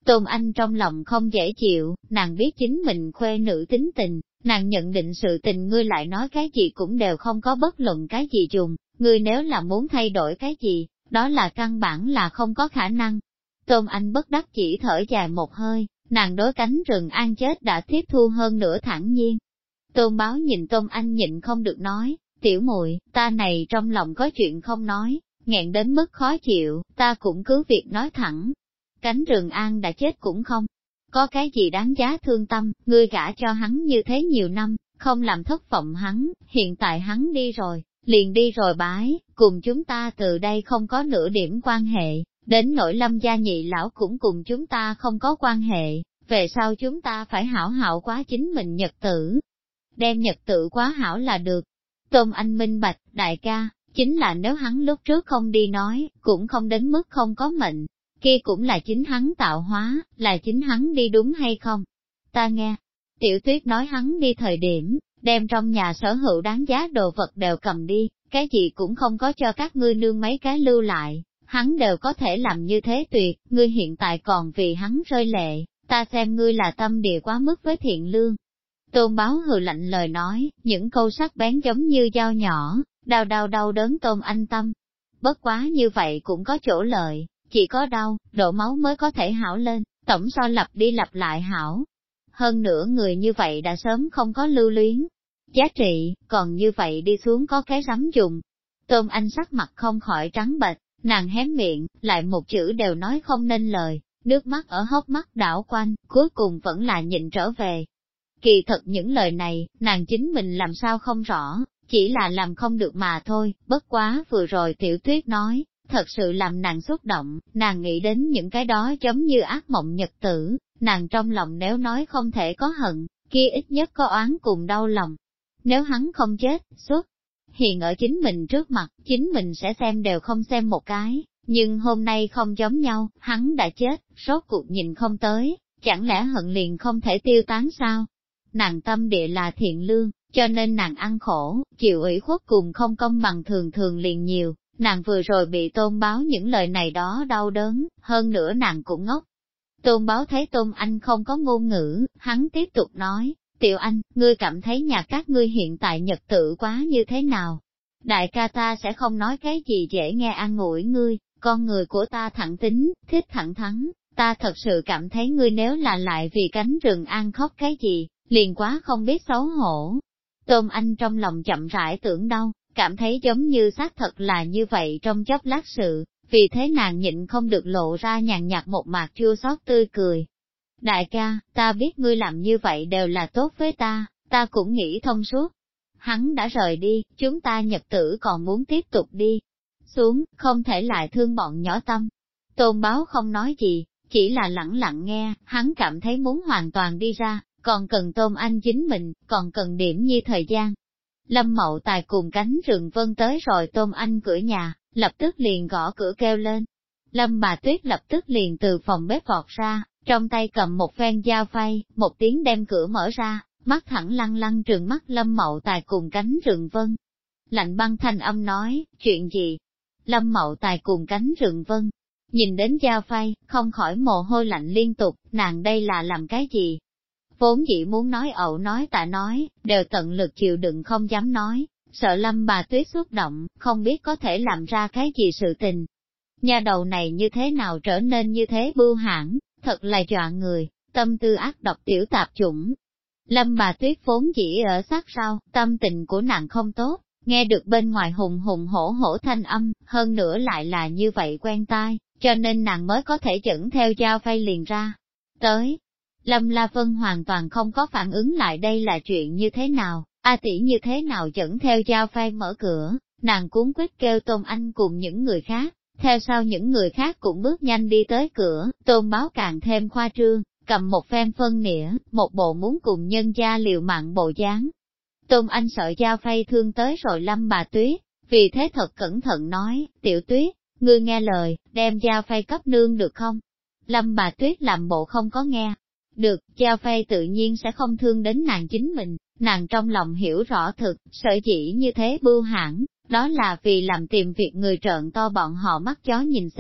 Tôn Anh trong lòng không dễ chịu, nàng biết chính mình khuê nữ tính tình, nàng nhận định sự tình ngươi lại nói cái gì cũng đều không có bất luận cái gì dùng, ngươi nếu là muốn thay đổi cái gì, đó là căn bản là không có khả năng. Tôn Anh bất đắc chỉ thở dài một hơi, nàng đối cánh rừng an chết đã tiếp thu hơn nửa thản nhiên. Tôn Báo nhìn Tôn Anh nhịn không được nói, tiểu muội, ta này trong lòng có chuyện không nói, nghẹn đến mức khó chịu, ta cũng cứ việc nói thẳng. Cánh rừng an đã chết cũng không có cái gì đáng giá thương tâm, ngươi gả cho hắn như thế nhiều năm, không làm thất vọng hắn, hiện tại hắn đi rồi, liền đi rồi bái, cùng chúng ta từ đây không có nửa điểm quan hệ, đến nỗi Lâm gia nhị lão cũng cùng chúng ta không có quan hệ, về sau chúng ta phải hảo hảo quá chính mình nhật tử. Đem nhật tử quá hảo là được. Tôn Anh minh bạch, đại ca, chính là nếu hắn lúc trước không đi nói, cũng không đến mức không có mệnh, kia cũng là chính hắn tạo hóa, là chính hắn đi đúng hay không? Ta nghe, Tiểu Tuyết nói hắn đi thời điểm, đem trong nhà sở hữu đáng giá đồ vật đều cầm đi, cái gì cũng không có cho các ngươi nương mấy cái lưu lại, hắn đều có thể làm như thế tuyệt, ngươi hiện tại còn vì hắn rơi lệ, ta xem ngươi là tâm địa quá mức với thiện lương. Tôn Báo hừ lạnh lời nói, những câu sắc bén giống như dao nhỏ, đau đớn Tôn Anh tâm. Bất quá như vậy cũng có chỗ lợi, chỉ có đau, đổ máu mới có thể hảo lên, tổng so lặp đi lặp lại hảo. Hơn nữa người như vậy đã sớm không có lưu luyến giá trị, còn như vậy đi xuống có cái rắm dùng. Tôn Anh sắc mặt không khỏi trắng bệch, nàng hém miệng, lại một chữ đều nói không nên lời, nước mắt ở hốc mắt đảo quanh, cuối cùng vẫn là nhịn trở về. Kỳ thật những lời này, nàng chính mình làm sao không rõ, chỉ là làm không được mà thôi, bất quá vừa rồi Tiểu Tuyết nói, thật sự làm nàng xúc động, nàng nghĩ đến những cái đó giống như ác mộng nhật tử, nàng trong lòng nếu nói không thể có hận, kia ít nhất có oán cùng đau lòng. Nếu hắn không chết, xuất hiện ở chính mình trước mặt, chính mình sẽ xem đều không xem một cái, nhưng hôm nay không giống nhau, hắn đã chết, rốt cuộc nhìn không tới, chẳng lẽ hận liền không thể tiêu tán sao? Nàng tâm địa là thiện lương, cho nên nàng ăn khổ, chịu ủy khuất cùng không công bằng thường thường liền nhiều, nàng vừa rồi bị Tôn Báo những lời này đó đau đớn, hơn nữa nàng cũng ngốc. Tôn Báo thấy Tôn Anh không có ngôn ngữ, hắn tiếp tục nói, Tiểu Anh, ngươi cảm thấy nhà các ngươi hiện tại nhật tự quá như thế nào? Đại ca ta sẽ không nói cái gì dễ nghe an ủi ngươi, con người của ta thẳng tính, thích thẳng thắn, ta thật sự cảm thấy ngươi nếu là lại vì cánh rừng an khóc cái gì, liền quá không biết xấu hổ. Tôn Anh trong lòng chậm rãi tưởng đau, cảm thấy giống như xác thật là như vậy trong chốc lát sự, vì thế nàng nhịn không được lộ ra nhàn nhạt một mạc chua xót tươi cười. Đại ca, ta biết ngươi làm như vậy đều là tốt với ta cũng nghĩ thông suốt. Hắn đã rời đi, chúng ta nhật tử còn muốn tiếp tục đi xuống, không thể lại thương bọn nhỏ tâm. Tôn Báo không nói gì, chỉ là lẳng lặng nghe, hắn cảm thấy muốn hoàn toàn đi ra, còn cần Tôn Anh chính mình, còn cần điểm như thời gian. Lâm Mậu Tài cùng cánh rừng vân tới rồi Tôn Anh cửa nhà, lập tức liền gõ cửa kêu lên. Lâm bà Tuyết lập tức liền từ phòng bếp vọt ra, trong tay cầm một phen dao phay, một tiếng đem cửa mở ra, mắt thẳng lăng lăng trừng mắt Lâm Mậu Tài cùng cánh rừng vân. Lạnh băng thanh âm nói, chuyện gì? Lâm Mậu Tài cùng cánh rừng vân, nhìn đến dao phay, không khỏi mồ hôi lạnh liên tục, nàng đây là làm cái gì? Vốn dĩ muốn nói ẩu nói tạ nói, đều tận lực chịu đựng không dám nói, sợ Lâm bà Tuyết xúc động, không biết có thể làm ra cái gì sự tình. Nhà đầu này như thế nào trở nên như thế bưu hãn, thật là dọa người, tâm tư ác độc tiểu tạp chủng. Lâm bà Tuyết vốn dĩ ở sát sau, tâm tình của nàng không tốt, nghe được bên ngoài hùng hùng hổ hổ thanh âm, hơn nữa lại là như vậy quen tai, cho nên nàng mới có thể dẫn theo dao phay liền ra. Tới, Lâm La Vân hoàn toàn không có phản ứng lại đây là chuyện như thế nào, A tỷ như thế nào dẫn theo dao phay mở cửa, nàng cuốn quýt kêu Tôn Anh cùng những người khác, theo sau những người khác cũng bước nhanh đi tới cửa, Tôn Báo càng thêm khoa trương, cầm một phen phân nĩa, một bộ muốn cùng nhân gia liều mạng bộ dáng. Tôn Anh sợ dao phay thương tới rồi Lâm bà Tuyết, vì thế thật cẩn thận nói, Tiểu Tuyết, ngươi nghe lời, đem dao phay cấp nương được không? Lâm bà Tuyết làm bộ không có nghe. Được, dao phay tự nhiên sẽ không thương đến nàng chính mình, nàng trong lòng hiểu rõ thực, sở dĩ như thế bưu hãn, đó là vì làm tìm việc người trợn to bọn họ mắt chó nhìn xem,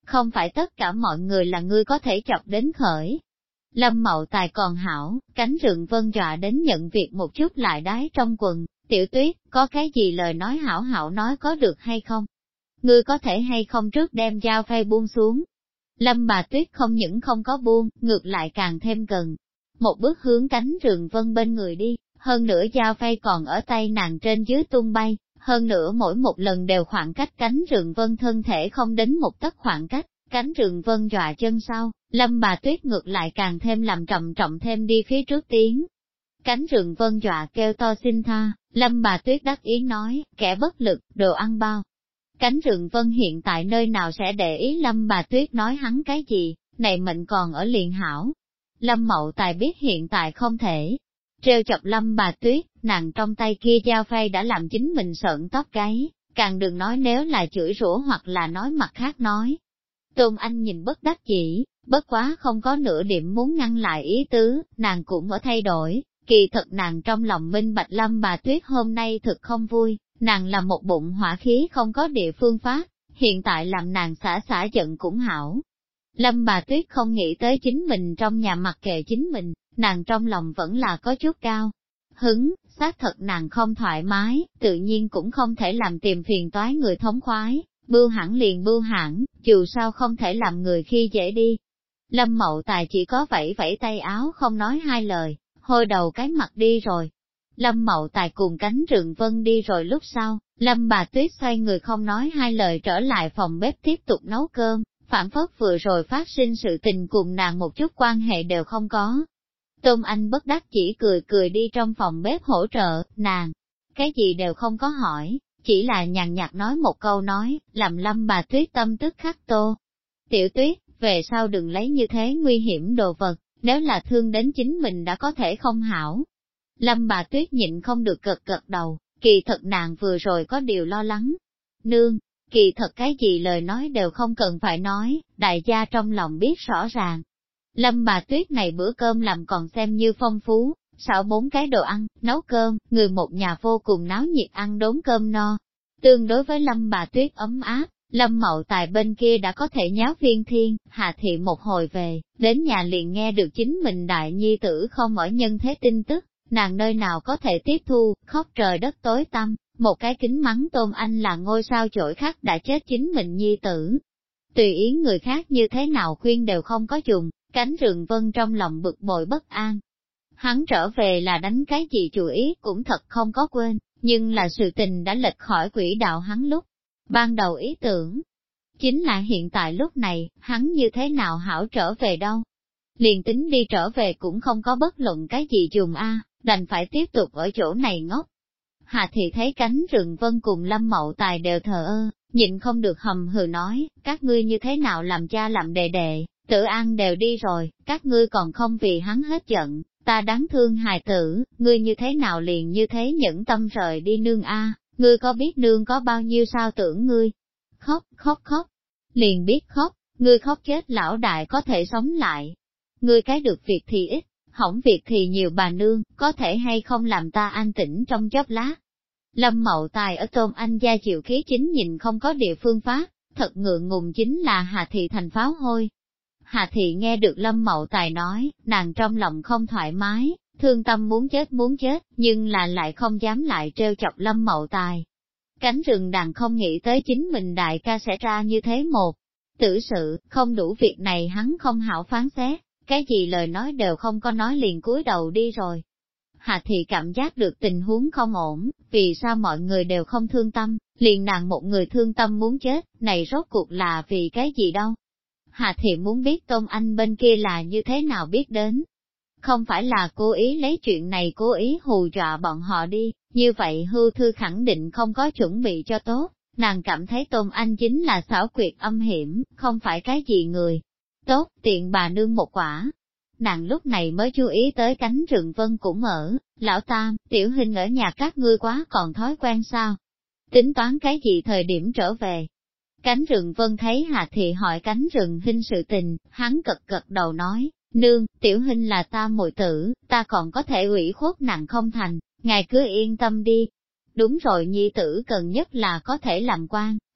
không phải tất cả mọi người là ngươi có thể chọc đến khởi. Lâm Mậu Tài còn hảo, cánh rừng vân dọa đến nhận việc một chút lại đái trong quần, Tiểu Tuyết, có cái gì lời nói hảo hảo nói có được hay không? Ngươi có thể hay không trước đem dao phay buông xuống? Lâm Bà Tuyết không những không có buông, ngược lại càng thêm gần. Một bước hướng cánh rừng vân bên người đi, hơn nữa dao phay còn ở tay nàng trên dưới tung bay, hơn nữa mỗi một lần đều khoảng cách cánh rừng vân thân thể không đến một tấc khoảng cách, cánh rừng vân dọa chân sau, Lâm Bà Tuyết ngược lại càng thêm làm trầm trọng thêm đi phía trước tiến. Cánh rừng vân dọa kêu to xin tha, Lâm Bà Tuyết đắc ý nói, kẻ bất lực, đồ ăn bao. Cánh rừng vân hiện tại nơi nào sẽ để ý Lâm Bà Tuyết nói hắn cái gì, này mệnh còn ở liền hảo. Lâm Mậu Tài biết hiện tại không thể trêu chọc Lâm Bà Tuyết, nàng trong tay kia dao phay đã làm chính mình sợn tóc gáy, càng đừng nói nếu là chửi rủa hoặc là nói mặt khác nói. Tôn Anh nhìn bất đắc dĩ, bất quá không có nửa điểm muốn ngăn lại ý tứ, nàng cũng ở thay đổi, kỳ thật nàng trong lòng minh bạch Lâm Bà Tuyết hôm nay thực không vui, nàng là một bụng hỏa khí không có địa phương phát, hiện tại làm nàng xả giận cũng hảo. Lâm Bà Tuyết không nghĩ tới chính mình trong nhà mặc kệ chính mình, nàng trong lòng vẫn là có chút cao. Hứng, xác thật nàng không thoải mái, tự nhiên cũng không thể làm tìm phiền toái người thống khoái, bưu hẳn liền bưu hẳn, dù sao không thể làm người khi dễ đi. Lâm Mậu Tài chỉ có vẫy vẫy tay áo không nói hai lời, hôi đầu cái mặt đi rồi. Lâm Mậu Tài cùng cánh rừng vân đi rồi lúc sau, Lâm Bà Tuyết xoay người không nói hai lời trở lại phòng bếp tiếp tục nấu cơm, phản phất vừa rồi phát sinh sự tình cùng nàng một chút quan hệ đều không có. Tôn Anh bất đắc chỉ cười cười đi trong phòng bếp hỗ trợ, nàng, cái gì đều không có hỏi, chỉ là nhàn nhạt nói một câu nói, làm Lâm Bà Tuyết tâm tức khắc tô. Tiểu Tuyết, về sau đừng lấy như thế nguy hiểm đồ vật, nếu là thương đến chính mình đã có thể không hảo. Lâm Bà Tuyết nhịn không được gật đầu, kỳ thật nàng vừa rồi có điều lo lắng. Nương, kỳ thật cái gì lời nói đều không cần phải nói, đại gia trong lòng biết rõ ràng. Lâm Bà Tuyết này bữa cơm làm còn xem như phong phú, xảo 4 cái đồ ăn, nấu cơm, người một nhà vô cùng náo nhiệt ăn đốn cơm no. Tương đối với Lâm Bà Tuyết ấm áp, Lâm Mậu Tài bên kia đã có thể nháo phiên thiên, Hà Thị một hồi về, đến nhà liền nghe được chính mình đại nhi tử không ở nhân thế tin tức, nàng nơi nào có thể tiếp thu, khóc trời đất tối tăm, một cái kính mắng Tôn Anh là ngôi sao chổi khắc đã chết chính mình nhi tử. Tùy ý người khác như thế nào khuyên đều không có dùng, cánh rừng vân trong lòng bực bội bất an. Hắn trở về là đánh cái gì chủ ý cũng thật không có quên, nhưng là sự tình đã lệch khỏi quỹ đạo hắn lúc ban đầu ý tưởng. Chính là hiện tại lúc này, hắn như thế nào hảo trở về đâu. Liền tính đi trở về cũng không có bất luận cái gì dùng đành phải tiếp tục ở chỗ này ngốc. Hà Thị thấy cánh rừng vân cùng Lâm Mậu Tài đều thờ ơ, nhịn không được hầm hừ nói, các ngươi như thế nào làm cha làm đệ đệ, Tử An đều đi rồi, các ngươi còn không vì hắn hết giận, ta đáng thương hài tử, ngươi như thế nào liền như thế nhẫn tâm rời đi nương ngươi có biết nương có bao nhiêu sao tưởng ngươi? Khóc, liền biết khóc, ngươi khóc chết lão đại có thể sống lại. Ngươi cái được việc thì ít, hỏng việc thì nhiều bà nương, có thể hay không làm ta an tĩnh trong chốc lát. Lâm Mậu Tài ở Tôn Anh gia chịu khí chính nhìn không có địa phương phát, thật ngượng ngùng chính là Hà Thị thành pháo hôi. Hà Thị nghe được Lâm Mậu Tài nói, nàng trong lòng không thoải mái, thương tâm muốn chết, nhưng là lại không dám lại trêu chọc Lâm Mậu Tài. Cánh rừng đàn không nghĩ tới chính mình đại ca sẽ ra như thế một tử sự, không đủ việc này hắn không hảo phán xét, cái gì lời nói đều không có nói liền cúi đầu đi rồi. Hà Thị cảm giác được tình huống không ổn, vì sao mọi người đều không thương tâm, liền nàng một người thương tâm muốn chết, này rốt cuộc là vì cái gì đâu. Hà Thị muốn biết Tôn Anh bên kia là như thế nào biết đến. Không phải là cố ý lấy chuyện này cố ý hù dọa bọn họ đi, như vậy Hưu Thư khẳng định không có chuẩn bị cho tốt, nàng cảm thấy Tôn Anh chính là xảo quyệt âm hiểm, không phải cái gì người tốt, tiện bà nương một quả. Nàng lúc này mới chú ý tới cánh rừng vân cũng ở, lão tam, tiểu hình ở nhà các ngươi quá còn thói quen sao? Tính toán cái gì thời điểm trở về? Cánh rừng vân thấy Hà Thị hỏi cánh rừng hình sự tình, hắn gật đầu nói, nương, tiểu hình là ta muội tử, ta còn có thể ủy khuất nặng không thành, ngài cứ yên tâm đi. Đúng rồi nhi tử cần nhất là có thể làm quan,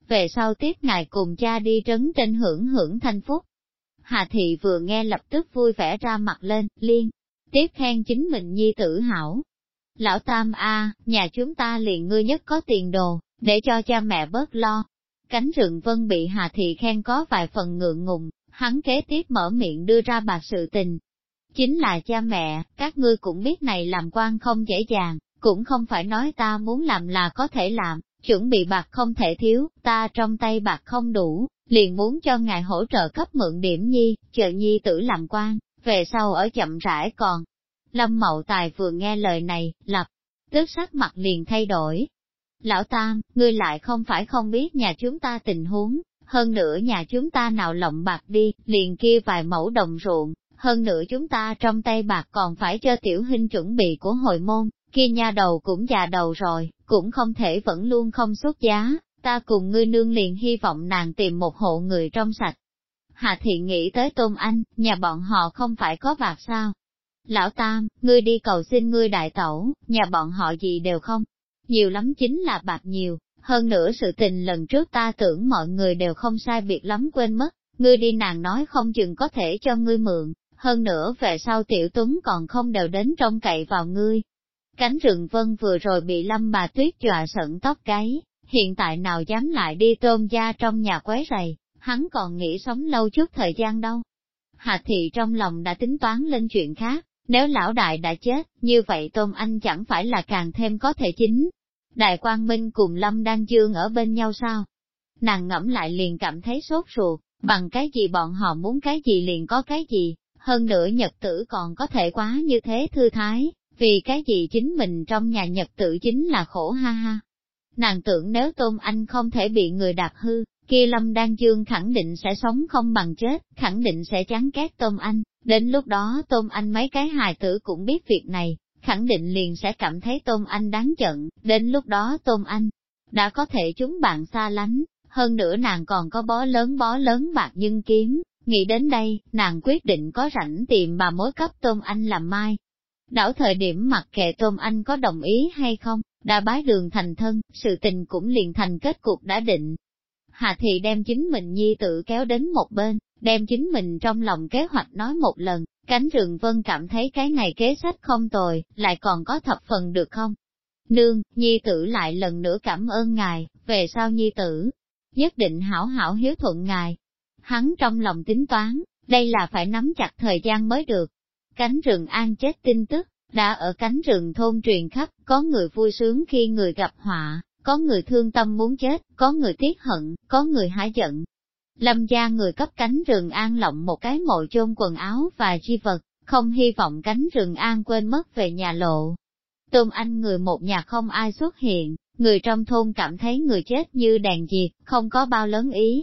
về sau tiếp ngài cùng cha đi trấn trên hưởng hưởng thanh phúc. Hà thị vừa nghe lập tức vui vẻ ra mặt lên, liên tiếp khen chính mình nhi tử hảo. Lão Tam a, nhà chúng ta liền ngươi nhất có tiền đồ, để cho cha mẹ bớt lo. Cánh rừng Vân bị Hà thị khen có vài phần ngượng ngùng, hắn kế tiếp mở miệng đưa ra bạc sự tình. Chính là cha mẹ, các ngươi cũng biết này làm quan không dễ dàng, cũng không phải nói ta muốn làm là có thể làm, chuẩn bị bạc không thể thiếu, ta trong tay bạc không đủ, liền muốn cho ngài hỗ trợ cấp mượn điểm nhi, chờ nhi tử làm quan, về sau ở chậm rãi còn. Lâm Mậu Tài vừa nghe lời này, lập tức sắc mặt liền thay đổi. Lão Tam, ngươi lại không phải không biết nhà chúng ta tình huống, hơn nữa nhà chúng ta nào lộng bạc đi, liền kia vài mẫu đồng ruộng, hơn nữa chúng ta trong tay bạc còn phải cho tiểu huynh chuẩn bị của hội môn, kia nha đầu cũng già đầu rồi, cũng không thể vẫn luôn không xuất giá, ta cùng ngươi nương liền hy vọng nàng tìm một hộ người trong sạch. Hà thị nghĩ tới Tôn Anh, nhà bọn họ không phải có bạc sao? Lão Tam, ngươi đi cầu xin ngươi đại tẩu, nhà bọn họ gì đều không. Nhiều lắm chính là bạc nhiều, hơn nữa sự tình lần trước ta tưởng mọi người đều không sai biệt lắm quên mất, ngươi đi nàng nói không chừng có thể cho ngươi mượn, hơn nữa về sau tiểu Tuấn còn không đều đến trông cậy vào ngươi. Cánh rừng Vân vừa rồi bị Lâm bà Tuyết dọa sợn tóc gáy, hiện tại nào dám lại đi Tôn gia trong nhà quấy rầy, hắn còn nghĩ sống lâu chút thời gian đâu. Hà thị trong lòng đã tính toán lên chuyện khác, nếu lão đại đã chết, như vậy Tôn Anh chẳng phải là càng thêm có thể chính. Đại Quang Minh cùng Lâm Đan Dương ở bên nhau sao? Nàng ngẫm lại liền cảm thấy sốt ruột, bằng cái gì bọn họ muốn cái gì liền có cái gì, hơn nữa nhật tử còn có thể quá như thế thư thái, vì cái gì chính mình trong nhà nhật tử chính là khổ ha ha. Nàng tưởng nếu Tôn Anh không thể bị người đạp hư, kia Lâm Đan Dương khẳng định sẽ sống không bằng chết, khẳng định sẽ chán ghét Tôn Anh, đến lúc đó Tôn Anh mấy cái hài tử cũng biết việc này, khẳng định liền sẽ cảm thấy Tôn Anh đáng giận, đến lúc đó Tôn Anh đã có thể chúng bạn xa lánh, hơn nữa nàng còn có bó lớn bạc nhưng kiếm, nghĩ đến đây, nàng quyết định có rảnh tìm bà mối cấp Tôn Anh làm mai. Đảo thời điểm mặc kệ Tôn Anh có đồng ý hay không, đã bái đường thành thân, sự tình cũng liền thành kết cục đã định. Hà thị đem chính mình nhi tự kéo đến một bên, đem chính mình trong lòng kế hoạch nói một lần, cánh rừng Vân cảm thấy cái này kế sách không tồi, lại còn có thập phần được không? Nương, nhi tử lại lần nữa cảm ơn ngài, về sau nhi tử, nhất định hảo hảo hiếu thuận ngài. Hắn trong lòng tính toán, đây là phải nắm chặt thời gian mới được. Cánh rừng An chết tin tức, đã ở cánh rừng thôn truyền khắp, có người vui sướng khi người gặp họa, có người thương tâm muốn chết, có người tiếc hận, có người hả giận. Lâm gia người cấp cánh rừng An lộng một cái mộ chôn quần áo và chi vật, không hy vọng cánh rừng An quên mất về nhà lộ. Tôn Anh người một nhà không ai xuất hiện, người trong thôn cảm thấy người chết như đèn diệt, không có bao lớn ý.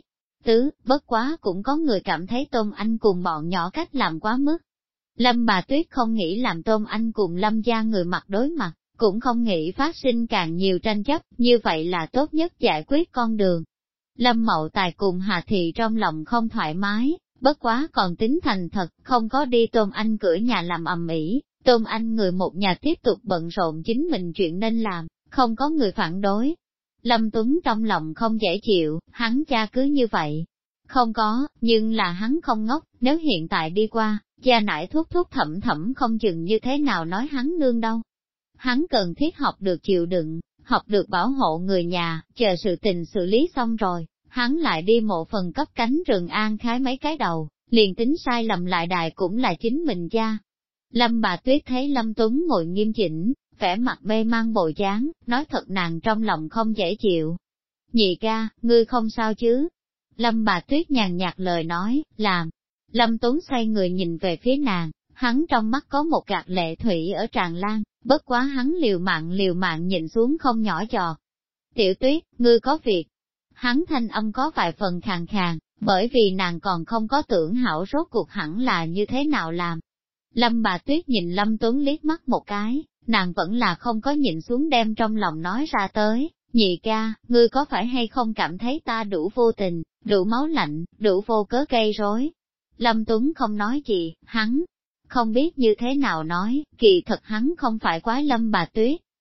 Bất quá cũng có người cảm thấy Tôn Anh cùng bọn nhỏ cách làm quá mức. Lâm bà Tuyết không nghĩ làm Tôn Anh cùng Lâm gia người mặt đối mặt, cũng không nghĩ phát sinh càng nhiều tranh chấp, như vậy là tốt nhất giải quyết con đường. Lâm Mậu Tài cùng Hà thị trong lòng không thoải mái, bất quá còn tính thành thật, không có đi Tôn Anh cửa nhà làm ầm ĩ. Tôn Anh người một nhà tiếp tục bận rộn chính mình chuyện nên làm, không có người phản đối. Lâm Tuấn trong lòng không dễ chịu, hắn cha cứ như vậy. Không có, nhưng là hắn không ngốc, nếu hiện tại đi qua, cha nải thúc thẩm không chừng như thế nào nói hắn nương đâu. Hắn cần thiết học được chịu đựng, học được bảo hộ người nhà, chờ sự tình xử lý xong rồi, hắn lại đi mộ phần cấp cánh rừng An khái mấy cái đầu, liền tính sai lầm lại đài cũng là chính mình cha. Lâm bà Tuyết thấy Lâm Tuấn ngồi nghiêm chỉnh, vẻ mặt mê mang bộ dáng, nói thật nàng trong lòng không dễ chịu. Nhị ca, ngươi không sao chứ? Lâm bà Tuyết nhàn nhạt lời nói, làm. Lâm Tuấn xoay người nhìn về phía nàng, hắn trong mắt có một gạt lệ thủy ở tràn lan, bất quá hắn liều mạng nhìn xuống không nhỏ giọt. Tiểu Tuyết, ngươi có việc. Hắn thanh âm có vài phần khàn khàn, bởi vì nàng còn không có tưởng hảo rốt cuộc hẳn là như thế nào làm. Lâm bà Tuyết nhìn Lâm Tuấn liếc mắt một cái, nàng vẫn là không có nhìn xuống đem trong lòng nói ra tới, nhị ca, ngươi có phải hay không cảm thấy ta đủ vô tình, đủ máu lạnh, đủ vô cớ gây rối? Lâm Tuấn không nói gì, hắn không biết như thế nào nói, kỳ thật hắn không phải quái Lâm bà Tuyết,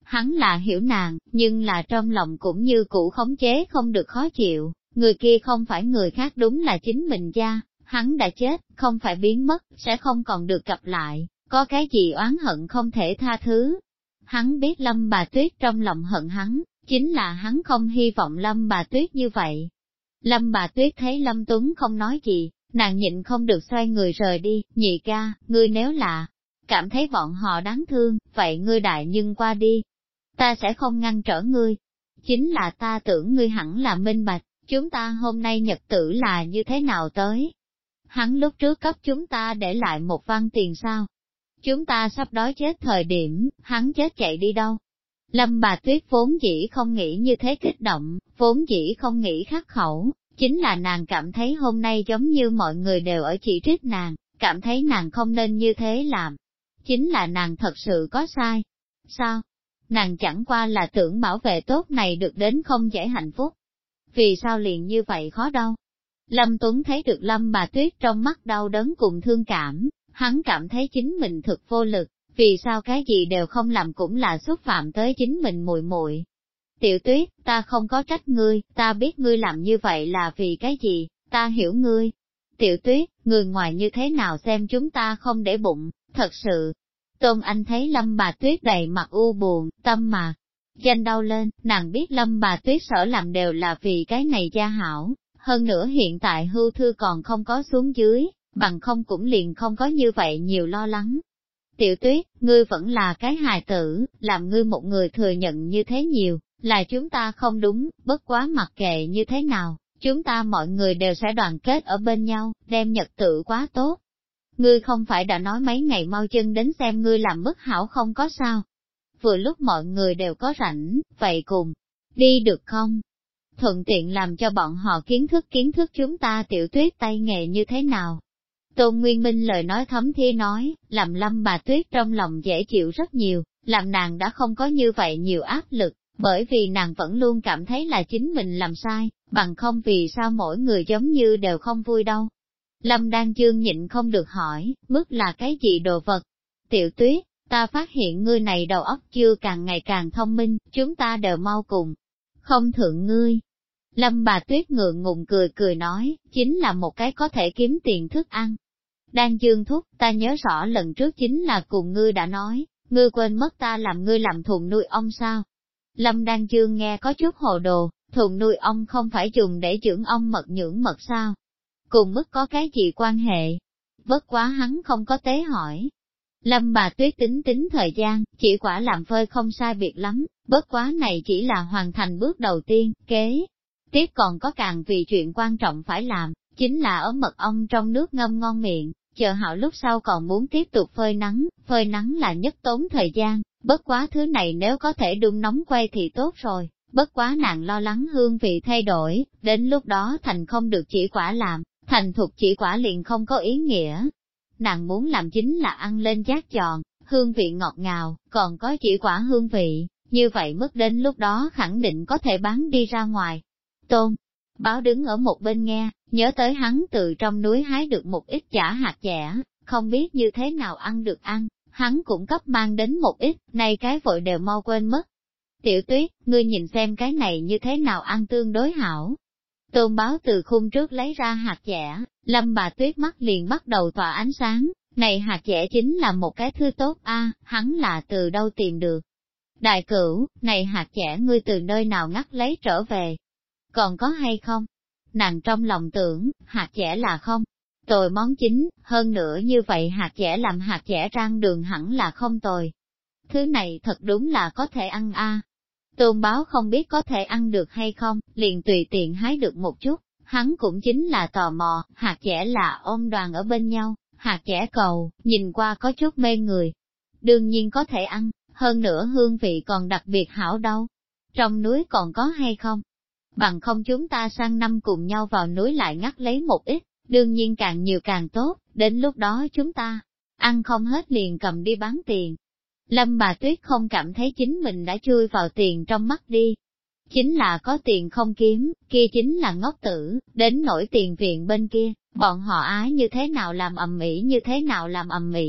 Hắn là hiểu nàng, nhưng là trong lòng cũng như cũ khống chế không được khó chịu, người kia không phải người khác đúng là chính mình gia, hắn đã chết, không phải biến mất, sẽ không còn được gặp lại, có cái gì oán hận không thể tha thứ. Hắn biết Lâm Bà Tuyết trong lòng hận hắn, chính là hắn không hy vọng Lâm Bà Tuyết như vậy. Lâm Bà Tuyết thấy Lâm Tuấn không nói gì, nàng nhịn không được xoay người rời đi, nhị ca, ngươi nếu là cảm thấy bọn họ đáng thương, vậy ngươi đại nhưng qua đi. Ta sẽ không ngăn trở ngươi. Chính là ta tưởng ngươi hẳn là minh bạch, chúng ta hôm nay nhật tử là như thế nào tới. Hắn lúc trước cấp chúng ta để lại một văn tiền sao. Chúng ta sắp đói chết thời điểm, hắn chết chạy đi đâu. Lâm Bà Tuyết vốn dĩ không nghĩ như thế kích động, vốn dĩ không nghĩ khắc khẩu, chính là nàng cảm thấy hôm nay giống như mọi người đều ở chỉ trích nàng, cảm thấy nàng không nên như thế làm. Chính là nàng thật sự có sai. Sao? Nàng chẳng qua là tưởng bảo vệ tốt này được đến không dễ hạnh phúc. Vì sao liền như vậy khó đâu? Lâm Tuấn thấy được Lâm Bà Tuyết trong mắt đau đớn cùng thương cảm, hắn cảm thấy chính mình thực vô lực, vì sao cái gì đều không làm cũng là xúc phạm tới chính mình muội muội. Tiểu Tuyết, ta không có trách ngươi, ta biết ngươi làm như vậy là vì cái gì, ta hiểu ngươi. Tiểu Tuyết, người ngoài như thế nào xem chúng ta không để bụng, thật sự. Tôn Anh thấy Lâm Bà Tuyết đầy mặt u buồn, tâm mà danh đau lên, nàng biết Lâm Bà Tuyết sở làm đều là vì cái này gia hảo, hơn nữa hiện tại hưu thư còn không có xuống dưới, bằng không cũng liền không có như vậy nhiều lo lắng. Tiểu Tuyết, ngươi vẫn là cái hài tử, làm ngươi một người thừa nhận như thế nhiều, là chúng ta không đúng, bất quá mặc kệ như thế nào, chúng ta mọi người đều sẽ đoàn kết ở bên nhau, đem nhật tự quá tốt. Ngươi không phải đã nói mấy ngày mau chân đến xem ngươi làm bất hảo không có sao. Vừa lúc mọi người đều có rảnh, vậy cùng, đi được không? Thuận tiện làm cho bọn họ kiến thức chúng ta Tiểu Tuyết tay nghề như thế nào. Tôn Nguyên Minh lời nói thấm thía nói, làm Lâm Bà Tuyết trong lòng dễ chịu rất nhiều, làm nàng đã không có như vậy nhiều áp lực, bởi vì nàng vẫn luôn cảm thấy là chính mình làm sai, bằng không vì sao mỗi người giống như đều không vui đâu. Lâm Đan Dương nhịn không được hỏi, mức là cái gì đồ vật? Tiểu Tuyết, ta phát hiện ngươi này đầu óc chưa càng ngày càng thông minh, chúng ta đều mau cùng. Không thượng ngươi. Lâm Bà Tuyết ngượng ngùng cười nói, chính là một cái có thể kiếm tiền thức ăn. Đan Dương thúc, ta nhớ rõ lần trước chính là cùng ngươi đã nói, ngươi quên mất ta làm ngươi làm thùng nuôi ong sao. Lâm Đan Dương nghe có chút hồ đồ, thùng nuôi ong không phải dùng để dưỡng ong mật nhưỡng mật sao? Cùng mức có cái gì quan hệ? Bất quá hắn không có tế hỏi. Lâm Bà Tuyết tính thời gian, chỉ quả làm phơi không sai biệt lắm, bất quá này chỉ là hoàn thành bước đầu tiên, kế. Tiếp còn có càng vì chuyện quan trọng phải làm, chính là ở mật ong trong nước ngâm ngon miệng, chờ hảo lúc sau còn muốn tiếp tục phơi nắng là nhất tốn thời gian, bất quá thứ này nếu có thể đun nóng quay thì tốt rồi, bất quá nàng lo lắng hương vị thay đổi, đến lúc đó thành không được chỉ quả làm, thành thục chỉ quả liền không có ý nghĩa. Nàng muốn làm chính là ăn lên chát giòn, hương vị ngọt ngào, còn có chỉ quả hương vị, như vậy mức đến lúc đó khẳng định có thể bán đi ra ngoài. Tôn Báo đứng ở một bên nghe, nhớ tới hắn từ trong núi hái được một ít chả hạt dẻ, không biết như thế nào ăn được ăn, hắn cũng cấp mang đến một ít, nay cái vội đều mau quên mất. Tiểu Tuyết, ngươi nhìn xem cái này như thế nào ăn tương đối hảo. Tôn Báo từ khung trước lấy ra hạt dẻ, Lâm Bà Tuyết mắt liền bắt đầu tỏa ánh sáng, này hạt dẻ chính là một cái thứ tốt a, hắn là từ đâu tìm được. Đại cửu, này hạt dẻ ngươi từ nơi nào ngắt lấy trở về? Còn có hay không? Nàng trong lòng tưởng, hạt dẻ là không tồi món chính, hơn nữa như vậy hạt dẻ làm hạt dẻ rang đường hẳn là không tồi. Thứ này thật đúng là có thể ăn a. Tôn Báo không biết có thể ăn được hay không, liền tùy tiện hái được một chút, hắn cũng chính là tò mò, hạt dẻ là ôm đoàn ở bên nhau, hạt dẻ cầu, nhìn qua có chút mê người. Đương nhiên có thể ăn, hơn nữa hương vị còn đặc biệt hảo đâu. Trong núi còn có hay không? Bằng không chúng ta sang năm cùng nhau vào núi lại ngắt lấy một ít, đương nhiên càng nhiều càng tốt, đến lúc đó chúng ta ăn không hết liền cầm đi bán tiền. Lâm Bà Tuyết không cảm thấy chính mình đã chui vào tiền trong mắt đi. Chính là có tiền không kiếm, kia chính là ngốc tử, đến nổi tiền viện bên kia, bọn họ ái như thế nào làm ầm ĩ như thế nào làm ầm ĩ,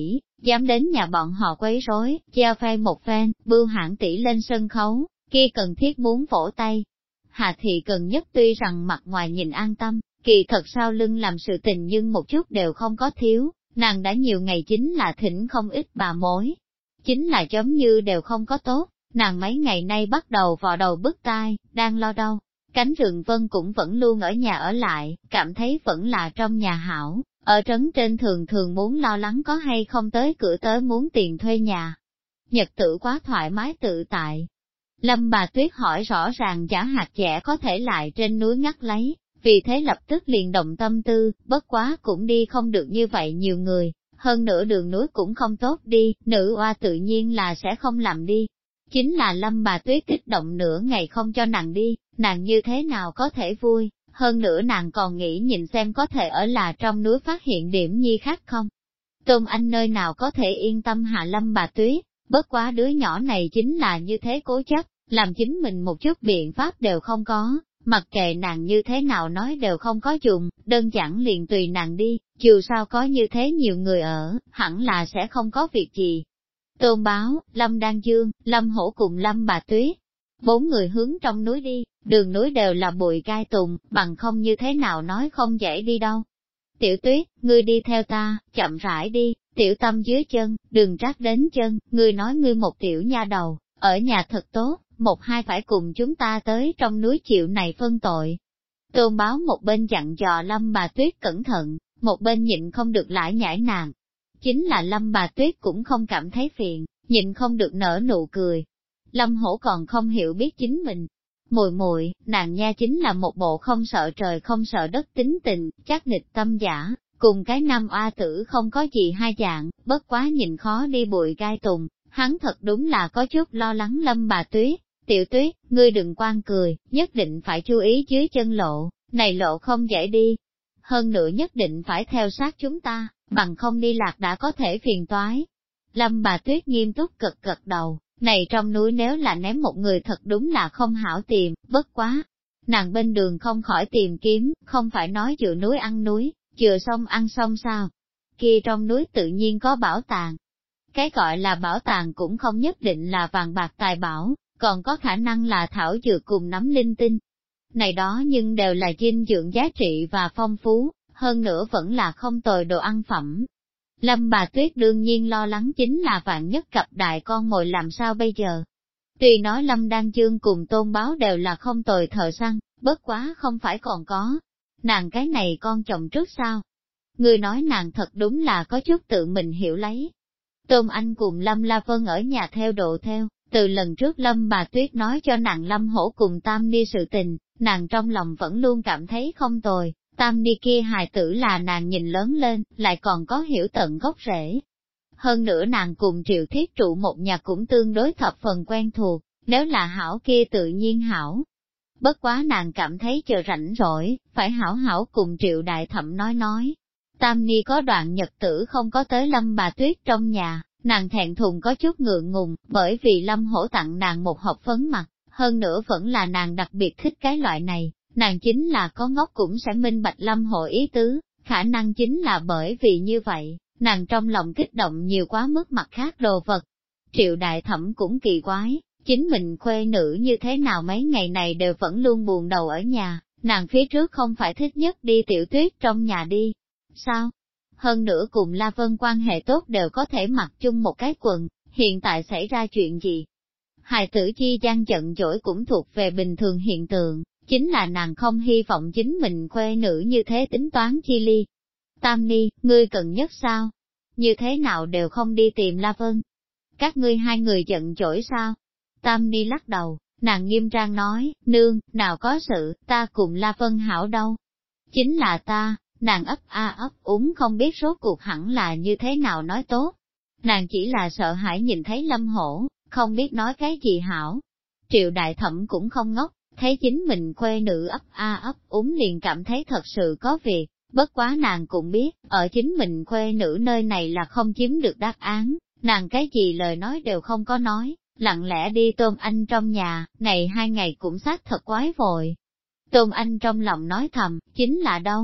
dám đến nhà bọn họ quấy rối, treo phai một phen, bưu hãn tỷ lên sân khấu, kia cần thiết muốn vỗ tay. Hạ thị cần nhất tuy rằng mặt ngoài nhìn an tâm, kỳ thật sau lưng làm sự tình nhưng một chút đều không có thiếu, nàng đã nhiều ngày chính là thỉnh không ít bà mối. Chính là giống như đều không có tốt, nàng mấy ngày nay bắt đầu vò đầu bứt tai, đang lo đâu. Cánh rừng vân cũng vẫn luôn ở nhà ở lại, cảm thấy vẫn là trong nhà hảo, ở trấn trên thường thường muốn lo lắng có hay không tới cửa tới muốn tiền thuê nhà. Nhật tử quá thoải mái tự tại. Lâm bà Tuyết hỏi rõ ràng giả hạt dẻ có thể lại trên núi ngắt lấy, vì thế lập tức liền động tâm tư, bất quá cũng đi không được như vậy nhiều người, hơn nữa đường núi cũng không tốt đi, nữ oa tự nhiên là sẽ không làm đi. Chính là Lâm bà Tuyết kích động nửa ngày không cho nàng đi, nàng như thế nào có thể vui, hơn nữa nàng còn nghĩ nhìn xem có thể ở là trong núi phát hiện điểm nhi khác không. Tôn Anh nơi nào có thể yên tâm hạ Lâm bà Tuyết, bất quá đứa nhỏ này chính là như thế cố chấp, làm chính mình một chút biện pháp đều không có, mặc kệ nàng như thế nào nói đều không có dùng, đơn giản liền tùy nàng đi, dù sao có như thế nhiều người ở, hẳn là sẽ không có việc gì. Tôn Báo, Lâm Đan Dương, Lâm Hổ cùng Lâm bà Tuyết, 4 người hướng trong núi đi, đường núi đều là bụi gai tùng, bằng không như thế nào nói không dễ đi đâu. Tiểu Tuyết, ngươi đi theo ta, chậm rãi đi, tiểu Tâm dưới chân, đừng trát đến chân, ngươi nói ngươi một tiểu nha đầu, ở nhà thật tốt, một hai phải cùng chúng ta tới trong núi chịu này phân tội. Tôn Báo một bên dặn dò Lâm bà Tuyết cẩn thận, một bên nhịn không được lải nhải nàng. Chính là Lâm bà Tuyết cũng không cảm thấy phiền, nhịn không được nở nụ cười. Lâm Hổ còn không hiểu biết chính mình. Mùi mùi, nàng nha chính là một bộ không sợ trời không sợ đất tính tình, chắc nịch tâm giả, cùng cái nam oa tử không có gì hai dạng, bất quá nhìn khó đi bụi gai tùng, hắn thật đúng là có chút lo lắng Lâm bà Tuyết. Tiểu Tuyết, ngươi đừng quan cười, nhất định phải chú ý dưới chân lộ, này lộ không dễ đi. Hơn nữa nhất định phải theo sát chúng ta, bằng không đi lạc đã có thể phiền toái. Lâm bà Tuyết nghiêm túc cực gật đầu, này trong núi nếu là ném một người thật đúng là không hảo tìm, bất quá. Nàng bên đường không khỏi tìm kiếm, không phải nói dựa núi ăn núi, chừa sông ăn sông sao. Kia trong núi tự nhiên có bảo tàng. Cái gọi là bảo tàng cũng không nhất định là vàng bạc tài bảo, còn có khả năng là thảo dược cùng nắm linh tinh. Này đó nhưng đều là dinh dưỡng giá trị và phong phú, hơn nữa vẫn là không tồi đồ ăn phẩm. Lâm bà Tuyết đương nhiên lo lắng chính là vạn nhất cặp đại con mồi làm sao bây giờ. Tuy nói Lâm Đan Dương cùng Tôn Báo đều là không tồi thợ săn, bất quá không phải còn có. Nàng cái này con chồng trước sao? Người nói nàng thật đúng là có chút tự mình hiểu lấy. Tôn Anh cùng Lâm La Vân ở nhà theo độ theo, từ lần trước Lâm bà Tuyết nói cho nàng Lâm Hổ cùng Tam Ni sự tình, nàng trong lòng vẫn luôn cảm thấy không tồi. Tam Ni kia hài tử là nàng nhìn lớn lên, lại còn có hiểu tận gốc rễ. Hơn nữa nàng cùng Triệu Thiết trụ một nhà cũng tương đối thập phần quen thuộc, nếu là hảo kia tự nhiên hảo. Bất quá nàng cảm thấy chờ rảnh rỗi, phải hảo hảo cùng Triệu Đại Thẩm nói. Tam Ni có đoạn nhật tử không có tới Lâm bà Tuyết trong nhà, nàng thẹn thùng có chút ngượng ngùng, bởi vì Lâm Hổ tặng nàng một hộp phấn mặt, hơn nữa vẫn là nàng đặc biệt thích cái loại này. Nàng chính là có ngốc cũng sẽ minh bạch Lâm Hổ ý tứ, khả năng chính là bởi vì như vậy, nàng trong lòng kích động nhiều quá mức mặt khác đồ vật. Triệu Đại Thẩm cũng kỳ quái, chính mình khuê nữ như thế nào mấy ngày này đều vẫn luôn buồn đầu ở nhà, nàng phía trước không phải thích nhất đi Tiểu Tuyết trong nhà đi. Sao? Hơn nữa cùng La Vân quan hệ tốt đều có thể mặc chung một cái quần, hiện tại xảy ra chuyện gì? Hài tử chi gian giận dỗi cũng thuộc về bình thường hiện tượng. Chính là nàng không hy vọng chính mình khuê nữ như thế tính toán chi ly. Tam Ni, ngươi cần nhất sao? Như thế nào đều không đi tìm La Vân? Các ngươi hai người giận dỗi sao? Tam Ni lắc đầu, nàng nghiêm trang nói, nương, nào có sự, ta cùng La Vân hảo đâu. Chính là ta, nàng ấp a ấp úng không biết rốt cuộc hẳn là như thế nào nói tốt. Nàng chỉ là sợ hãi nhìn thấy Lâm Hổ, không biết nói cái gì hảo. Triệu Đại Thẩm cũng không ngốc. Thấy chính mình khuê nữ ấp a ấp úng liền cảm thấy thật sự có việc, bất quá nàng cũng biết, ở chính mình khuê nữ nơi này là không chiếm được đáp án, nàng cái gì lời nói đều không có nói, lặng lẽ đi Tôn Anh trong nhà, này 2 ngày cũng xác thật quái vội. Tôn Anh trong lòng nói thầm, chính là đâu?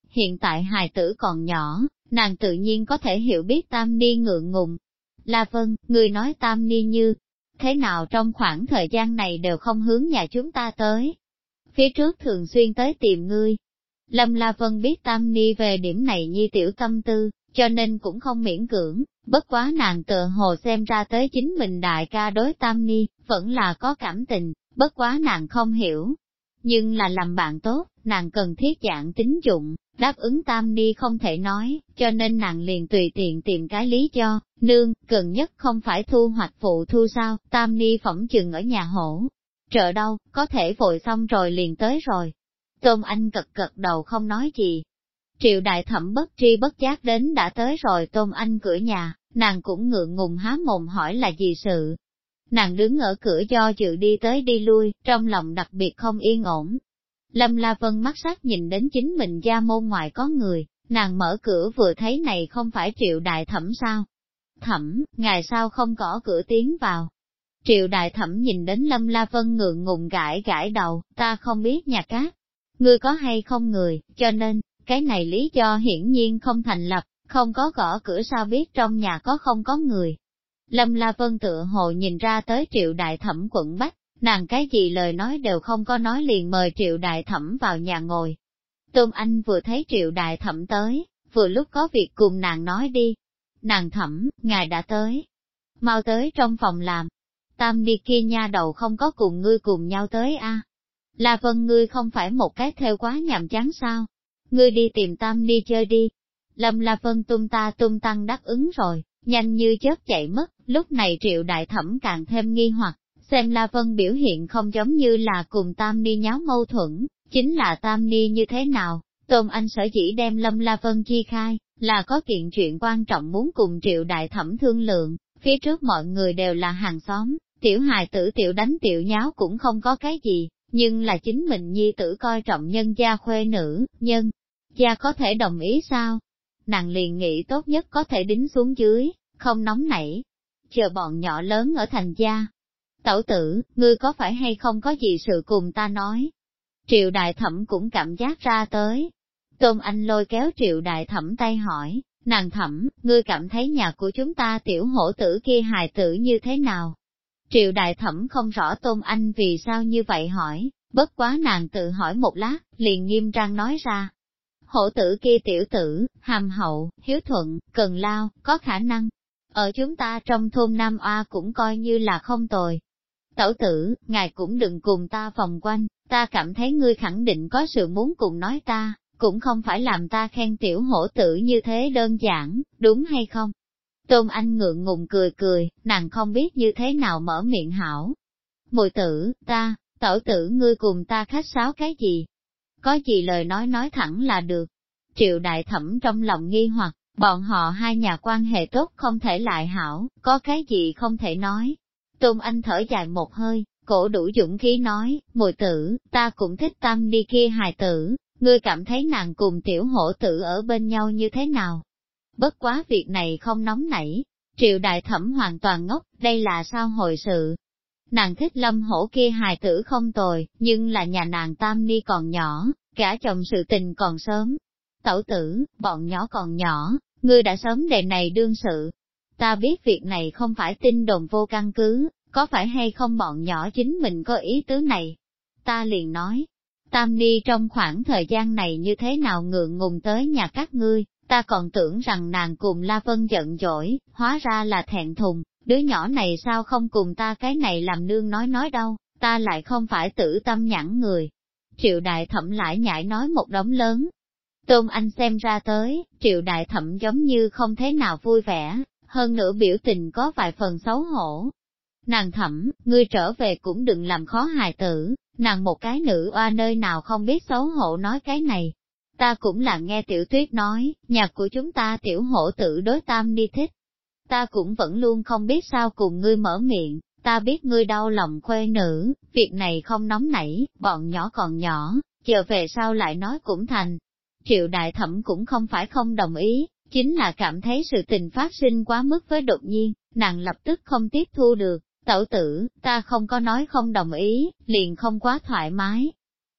hiện tại hài tử còn nhỏ, nàng tự nhiên có thể hiểu biết Tam Ni ngượng ngùng. La Vân, người nói Tam Ni như thế nào trong khoảng thời gian này đều không hướng nhà chúng ta tới. Phía trước thường xuyên tới tìm ngươi. Lâm La Vân biết Tam Ni về điểm này nhi tiểu tâm tư, cho nên cũng không miễn cưỡng, bất quá nàng tựa hồ xem ra tới chính mình đại ca đối Tam Ni, vẫn là có cảm tình, bất quá nàng không hiểu. Nhưng là làm bạn tốt, nàng cần thiết dạng tín dụng, đáp ứng Tam Ni không thể nói, cho nên nàng liền tùy tiện tìm cái lý do, nương, gần nhất không phải thu hoạch vụ thu sao, Tam Ni phỏng chừng ở nhà hổ. Trợ đâu, có thể vội xong rồi liền tới rồi. Tôn Anh cật cật đầu không nói gì. Triệu đại thẩm bất tri bất giác đến đã tới rồi Tôn Anh cửa nhà, nàng cũng ngượng ngùng há mồm hỏi là gì sự. Nàng đứng ở cửa do dự đi tới đi lui, trong lòng đặc biệt không yên ổn. Lâm La Vân mắt sắc nhìn đến chính mình gia môn ngoài có người, nàng mở cửa vừa thấy này không phải Triệu đại thẩm sao. Thẩm, ngài sao không gõ cửa tiến vào. Triệu đại thẩm nhìn đến Lâm La Vân ngượng ngùng gãi gãi đầu, ta không biết nhà cát. Ngươi có hay không người, cho nên, cái này lý do hiển nhiên không thành lập, không có gõ cửa sao biết trong nhà có không có người. Lâm La Vân tựa hồ nhìn ra tới Triệu đại thẩm quận Bách, nàng cái gì lời nói đều không có nói liền mời Triệu đại thẩm vào nhà ngồi. Tôn Anh vừa thấy Triệu đại thẩm tới, vừa lúc có việc cùng nàng nói đi. Nàng thẩm, ngài đã tới. Mau tới trong phòng làm. Tam đi kia nha đầu không có cùng ngươi cùng nhau tới a. La Vân ngươi không phải một cái theo quá nhàm chán sao? Ngươi đi tìm Tam đi chơi đi. Lâm La Vân tung ta tung tăng đáp ứng rồi, nhanh như chớp chạy mất, lúc này Triệu đại thẩm càng thêm nghi hoặc, xem La Vân biểu hiện không giống như là cùng Tam Ni nháo mâu thuẫn, chính là Tam Ni như thế nào? Tôn Anh sở dĩ đem Lâm La Vân chi khai, là có kiện chuyện quan trọng muốn cùng Triệu đại thẩm thương lượng, phía trước mọi người đều là hàng xóm, tiểu hài tử tiểu đánh tiểu nháo cũng không có cái gì, nhưng là chính mình nhi tử coi trọng nhân gia khuê nữ, nhân gia có thể đồng ý sao? Nàng liền nghĩ tốt nhất có thể đính xuống dưới, không nóng nảy, chờ bọn nhỏ lớn ở thành gia. Tẩu tử, ngươi có phải hay không có gì sự cùng ta nói? Triệu đại thẩm cũng cảm giác ra tới. Tôn Anh lôi kéo Triệu đại thẩm tay hỏi, nàng thẩm, ngươi cảm thấy nhà của chúng ta tiểu hổ tử kia hài tử như thế nào? Triệu đại thẩm không rõ Tôn Anh vì sao như vậy hỏi, bất quá nàng tự hỏi một lát, liền nghiêm trang nói ra. Hổ tử kia tiểu tử, hàm hậu, hiếu thuận, cần lao, có khả năng. Ở chúng ta trong thôn Nam Oa cũng coi như là không tồi. Tẩu tử, ngài cũng đừng cùng ta vòng quanh, ta cảm thấy ngươi khẳng định có sự muốn cùng nói ta, cũng không phải làm ta khen tiểu hổ tử như thế đơn giản, đúng hay không? Tôn Anh ngượng ngùng cười cười, nàng không biết như thế nào mở miệng hảo. Mùi tử, tẩu tử ngươi cùng ta khách sáo cái gì? Có gì lời nói thẳng là được. Triệu đại thẩm trong lòng nghi hoặc, bọn họ hai nhà quan hệ tốt không thể lại hảo, có cái gì không thể nói. Tôn Anh thở dài một hơi, cổ đủ dũng khí nói, mùi tử, ta cũng thích Tam đi kia hài tử, ngươi cảm thấy nàng cùng tiểu hổ tử ở bên nhau như thế nào? Bất quá việc này không nóng nảy, Triệu đại thẩm hoàn toàn ngốc, đây là sao hồi sự? Nàng thích Lâm hổ kia hài tử không tồi, nhưng là nhà nàng Tam Ni còn nhỏ, cả chồng sự tình còn sớm. Tẩu tử, bọn nhỏ còn nhỏ, ngươi đã sớm đề này đương sự. Ta biết việc này không phải tin đồn vô căn cứ, có phải hay không bọn nhỏ chính mình có ý tứ này? Ta liền nói, Tam Ni trong khoảng thời gian này như thế nào ngượng ngùng tới nhà các ngươi, ta còn tưởng rằng nàng cùng La Vân giận dỗi, hóa ra là thẹn thùng, đứa nhỏ này sao không cùng ta cái này làm nương nói đâu, ta lại không phải tử tâm nhãn người. Triệu đại thẩm lại nhảy nói một đống lớn. Tôn Anh xem ra tới, Triệu đại thẩm giống như không thế nào vui vẻ, hơn nữa biểu tình có vài phần xấu hổ. Nàng thẩm, ngươi trở về cũng đừng làm khó hài tử, nàng một cái nữ oa nơi nào không biết xấu hổ nói cái này. Ta cũng là nghe Tiểu Tuyết nói, nhà của chúng ta tiểu hổ tử đối Tam Ni thích. Ta cũng vẫn luôn không biết sao cùng ngươi mở miệng, ta biết ngươi đau lòng khuê nữ, việc này không nóng nảy, bọn nhỏ còn nhỏ, chờ về sau lại nói cũng thành. Triệu đại thẩm cũng không phải không đồng ý, chính là cảm thấy sự tình phát sinh quá mức với đột nhiên, nàng lập tức không tiếp thu được, tẩu tử, ta không có nói không đồng ý, liền không quá thoải mái.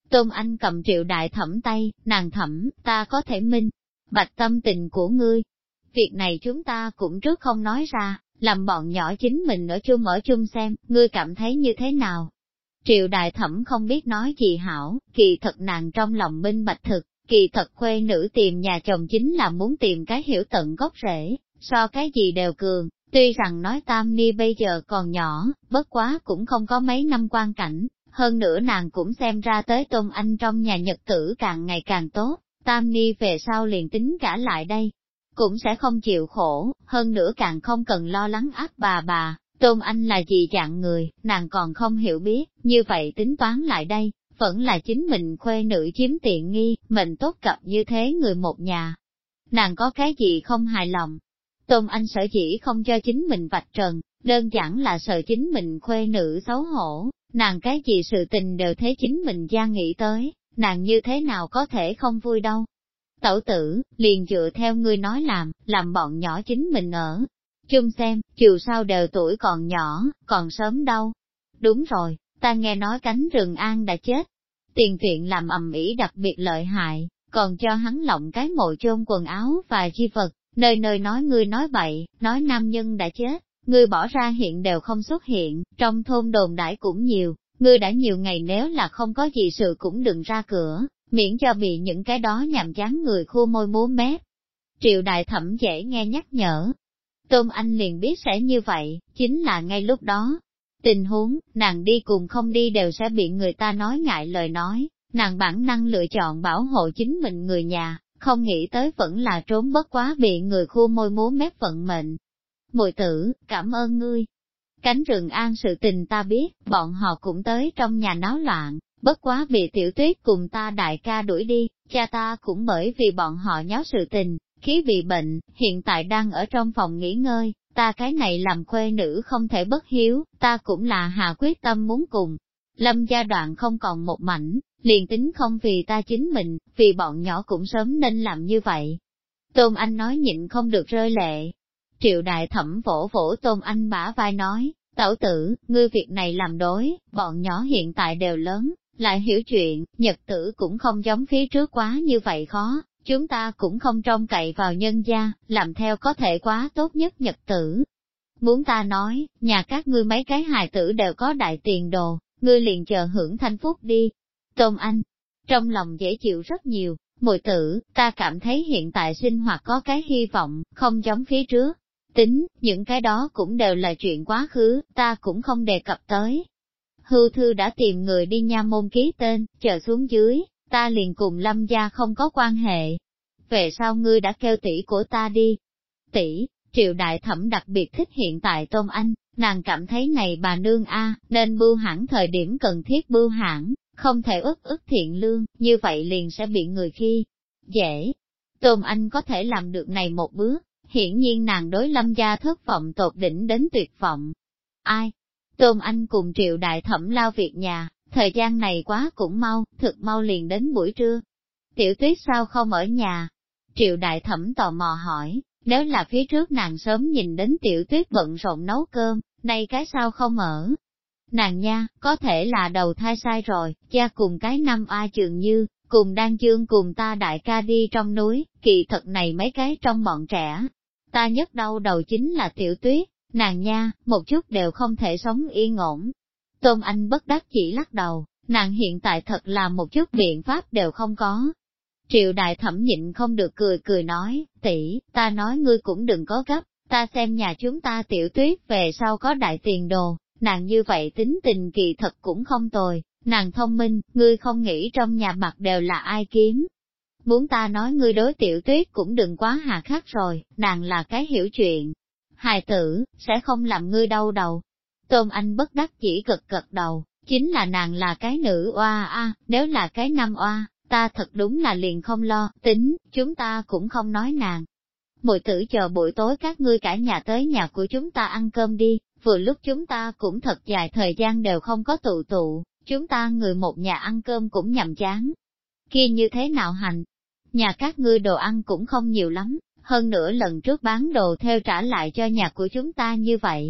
Tôn Anh cầm Triệu Đại Thẩm tay, nàng thẩm, ta có thể minh bạch tâm tình của ngươi. Việc này chúng ta cũng trước không nói ra, làm bọn nhỏ chính mình ở chung xem, ngươi cảm thấy như thế nào. Triệu Đại Thẩm không biết nói gì hảo, kỳ thật nàng trong lòng minh bạch thực, kỳ thật khuê nữ tìm nhà chồng chính là muốn tìm cái hiểu tận gốc rễ, so cái gì đều cường. Tuy rằng nói Tam Ni bây giờ còn nhỏ, bất quá cũng không có mấy năm quan cảnh, hơn nữa nàng cũng xem ra tới Tôn Anh trong nhà nhật tử càng ngày càng tốt, Tam Ni về sau liền tính cả lại đây, cũng sẽ không chịu khổ, hơn nữa càng không cần lo lắng áp bà. Tôn Anh là gì dạng người, nàng còn không hiểu biết, như vậy tính toán lại đây, vẫn là chính mình khuê nữ chiếm tiện nghi, mình tốt cập như thế người một nhà. Nàng có cái gì không hài lòng? Tôn Anh sở dĩ không cho chính mình vạch trần, đơn giản là sợ chính mình khuê nữ xấu hổ, nàng cái gì sự tình đều thế chính mình gia nghĩ tới, nàng như thế nào có thể không vui đâu. Tẩu tử, liền dựa theo ngươi nói làm bọn nhỏ chính mình ở chung xem, chiều sau đều tuổi còn nhỏ, còn sớm đâu. Đúng rồi, ta nghe nói cánh rừng An đã chết. Tiền viện làm ầm ĩ đặc biệt lợi hại, còn cho hắn lộng cái mộ chôn quần áo và chi vật, nơi nơi nói ngươi nói bậy, nói nam nhân đã chết, ngươi bỏ ra hiện đều không xuất hiện, trong thôn đồn đãi cũng nhiều, ngươi đã nhiều ngày nếu là không có gì sự cũng đừng ra cửa, miễn cho bị những cái đó nhàm chán người khua môi múa mép. Triệu Đại Thẩm dễ nghe nhắc nhở. Tôn Anh liền biết sẽ như vậy, chính là ngay lúc đó. Tình huống, nàng đi cùng không đi đều sẽ bị người ta nói ngại lời nói, nàng bản năng lựa chọn bảo hộ chính mình người nhà, không nghĩ tới vẫn là trốn bất quá bị người khua môi múa mép vận mệnh. Muội tử, cảm ơn ngươi. Cánh rừng An sự tình ta biết, bọn họ cũng tới trong nhà náo loạn, bất quá bị Tiểu Tuyết cùng ta đại ca đuổi đi, cha ta cũng bởi vì bọn họ nháo sự tình, khí bị bệnh, hiện tại đang ở trong phòng nghỉ ngơi, ta cái này làm khuê nữ không thể bất hiếu, ta cũng là hạ quyết tâm muốn cùng. Lâm gia đoạn không còn một mảnh, liền tính không vì ta chính mình, vì bọn nhỏ cũng sớm nên làm như vậy. Tôn Anh nói nhịn không được rơi lệ. Triệu Đại Thẩm vỗ vỗ Tôn Anh bả vai nói, tẩu tử, ngươi việc này làm đối, bọn nhỏ hiện tại đều lớn, lại hiểu chuyện, nhật tử cũng không giống phía trước quá như vậy khó, chúng ta cũng không trông cậy vào nhân gia, làm theo có thể quá tốt nhất nhật tử. Muốn ta nói, nhà các ngươi mấy cái hài tử đều có đại tiền đồ, ngươi liền chờ hưởng thanh phúc đi. Tôn Anh, trong lòng dễ chịu rất nhiều, muội tử, ta cảm thấy hiện tại sinh hoạt có cái hy vọng, không giống phía trước. Tính, những cái đó cũng đều là chuyện quá khứ, ta cũng không đề cập tới. Hưu thư đã tìm người đi nha môn ký tên, chờ xuống dưới, ta liền cùng Lâm gia không có quan hệ. Về sau ngươi đã kêu tỷ của ta đi. Tỷ, Triệu Đại Thẩm đặc biệt thích hiện tại Tôn Anh, nàng cảm thấy này bà nương nên bưu hãng thời điểm cần thiết bưu hãng, không thể ức thiện lương, như vậy liền sẽ bị người khi dễ. Tôn Anh có thể làm được này một bước, hiển nhiên nàng đối Lâm gia thất vọng tột đỉnh đến tuyệt vọng. Ai? Tôn Anh cùng Triệu Đại Thẩm lao việc nhà, thời gian này quá cũng mau, thực mau liền đến buổi trưa. Tiểu Tuyết sao không ở nhà? Triệu Đại Thẩm tò mò hỏi, nếu là phía trước nàng sớm nhìn đến Tiểu Tuyết bận rộn nấu cơm, nay cái sao không ở? Nàng nha, có thể là đầu thai sai rồi, cha cùng cái năm A Trường Như, cùng Đan Dương cùng ta đại ca đi trong núi, kỳ thật này mấy cái trong bọn trẻ. Ta nhất đau đầu chính là Tiểu Tuyết, nàng nha, một chút đều không thể sống yên ổn. Tôn Anh bất đắc chỉ lắc đầu, nàng hiện tại thật là một chút biện pháp đều không có. Triệu Đại Thẩm nhịn không được cười nói, tỷ, ta nói ngươi cũng đừng có gấp, ta xem nhà chúng ta Tiểu Tuyết về sau có đại tiền đồ, nàng như vậy tính tình kỳ thật cũng không tồi, nàng thông minh, ngươi không nghĩ trong nhà mặt đều là ai kiếm. Muốn ta nói ngươi đối Tiểu Tuyết cũng đừng quá hà khắc rồi, nàng là cái hiểu chuyện. Hài tử, sẽ không làm ngươi đau đầu. Tôn Anh bất đắc chỉ gật đầu, chính là nàng là cái nữ oa nếu là cái nam oa, ta thật đúng là liền không lo, tính, chúng ta cũng không nói nàng. Muội tử chờ buổi tối các ngươi cả nhà tới nhà của chúng ta ăn cơm đi, vừa lúc chúng ta cũng thật dài thời gian đều không có tụ, chúng ta người một nhà ăn cơm cũng nhàm chán. Kia như thế nào hành? Nhà các ngươi đồ ăn cũng không nhiều lắm, hơn nữa lần trước bán đồ theo trả lại cho nhà của chúng ta như vậy.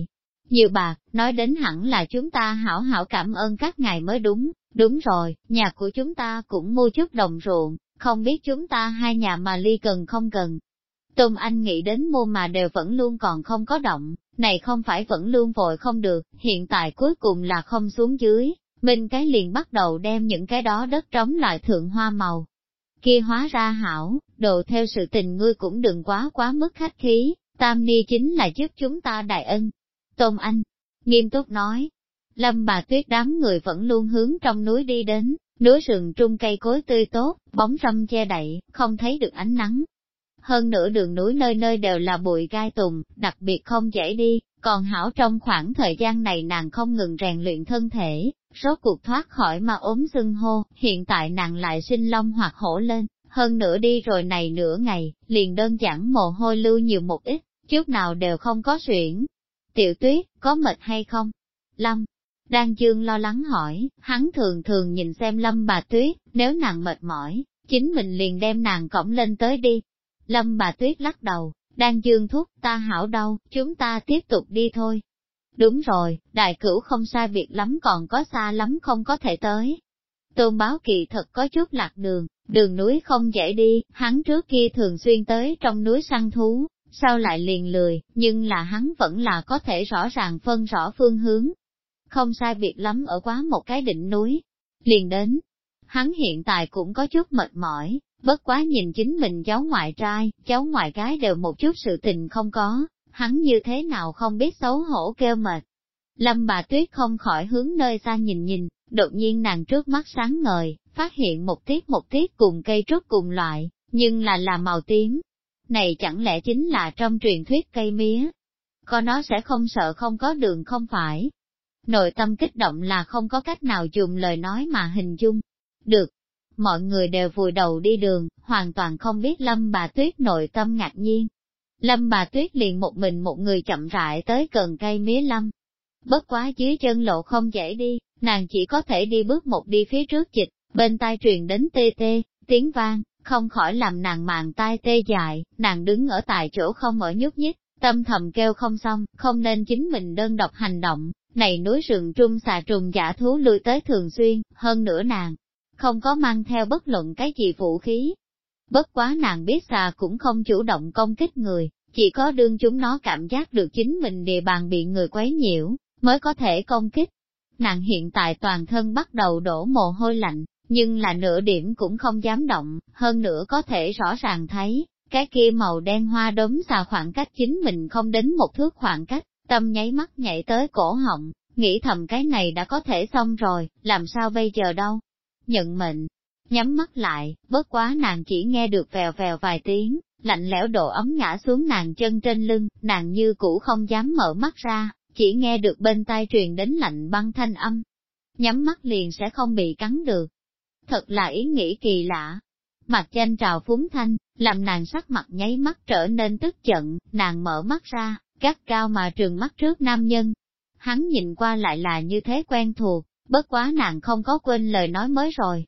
Nhiều bạc, nói đến hẳn là chúng ta hảo hảo cảm ơn các ngài mới đúng, đúng rồi, nhà của chúng ta cũng mua chút đồng ruộng, không biết chúng ta hai nhà mà ly cần không cần. Tôn Anh nghĩ đến mua mà đều vẫn luôn còn không có động, này không phải vẫn luôn vội không được, hiện tại cuối cùng là không xuống dưới, mình cái liền bắt đầu đem những cái đó đất trống lại thượng hoa màu. Kia hóa ra hảo, đồ theo sự tình ngươi cũng đừng quá mức khách khí, Tam Ni chính là giúp chúng ta đại ân. Tôn Anh, nghiêm túc nói, Lâm Bà Tuyết đám người vẫn luôn hướng trong núi đi đến, núi rừng trung cây cối tươi tốt, bóng râm che đậy, không thấy được ánh nắng. Hơn nữa đường núi nơi nơi đều là bụi gai tùng, đặc biệt không dễ đi, còn hảo trong khoảng thời gian này nàng không ngừng rèn luyện thân thể, rốt cuộc thoát khỏi mà ốm sưng hô, hiện tại nàng lại sinh long hoặc hổ lên, hơn nữa đi rồi này nửa ngày, liền đơn giản mồ hôi lưu nhiều một ít, chút nào đều không có suyễn. Tiểu Tuyết, có mệt hay không? Lâm Đan Dương lo lắng hỏi, hắn thường thường nhìn xem Lâm Bà Tuyết, nếu nàng mệt mỏi, chính mình liền đem nàng cõng lên tới đi. Lâm Bà Tuyết lắc đầu, Đan Dương thúc, ta hảo đâu, chúng ta tiếp tục đi thôi. Đúng rồi, đại cửu không sai biệt lắm còn có xa lắm không có thể tới. Tôn Báo Kỳ thật có chút lạc đường, đường núi không dễ đi, hắn trước kia thường xuyên tới trong núi săn thú, sau lại liền lười, nhưng là hắn vẫn là có thể rõ ràng phân rõ phương hướng. Không sai biệt lắm ở quá một cái đỉnh núi, liền đến. Hắn hiện tại cũng có chút mệt mỏi, bất quá nhìn chính mình cháu ngoại trai, cháu ngoại gái đều một chút sự tình không có, hắn như thế nào không biết xấu hổ kêu mệt. Lâm Bà Tuyết không khỏi hướng nơi xa nhìn nhìn, đột nhiên nàng trước mắt sáng ngời, phát hiện một tiết cùng cây trúc cùng loại, nhưng là màu tím. Này chẳng lẽ chính là trong truyền thuyết cây mía? Có nó sẽ không sợ không có đường không phải? Nội tâm kích động là không có cách nào dùng lời nói mà hình dung. Được, mọi người đều vùi đầu đi đường, hoàn toàn không biết Lâm Bà Tuyết nội tâm ngạc nhiên. Lâm Bà Tuyết liền một mình một người chậm rãi tới gần cây mía lâm. Bất quá dưới chân lộ không dễ đi, nàng chỉ có thể đi bước một đi phía trước dịch, bên tai truyền đến tê tê, tiếng vang, không khỏi làm nàng màng tai tê dại, nàng đứng ở tại chỗ không ở nhúc nhích, tâm thầm kêu không xong, không nên chính mình đơn độc hành động, này núi rừng trung xà trùng dã thú lui tới thường xuyên, hơn nữa nàng không có mang theo bất luận cái gì vũ khí. Bất quá nàng biết xà cũng không chủ động công kích người, chỉ có đương chúng nó cảm giác được chính mình địa bàn bị người quấy nhiễu, mới có thể công kích. Nàng hiện tại toàn thân bắt đầu đổ mồ hôi lạnh, nhưng là nửa điểm cũng không dám động, hơn nữa có thể rõ ràng thấy, cái kia màu đen hoa đốm xà khoảng cách chính mình không đến một thước khoảng cách, tâm nháy mắt nhảy tới cổ họng, nghĩ thầm cái này đã có thể xong rồi, làm sao bây giờ đâu. Nhận mệnh, nhắm mắt lại, bất quá nàng chỉ nghe được vèo vèo vài tiếng, lạnh lẽo độ ấm ngã xuống nàng chân trên lưng, nàng như cũ không dám mở mắt ra, chỉ nghe được bên tai truyền đến lạnh băng thanh âm. Nhắm mắt liền sẽ không bị cắn được. Thật là ý nghĩ kỳ lạ. Mặt danh trào phúng thanh, làm nàng sắc mặt nháy mắt trở nên tức giận, nàng mở mắt ra, gắt cao mà trừng mắt trước nam nhân. Hắn nhìn qua lại là như thế quen thuộc, bất quá nàng không có quên lời nói mới rồi,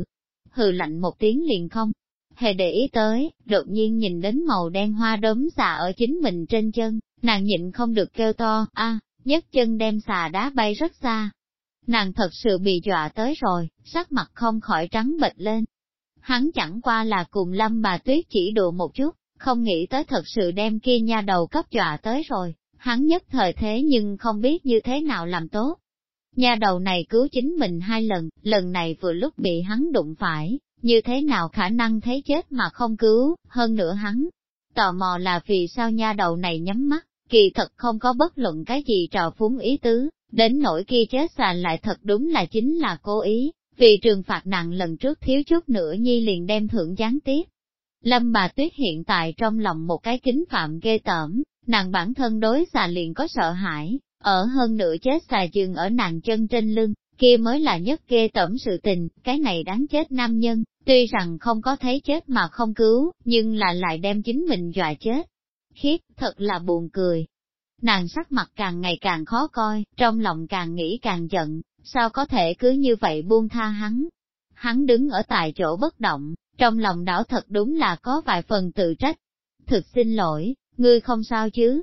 hừ lạnh một tiếng liền không hề để ý tới, đột nhiên nhìn đến màu đen hoa đốm xà ở chính mình trên chân, nàng nhịn không được kêu to, nhấc chân đem xà đá bay rất xa. Nàng thật sự bị dọa tới rồi, sắc mặt không khỏi trắng bệch lên. Hắn chẳng qua là cùng Lâm Bà Tuyết chỉ đùa một chút, không nghĩ tới thật sự đem kia nha đầu cấp dọa tới rồi, hắn nhất thời thế nhưng không biết như thế nào làm tốt. Nha đầu này cứu chính mình 2 lần, lần này vừa lúc bị hắn đụng phải, như thế nào khả năng thấy chết mà không cứu, hơn nữa hắn. Tò mò là vì sao nha đầu này nhắm mắt, kỳ thật không có bất luận cái gì trò phúng ý tứ, đến nỗi kia chết xà lại thật đúng là chính là cố ý, vì trừng phạt nặng lần trước thiếu chút nữa nhi liền đem thưởng gián tiếp. Lâm Bà Tuyết hiện tại trong lòng một cái kính phạm ghê tởm, nàng bản thân đối xà liền có sợ hãi, ở hơn nữa chết xà dừng ở nàng chân trên lưng, kia mới là nhất ghê tởm sự tình, cái này đáng chết nam nhân, tuy rằng không có thấy chết mà không cứu, nhưng là lại đem chính mình dọa chết. Khiếp, thật là buồn cười. Nàng sắc mặt càng ngày càng khó coi, trong lòng càng nghĩ càng giận, sao có thể cứ như vậy buông tha hắn. Hắn đứng ở tại chỗ bất động, trong lòng đảo thật đúng là có vài phần tự trách. Thực xin lỗi, ngươi không sao chứ?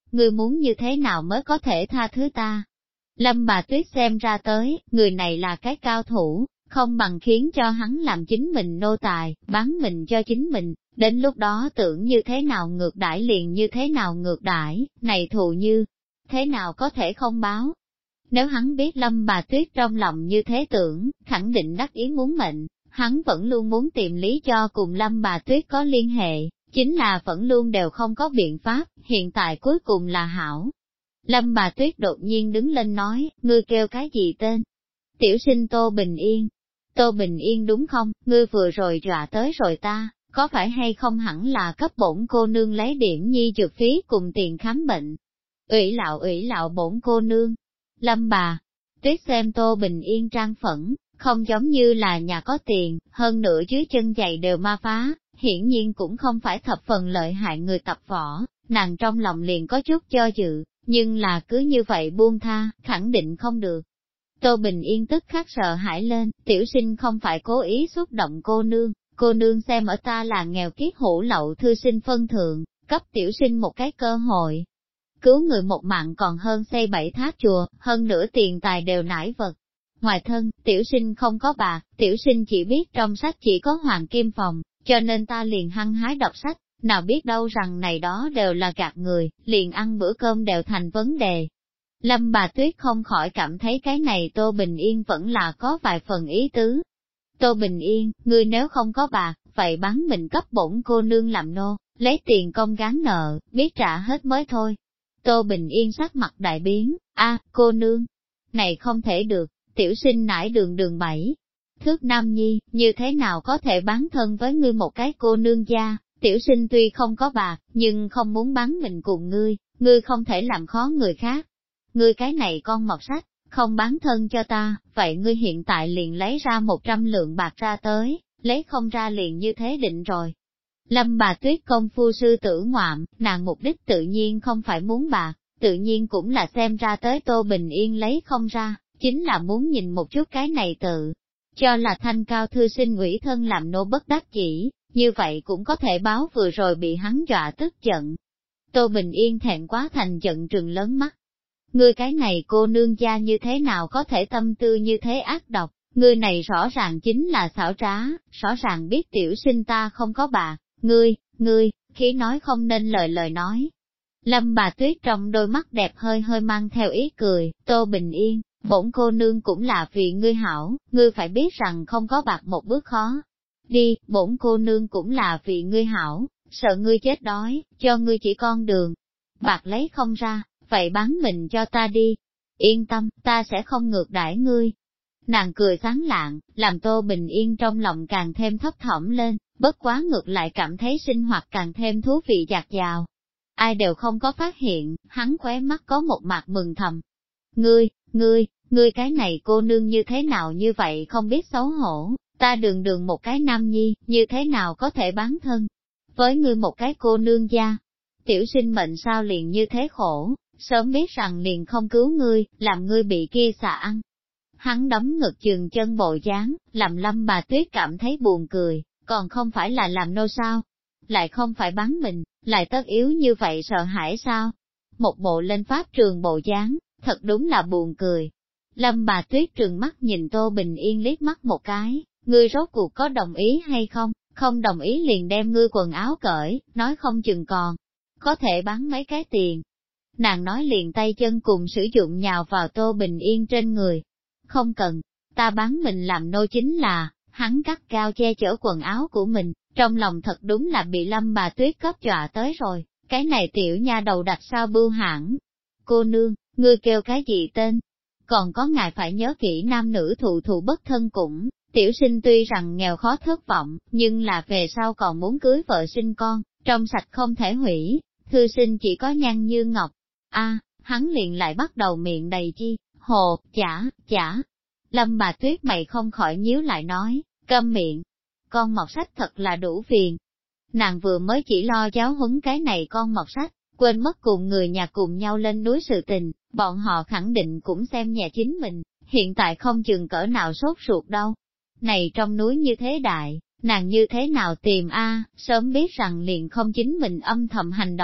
ngươi muốn như thế nào mới có thể tha thứ ta? Lâm Bà Tuyết xem ra tới, người này là cái cao thủ, không bằng khiến cho hắn làm chính mình nô tài, bán mình cho chính mình, đến lúc đó tưởng như thế nào ngược đãi liền như thế nào ngược đãi, này thù như thế nào có thể không báo. Nếu hắn biết Lâm Bà Tuyết trong lòng như thế tưởng, khẳng định đắc ý muốn mệnh, hắn vẫn luôn muốn tìm lý cho cùng Lâm Bà Tuyết có liên hệ, chính là vẫn luôn đều không có biện pháp, hiện tại cuối cùng là hảo. Lâm Bà Tuyết đột nhiên đứng lên nói, ngươi kêu cái gì tên? Tiểu sinh Tô Bình Yên. Tô Bình Yên đúng không, ngươi vừa rồi dọa tới rồi ta, có phải hay không hẳn là cấp bổn cô nương lấy điểm nhi dược phí cùng tiền khám bệnh. Ủy lạo bổn cô nương. Lâm Bà Tuyết xem Tô Bình Yên trang phẫn, không giống như là nhà có tiền, hơn nữa dưới chân giày đều ma phá, hiển nhiên cũng không phải thập phần lợi hại người tập võ, nàng trong lòng liền có chút cho dự, nhưng là cứ như vậy buông tha, khẳng định không được. Tô Bình Yên tức khắc sợ hãi lên, tiểu sinh không phải cố ý xúc động cô nương xem ở ta là nghèo kiết hủ lậu thư sinh phân thượng, cấp tiểu sinh một cái cơ hội. Cứu người một mạng còn hơn xây 7 tháp chùa, hơn nữa tiền tài đều nải vật. Ngoài thân, tiểu sinh không có bạc, tiểu sinh chỉ biết trong sách chỉ có hoàng kim phòng, cho nên ta liền hăng hái đọc sách, nào biết đâu rằng này đó đều là gạt người, liền ăn bữa cơm đều thành vấn đề. Lâm Bà Tuyết không khỏi cảm thấy cái này Tô Bình Yên vẫn là có vài phần ý tứ. Tô Bình Yên, ngươi nếu không có bạc, vậy bán mình cấp bổn cô nương làm nô, lấy tiền công gán nợ, biết trả hết mới thôi. Tô Bình Yên sắc mặt đại biến, cô nương, này không thể được, tiểu sinh nải đường 7 thước nam nhi, như thế nào có thể bán thân với ngươi một cái cô nương gia, tiểu sinh tuy không có bạc, nhưng không muốn bán mình cùng ngươi không thể làm khó người khác. Ngươi cái này con mọt sách, không bán thân cho ta, vậy ngươi hiện tại liền lấy ra 100 lượng bạc ra tới, lấy không ra liền như thế định rồi. Lâm Bà Tuyết công phu sư tử ngoạm, nàng mục đích tự nhiên không phải muốn bạc, tự nhiên cũng là xem ra tới Tô Bình Yên lấy không ra, chính là muốn nhìn một chút cái này tự. Cho là thanh cao thư sinh ủy thân làm nô bất đắc chỉ, như vậy cũng có thể báo vừa rồi bị hắn dọa tức giận. Tô Bình Yên thẹn quá thành giận trừng lớn mắt. Ngươi cái này cô nương gia như thế nào có thể tâm tư như thế ác độc, ngươi này rõ ràng chính là xảo trá, rõ ràng biết tiểu sinh ta không có bạc, ngươi, khí nói không nên lời nói. Lâm Bà Tuyết trong đôi mắt đẹp hơi mang theo ý cười, Tô Bình Yên, bổn cô nương cũng là vì ngươi hảo, ngươi phải biết rằng không có bạc một bước khó. Đi, bổn cô nương cũng là vì ngươi hảo, sợ ngươi chết đói, cho ngươi chỉ con đường. Bạc lấy không ra, vậy bán mình cho ta đi. Yên tâm, ta sẽ không ngược đãi ngươi. Nàng cười sáng lạng, làm Tô Bình Yên trong lòng càng thêm thấp thỏm lên, bất quá ngược lại cảm thấy sinh hoạt càng thêm thú vị dạt dào. Ai đều không có phát hiện, hắn khóe mắt có một mặt mừng thầm. Ngươi cái này cô nương như thế nào như vậy không biết xấu hổ, ta đường một cái nam nhi, như thế nào có thể bán thân. Với ngươi một cái cô nương gia, tiểu sinh mệnh sao liền như thế khổ, sớm biết rằng liền không cứu ngươi, làm ngươi bị kia xà ăn. Hắn đấm ngực chừng chân bộ dáng, làm Lâm Bà Tuyết cảm thấy buồn cười, còn không phải là làm nô sao? Lại không phải bán mình, lại tất yếu như vậy sợ hãi sao? Một bộ lên pháp trường bộ dáng, thật đúng là buồn cười. Lâm Bà Tuyết trừng mắt nhìn Tô Bình Yên liếc mắt một cái, ngươi rốt cuộc có đồng ý hay không? Không đồng ý liền đem ngươi quần áo cởi, nói không chừng còn có thể bán mấy cái tiền. Nàng nói liền tay chân cùng sử dụng nhào vào Tô Bình Yên trên người. Không cần, ta bán mình làm nô chính là, hắn cắt cao che chở quần áo của mình, trong lòng thật đúng là bị Lâm Bà Tuyết cấp dọa tới rồi, cái này tiểu nha đầu đặt sao bưu hãng. Cô nương, ngươi kêu cái gì tên? Còn có ngài phải nhớ kỹ nam nữ thụ bất thân cũng, tiểu sinh tuy rằng nghèo khó thất vọng, nhưng là về sau còn muốn cưới vợ sinh con, trong sạch không thể hủy, thư sinh chỉ có nhan như ngọc. Hắn liền lại bắt đầu miệng đầy chi, hồ, chả. Lâm Bà Tuyết mày không khỏi nhíu lại nói, câm miệng, con mọt sách thật là đủ phiền. Nàng vừa mới chỉ lo giáo huấn cái này con mọt sách, quên mất cùng người nhà cùng nhau lên núi sự tình, bọn họ khẳng định cũng xem nhà chính mình, hiện tại không chừng cỡ nào sốt ruột đâu. Này trong núi như thế đại, nàng như thế nào tìm sớm biết rằng liền không chính mình âm thầm hành động,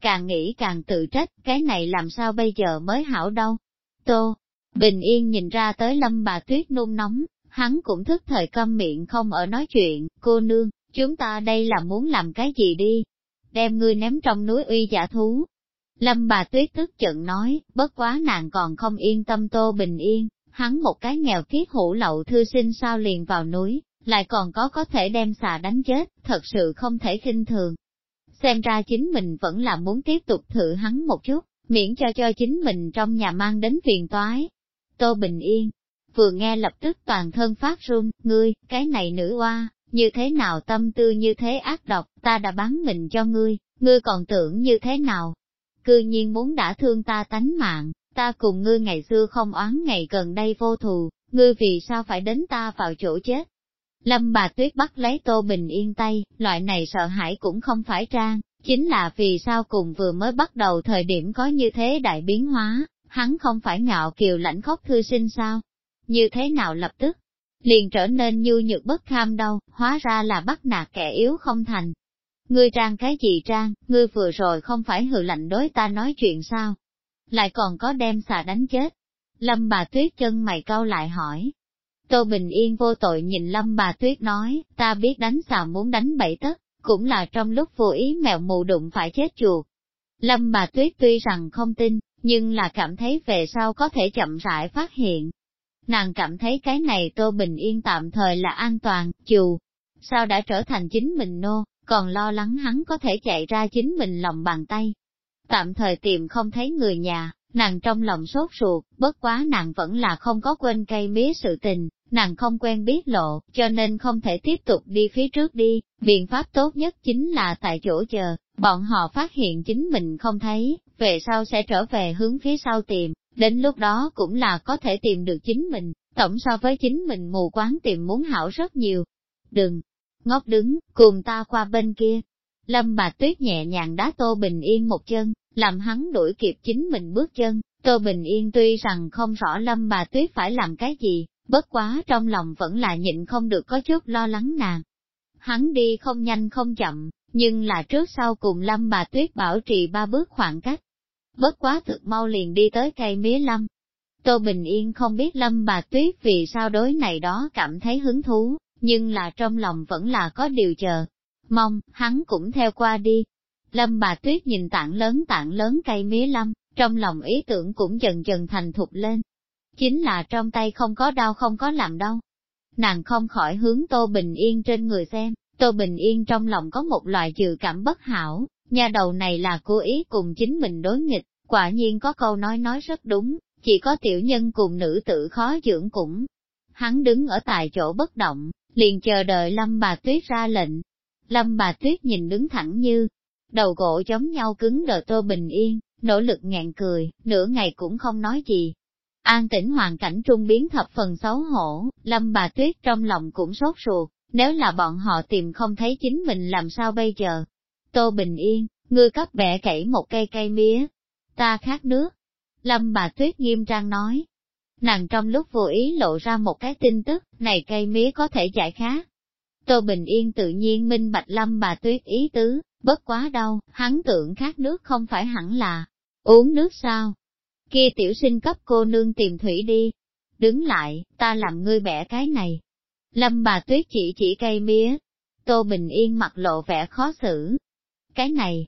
càng nghĩ càng tự trách, cái này làm sao bây giờ mới hảo đâu. Tô Bình Yên nhìn ra tới Lâm Bà Tuyết nôn nóng, hắn cũng thức thời câm miệng không ở nói chuyện, cô nương, chúng ta đây là muốn làm cái gì đi? Đem ngươi ném trong núi uy giả thú. Lâm Bà Tuyết tức giận nói, bất quá nàng còn không yên tâm Tô Bình Yên, hắn một cái nghèo kiết hủ lậu thư sinh sao liền vào núi, lại còn có thể đem xà đánh chết, thật sự không thể khinh thường. Xem ra chính mình vẫn là muốn tiếp tục thử hắn một chút, miễn cho chính mình trong nhà mang đến phiền toái. Tô Bình Yên vừa nghe lập tức toàn thân phát run, ngươi, cái này nữ oa, như thế nào tâm tư như thế ác độc, ta đã bán mình cho ngươi, ngươi còn tưởng như thế nào? Cư nhiên muốn đã thương ta tánh mạng, ta cùng ngươi ngày xưa không oán ngày gần đây vô thù, ngươi vì sao phải đến ta vào chỗ chết? Lâm Bà Tuyết bắt lấy Tô Bình Yên tay, loại này sợ hãi cũng không phải trang, chính là vì sao cùng vừa mới bắt đầu thời điểm có như thế đại biến hóa, hắn không phải ngạo kiều lãnh khóc thư sinh sao? Như thế nào lập tức liền trở nên nhu nhược bất kham đâu, hóa ra là bắt nạt kẻ yếu không thành. Ngươi trang cái gì trang, ngươi vừa rồi không phải hừ lạnh đối ta nói chuyện sao? Lại còn có đem xà đánh chết. Lâm Bà Tuyết chân mày cau lại hỏi. Tô Bình Yên vô tội nhìn Lâm Bà Tuyết nói, ta biết đánh xà muốn đánh bậy tất, cũng là trong lúc vô ý mèo mù đụng phải chết chuột. Lâm Bà Tuyết tuy rằng không tin, nhưng là cảm thấy về sau có thể chậm rãi phát hiện. Nàng cảm thấy cái này Tô Bình Yên tạm thời là an toàn, dù sao đã trở thành chính mình nô, còn lo lắng hắn có thể chạy ra chính mình lòng bàn tay. Tạm thời tìm không thấy người nhà, nàng trong lòng sốt ruột, bất quá nàng vẫn là không có quên cây mía sự tình, nàng không quen biết lộ, cho nên không thể tiếp tục đi phía trước đi, biện pháp tốt nhất chính là tại chỗ chờ, bọn họ phát hiện chính mình không thấy, về sau sẽ trở về hướng phía sau tìm, đến lúc đó cũng là có thể tìm được chính mình, tổng so với chính mình mù quáng tìm muốn hảo rất nhiều. Đừng ngốc đứng, cùng ta qua bên kia. Lâm Bà Tuyết nhẹ nhàng đá Tô Bình Yên một chân, làm hắn đuổi kịp chính mình bước chân. Tô Bình Yên tuy rằng không rõ Lâm Bà Tuyết phải làm cái gì, bất quá trong lòng vẫn là nhịn không được có chút lo lắng nàng. Hắn đi không nhanh không chậm, nhưng là trước sau cùng Lâm Bà Tuyết bảo trì 3 bước khoảng cách. Bất quá thực mau liền đi tới cây mía lâm. Tô Bình Yên không biết Lâm Bà Tuyết vì sao đối này đó cảm thấy hứng thú, nhưng là trong lòng vẫn là có điều chờ. Mong, hắn cũng theo qua đi. Lâm Bà Tuyết nhìn tảng lớn cây mía lâm, trong lòng ý tưởng cũng dần dần thành thục lên. Chính là trong tay không có đau không có làm đâu. Nàng không khỏi hướng Tô Bình Yên trên người xem, Tô Bình Yên trong lòng có một loại dự cảm bất hảo, nhà đầu này là cố ý cùng chính mình đối nghịch, quả nhiên có câu nói rất đúng, chỉ có tiểu nhân cùng nữ tử khó dưỡng cũng. Hắn đứng ở tại chỗ bất động, liền chờ đợi Lâm Bà Tuyết ra lệnh. Lâm Bà Tuyết nhìn đứng thẳng như đầu gỗ giống nhau cứng đờ Tô Bình Yên, nỗ lực ngẹn cười, nửa ngày cũng không nói gì. An tĩnh hoàn cảnh trung biến thập phần xấu hổ, Lâm Bà Tuyết trong lòng cũng sốt ruột, nếu là bọn họ tìm không thấy chính mình làm sao bây giờ? Tô Bình Yên, ngươi cấp bẻ cậy một cây mía, ta khát nước. Lâm Bà Tuyết nghiêm trang nói. Nàng trong lúc vô ý lộ ra một cái tin tức, này cây mía có thể giải khát. Tô Bình Yên tự nhiên minh bạch Lâm Bà Tuyết ý tứ, bất quá đâu, hắn tưởng khát nước không phải hẳn là uống nước sao? Kia tiểu sinh cấp cô nương tìm thủy đi. Đứng lại, ta làm ngươi bẻ cái này. Lâm Bà Tuyết chỉ cây mía. Tô Bình Yên mặt lộ vẻ khó xử. Cái này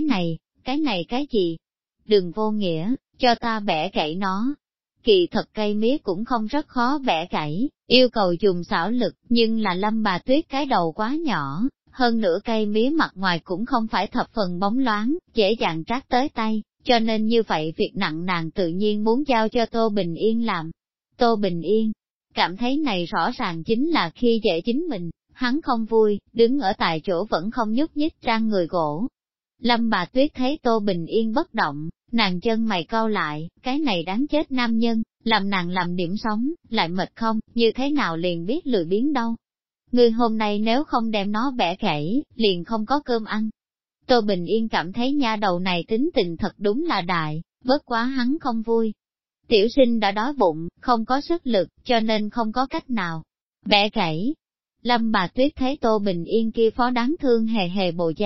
cái gì? Đừng vô nghĩa, cho ta bẻ gãy nó. Kỳ thật cây mía cũng không rất khó bẻ gãy, yêu cầu dùng xảo lực, nhưng là Lâm Bà Tuyết cái đầu quá nhỏ, hơn nữa cây mía mặt ngoài cũng không phải thập phần bóng loáng, dễ dàng trát tới tay, cho nên như vậy việc nặng nàng tự nhiên muốn giao cho Tô Bình Yên làm. Tô Bình Yên cảm thấy này rõ ràng chính là khi dễ chính mình, hắn không vui, đứng ở tại chỗ vẫn không nhúc nhích trang người gỗ. Lâm Bà Tuyết thấy Tô Bình Yên bất động, nàng chân mày cau lại, cái này đáng chết nam nhân, làm nàng làm điểm sống, lại mệt không, như thế nào liền biết lười biếng đâu. Ngươi hôm nay nếu không đem nó bẻ gãy, liền không có cơm ăn. Tô Bình Yên cảm thấy nha đầu này tính tình thật đúng là đại, bất quá hắn không vui. Tiểu sinh đã đói bụng, không có sức lực, cho nên không có cách nào. Bẻ gãy. Lâm Bà Tuyết thấy Tô Bình Yên kia phó đáng thương hề hề bộ dáng,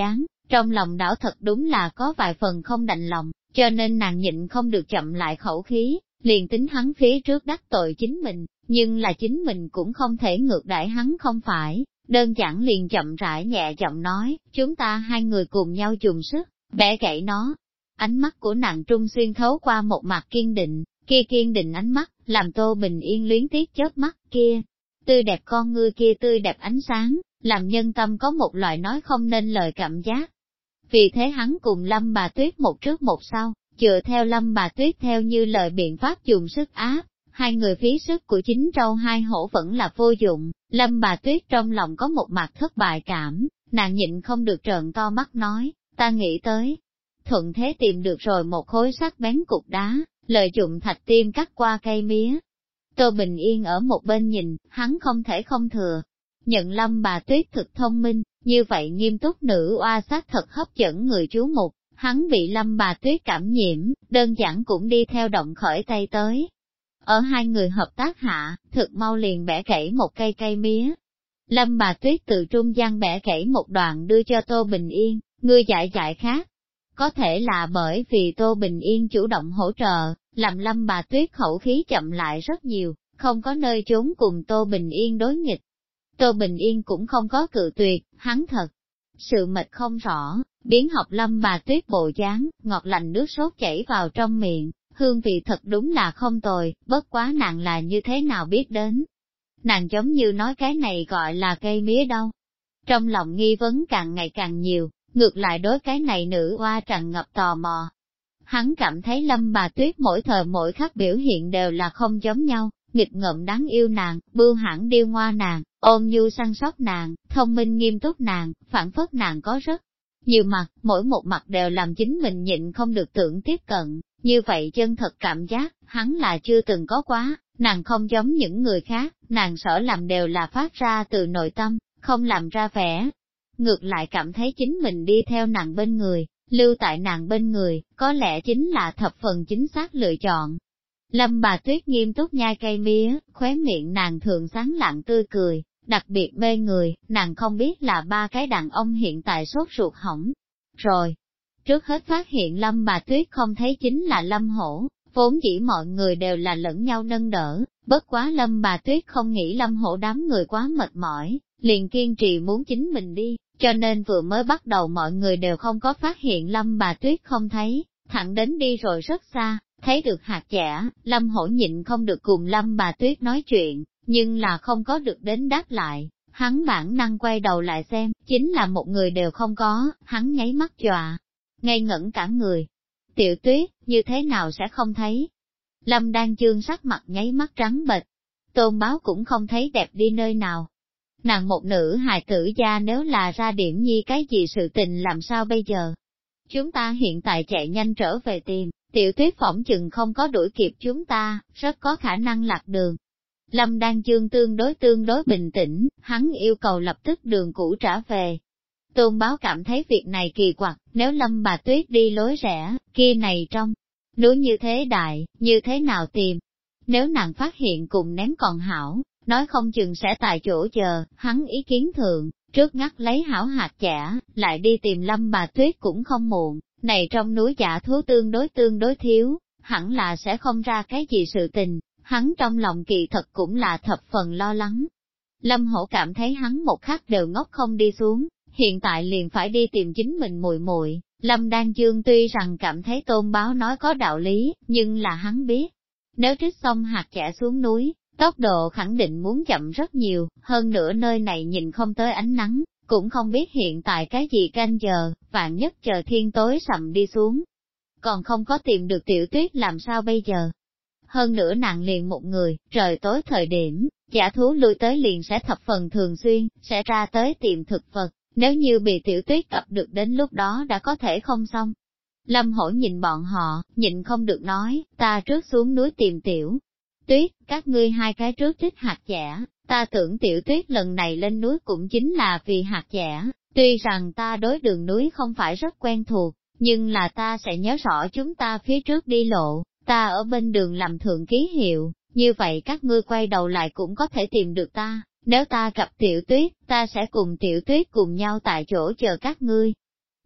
Trong lòng đảo thật đúng là có vài phần không đành lòng, cho nên nàng nhịn không được chậm lại khẩu khí, liền tính hắn phía trước đắc tội chính mình, nhưng là chính mình cũng không thể ngược đãi hắn không phải, đơn giản liền chậm rãi nhẹ giọng nói, chúng ta hai người cùng nhau dùng sức, bẻ gãy nó. Ánh mắt của nàng trung xuyên thấu qua một mặt kiên định, kia kiên định ánh mắt, làm Tô Bình Yên luyến tiếc chớp mắt kia. Tươi đẹp con ngươi kia tươi đẹp ánh sáng, làm nhân tâm có một loại nói không nên lời cảm giác. Vì thế hắn cùng Lâm Bà Tuyết một trước một sau, dựa theo Lâm Bà Tuyết theo như lời biện pháp dùng sức áp, hai người phí sức của chính trâu hai hổ vẫn là vô dụng. Lâm Bà Tuyết trong lòng có một mặt thất bại cảm, nàng nhịn không được trợn to mắt nói, ta nghĩ tới. Thuận thế tìm được rồi một khối sắc bén cục đá, lợi dụng thạch tim cắt qua cây mía. Tô Bình Yên ở một bên nhìn, hắn không thể không thừa. Nhận Lâm Bà Tuyết thực thông minh, như vậy nghiêm túc nữ oa sát thật hấp dẫn người chú mục, hắn bị Lâm Bà Tuyết cảm nhiễm, đơn giản cũng đi theo động khởi tay tới. Ở hai người hợp tác hạ, thực mau liền bẻ gãy một cây mía. Lâm Bà Tuyết từ trung gian bẻ gãy một đoạn đưa cho Tô Bình Yên, ngươi dại khác. Có thể là bởi vì Tô Bình Yên chủ động hỗ trợ, làm Lâm Bà Tuyết khẩu khí chậm lại rất nhiều, không có nơi trốn cùng Tô Bình Yên đối nghịch. Tô Bình Yên cũng không có cự tuyệt, hắn thật. Sự mệt không rõ, biến học Lâm Bà Tuyết bộ dáng, ngọt lành nước sốt chảy vào trong miệng, hương vị thật đúng là không tồi, bất quá nàng là như thế nào biết đến. Nàng giống như nói cái này gọi là cây mía đâu. Trong lòng nghi vấn càng ngày càng nhiều, ngược lại đối cái này nữ oa tràn ngập tò mò. Hắn cảm thấy Lâm Bà Tuyết mỗi thời mỗi khắc biểu hiện đều là không giống nhau, nghịch ngợm đáng yêu nàng, bưu hãn điêu ngoa nàng, ôn nhu săn sóc nàng, thông minh nghiêm túc nàng, phản phất nàng có rất nhiều mặt, mỗi một mặt đều làm chính mình nhịn không được tưởng tiếp cận, như vậy chân thật cảm giác, hắn là chưa từng có quá, nàng không giống những người khác, nàng sở làm đều là phát ra từ nội tâm, không làm ra vẻ. Ngược lại cảm thấy chính mình đi theo nàng bên người, lưu tại nàng bên người, có lẽ chính là thập phần chính xác lựa chọn. Lâm Bà Tuyết nghiêm túc nhai cây mía, khóe miệng nàng thường sáng lạng tươi cười, đặc biệt mê người, nàng không biết là ba cái đàn ông hiện tại sốt ruột hỏng. Rồi, trước hết phát hiện Lâm Bà Tuyết không thấy chính là Lâm Hổ, vốn dĩ mọi người đều là lẫn nhau nâng đỡ, bất quá Lâm Bà Tuyết không nghĩ Lâm Hổ đám người quá mệt mỏi, liền kiên trì muốn chính mình đi, cho nên vừa mới bắt đầu mọi người đều không có phát hiện Lâm Bà Tuyết không thấy, thẳng đến đi rồi rất xa, thấy được hạt chẻ, Lâm Hổ nhịn không được cùng Lâm Bà Tuyết nói chuyện, nhưng là không có được đến đáp lại, hắn bản năng quay đầu lại xem, chính là một người đều không có, hắn nháy mắt dọa, ngây ngẩn cả người. Tiểu Tuyết, như thế nào sẽ không thấy? Lâm Đan Chương sắc mặt nháy mắt trắng bệch, Tôn Báo cũng không thấy đẹp đi nơi nào. Nàng một nữ hài tử gia nếu là ra điểm nhi cái gì sự tình làm sao bây giờ? Chúng ta hiện tại chạy nhanh trở về tìm, Tiểu Tuyết phỏng chừng không có đuổi kịp chúng ta, rất có khả năng lạc đường. Lâm Đan Chương tương đối bình tĩnh, hắn yêu cầu lập tức đường cũ trả về. Tôn Báo cảm thấy việc này kỳ quặc, nếu Lâm Bà Tuyết đi lối rẽ, kia này trong núi như thế đại, như thế nào tìm? Nếu nàng phát hiện cùng ném còn hảo, nói không chừng sẽ tại chỗ chờ, hắn ý kiến thượng, trước ngắt lấy hảo hạt chả, lại đi tìm Lâm Bà Tuyết cũng không muộn, này trong núi giả thú tương đối thiếu, hẳn là sẽ không ra cái gì sự tình, hắn trong lòng kỳ thật cũng là thập phần lo lắng. Lâm Hổ cảm thấy hắn một khắc đều ngốc không đi xuống, hiện tại liền phải đi tìm chính mình muội muội. Lâm Đan Dương tuy rằng cảm thấy Tôn Báo nói có đạo lý, nhưng là hắn biết, nếu trích xong hạt chả xuống núi, tốc độ khẳng định muốn chậm rất nhiều, hơn nữa nơi này nhìn không tới ánh nắng, cũng không biết hiện tại cái gì canh giờ, vạn nhất chờ thiên tối sầm đi xuống. Còn không có tìm được Tiểu Tuyết làm sao bây giờ? Hơn nữa nàng liền một người, trời tối thời điểm, giả thú lui tới liền sẽ thập phần thường xuyên, sẽ ra tới tìm thực vật, nếu như bị Tiểu Tuyết gặp được đến lúc đó đã có thể không xong. Lâm Hổ nhìn bọn họ, nhịn không được nói, ta trước xuống núi tìm Tiểu Tuyết, các ngươi hai cái trước trích hạt chẻ, ta tưởng Tiểu Tuyết lần này lên núi cũng chính là vì hạt chẻ, tuy rằng ta đối đường núi không phải rất quen thuộc, nhưng là ta sẽ nhớ rõ chúng ta phía trước đi lộ, ta ở bên đường làm thượng ký hiệu, như vậy các ngươi quay đầu lại cũng có thể tìm được ta, nếu ta gặp Tiểu Tuyết, ta sẽ cùng Tiểu Tuyết cùng nhau tại chỗ chờ các ngươi.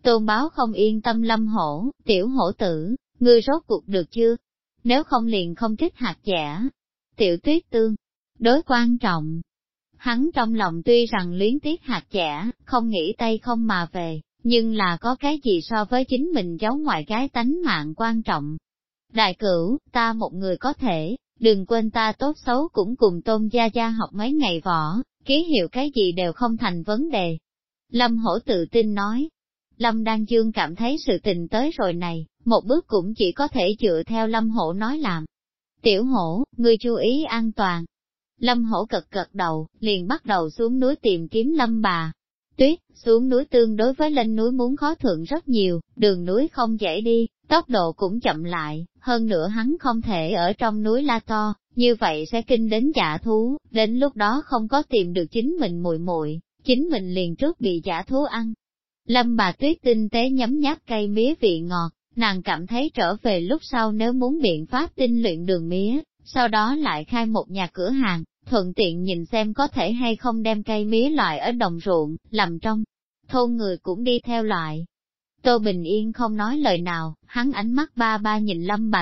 Tôn Báo không yên tâm Lâm Hổ, tiểu hổ tử, ngươi rốt cuộc được chưa? Nếu không liền không thích hạt dẻ. Tiểu Tuyết tương, đối quan trọng. Hắn trong lòng tuy rằng luyến tiếc hạt dẻ, không nghĩ tay không mà về, nhưng là có cái gì so với chính mình giấu ngoại gái tánh mạng quan trọng. Đại cửu, ta một người có thể, đừng quên ta tốt xấu cũng cùng Tôn Gia Gia học mấy ngày võ, ký hiệu cái gì đều không thành vấn đề. Lâm Hổ tự tin nói. Lâm Đan Dương cảm thấy sự tình tới rồi này, một bước cũng chỉ có thể dựa theo Lâm Hổ nói làm. Tiểu Hổ, ngươi chú ý an toàn. Lâm Hổ cật cật đầu, liền bắt đầu xuống núi tìm kiếm Lâm bà. Tuyết, xuống núi tương đối với lên núi muốn khó thượng rất nhiều, đường núi không dễ đi, tốc độ cũng chậm lại, hơn nữa hắn không thể ở trong núi la to, như vậy sẽ kinh đến dã thú, đến lúc đó không có tìm được chính mình muội muội, chính mình liền trước bị dã thú ăn. Lâm bà Tuyết tinh tế nhấm nháp cây mía vị ngọt, nàng cảm thấy trở về lúc sau nếu muốn biện pháp tinh luyện đường mía, sau đó lại khai một nhà cửa hàng, thuận tiện nhìn xem có thể hay không đem cây mía loại ở đồng ruộng, làm trong thôn người cũng đi theo loại. Tô Bình Yên không nói lời nào, hắn ánh mắt ba ba nhìn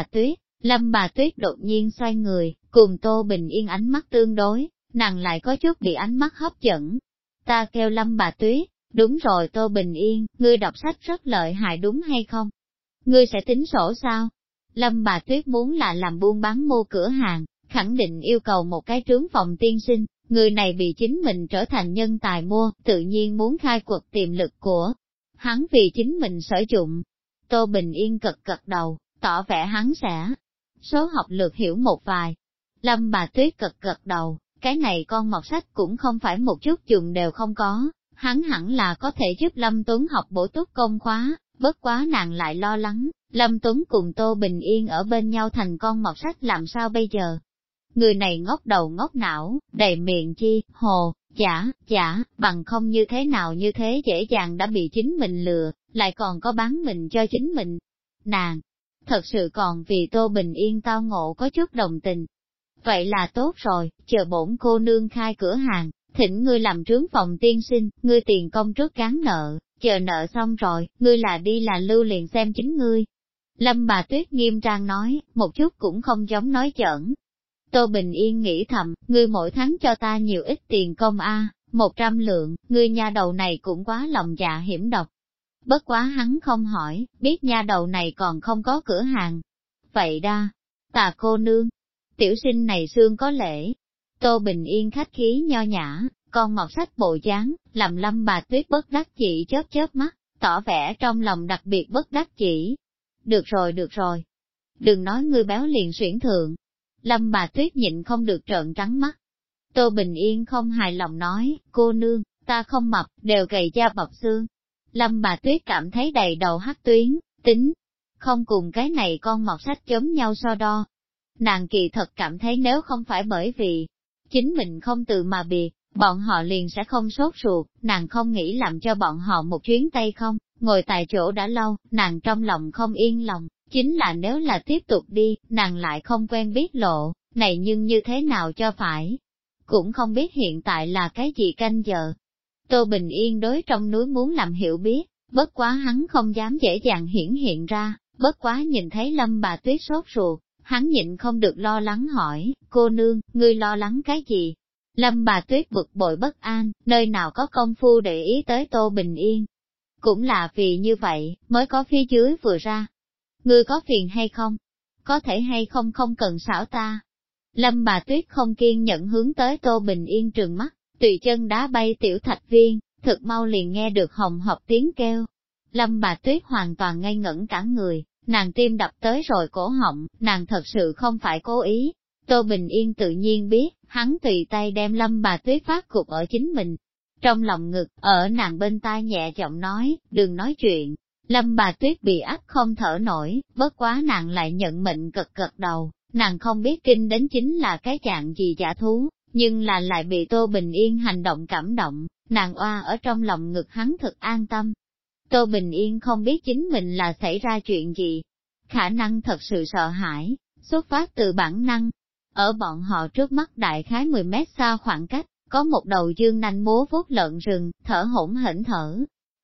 Lâm bà Tuyết đột nhiên xoay người, cùng Tô Bình Yên ánh mắt tương đối, nàng lại có chút bị ánh mắt hấp dẫn. Ta kêu Lâm bà Tuyết, đúng rồi Tô Bình Yên, ngươi đọc sách rất lợi hại đúng hay không? Ngươi sẽ tính sổ sao? Lâm bà Tuyết muốn là làm buôn bán mua cửa hàng, khẳng định yêu cầu một cái trướng phòng tiên sinh, người này bị chính mình trở thành nhân tài mua, tự nhiên muốn khai quật tiềm lực của hắn vì chính mình sử dụng. Tô Bình Yên cật cật đầu, tỏ vẻ hắn sẽ số học lược hiểu một vài. Lâm bà Tuyết cật cật đầu, cái này con mọt sách cũng không phải một chút dùng đều không có, hắn hẳn là có thể giúp Lâm Tuấn học bổ túc công khóa, bất quá nàng lại lo lắng, Lâm Tuấn cùng Tô Bình Yên ở bên nhau thành con mọt sách làm sao bây giờ? Người này ngốc đầu ngốc não, đầy miệng chi, hồ, giả, bằng không như thế dễ dàng đã bị chính mình lừa, lại còn có bán mình cho chính mình. Nàng, thật sự còn vì Tô Bình Yên tao ngộ có chút đồng tình. Vậy là tốt rồi, chờ bổn cô nương khai cửa hàng, thỉnh ngươi làm trướng phòng tiên sinh, ngươi tiền công trước gán nợ, chờ nợ xong rồi, ngươi là đi là lưu liền xem chính ngươi. Lâm bà Tuyết nghiêm trang nói, một chút cũng không giống nói giỡn. Tô Bình Yên nghĩ thầm, ngươi mỗi tháng cho ta nhiều ít tiền công a, 100 lượng, ngươi nha đầu này cũng quá lòng dạ hiểm độc. Bất quá hắn không hỏi, biết nha đầu này còn không có cửa hàng. Vậy đa, tà cô nương, tiểu sinh này xương có lễ. Tô Bình Yên khách khí nho nhã, con mọt sách bộ dáng, làm Lâm bà Tuyết bất đắc chỉ chớp chớp mắt, tỏ vẻ trong lòng đặc biệt bất đắc chỉ. Được rồi. Đừng nói ngươi béo liền xuyển thượng. Lâm bà Tuyết nhịn không được trợn trắng mắt. Tô Bình Yên không hài lòng nói, cô nương, ta không mập, đều gầy da bọc xương. Lâm bà Tuyết cảm thấy đầy đầu hắc tuyến, tính, không cùng cái này con mọt sách chấm nhau so đo. Nàng kỳ thật cảm thấy nếu không phải bởi vì chính mình không từ mà biệt, bọn họ liền sẽ không sốt ruột, nàng không nghĩ làm cho bọn họ một chuyến tay không, ngồi tại chỗ đã lâu, nàng trong lòng không yên lòng, chính là nếu là tiếp tục đi, nàng lại không quen biết lộ, này nhưng như thế nào cho phải. Cũng không biết hiện tại là cái gì canh giờ. Tô Bình Yên đối trong núi muốn làm hiểu biết, bất quá hắn không dám dễ dàng hiển hiện ra, bất quá nhìn thấy Lâm bà Tuyết sốt ruột, hắn nhịn không được lo lắng hỏi, cô nương, ngươi lo lắng cái gì? Lâm bà Tuyết bực bội bất an, nơi nào có công phu để ý tới Tô Bình Yên. Cũng là vì như vậy, mới có phía dưới vừa ra. Ngươi có phiền hay không? Có thể hay không không cần xảo ta. Lâm bà Tuyết không kiên nhẫn hướng tới Tô Bình Yên trừng mắt, tùy chân đá bay tiểu thạch viên, thực mau liền nghe được hồng hộc tiếng kêu. Lâm bà Tuyết hoàn toàn ngây ngẩn cả người, nàng tim đập tới rồi cổ họng, nàng thật sự không phải cố ý. Tô Bình Yên tự nhiên biết, hắn tùy tay đem Lâm bà Tuyết phát gục ở chính mình. Trong lòng ngực, ở nàng bên tai nhẹ giọng nói, đừng nói chuyện. Lâm bà Tuyết bị áp không thở nổi, bất quá nàng lại nhận mệnh cật cật đầu, nàng không biết kinh đến chính là cái dạng gì giả thú, nhưng là lại bị Tô Bình Yên hành động cảm động, nàng oa ở trong lòng ngực hắn thực an tâm. Tô Bình Yên không biết chính mình là xảy ra chuyện gì, khả năng thật sự sợ hãi, xuất phát từ bản năng. Ở bọn họ trước mắt đại khái 10 mét xa khoảng cách, có một đầu dương nanh múa vuốt lợn rừng, thở hổn hển thở.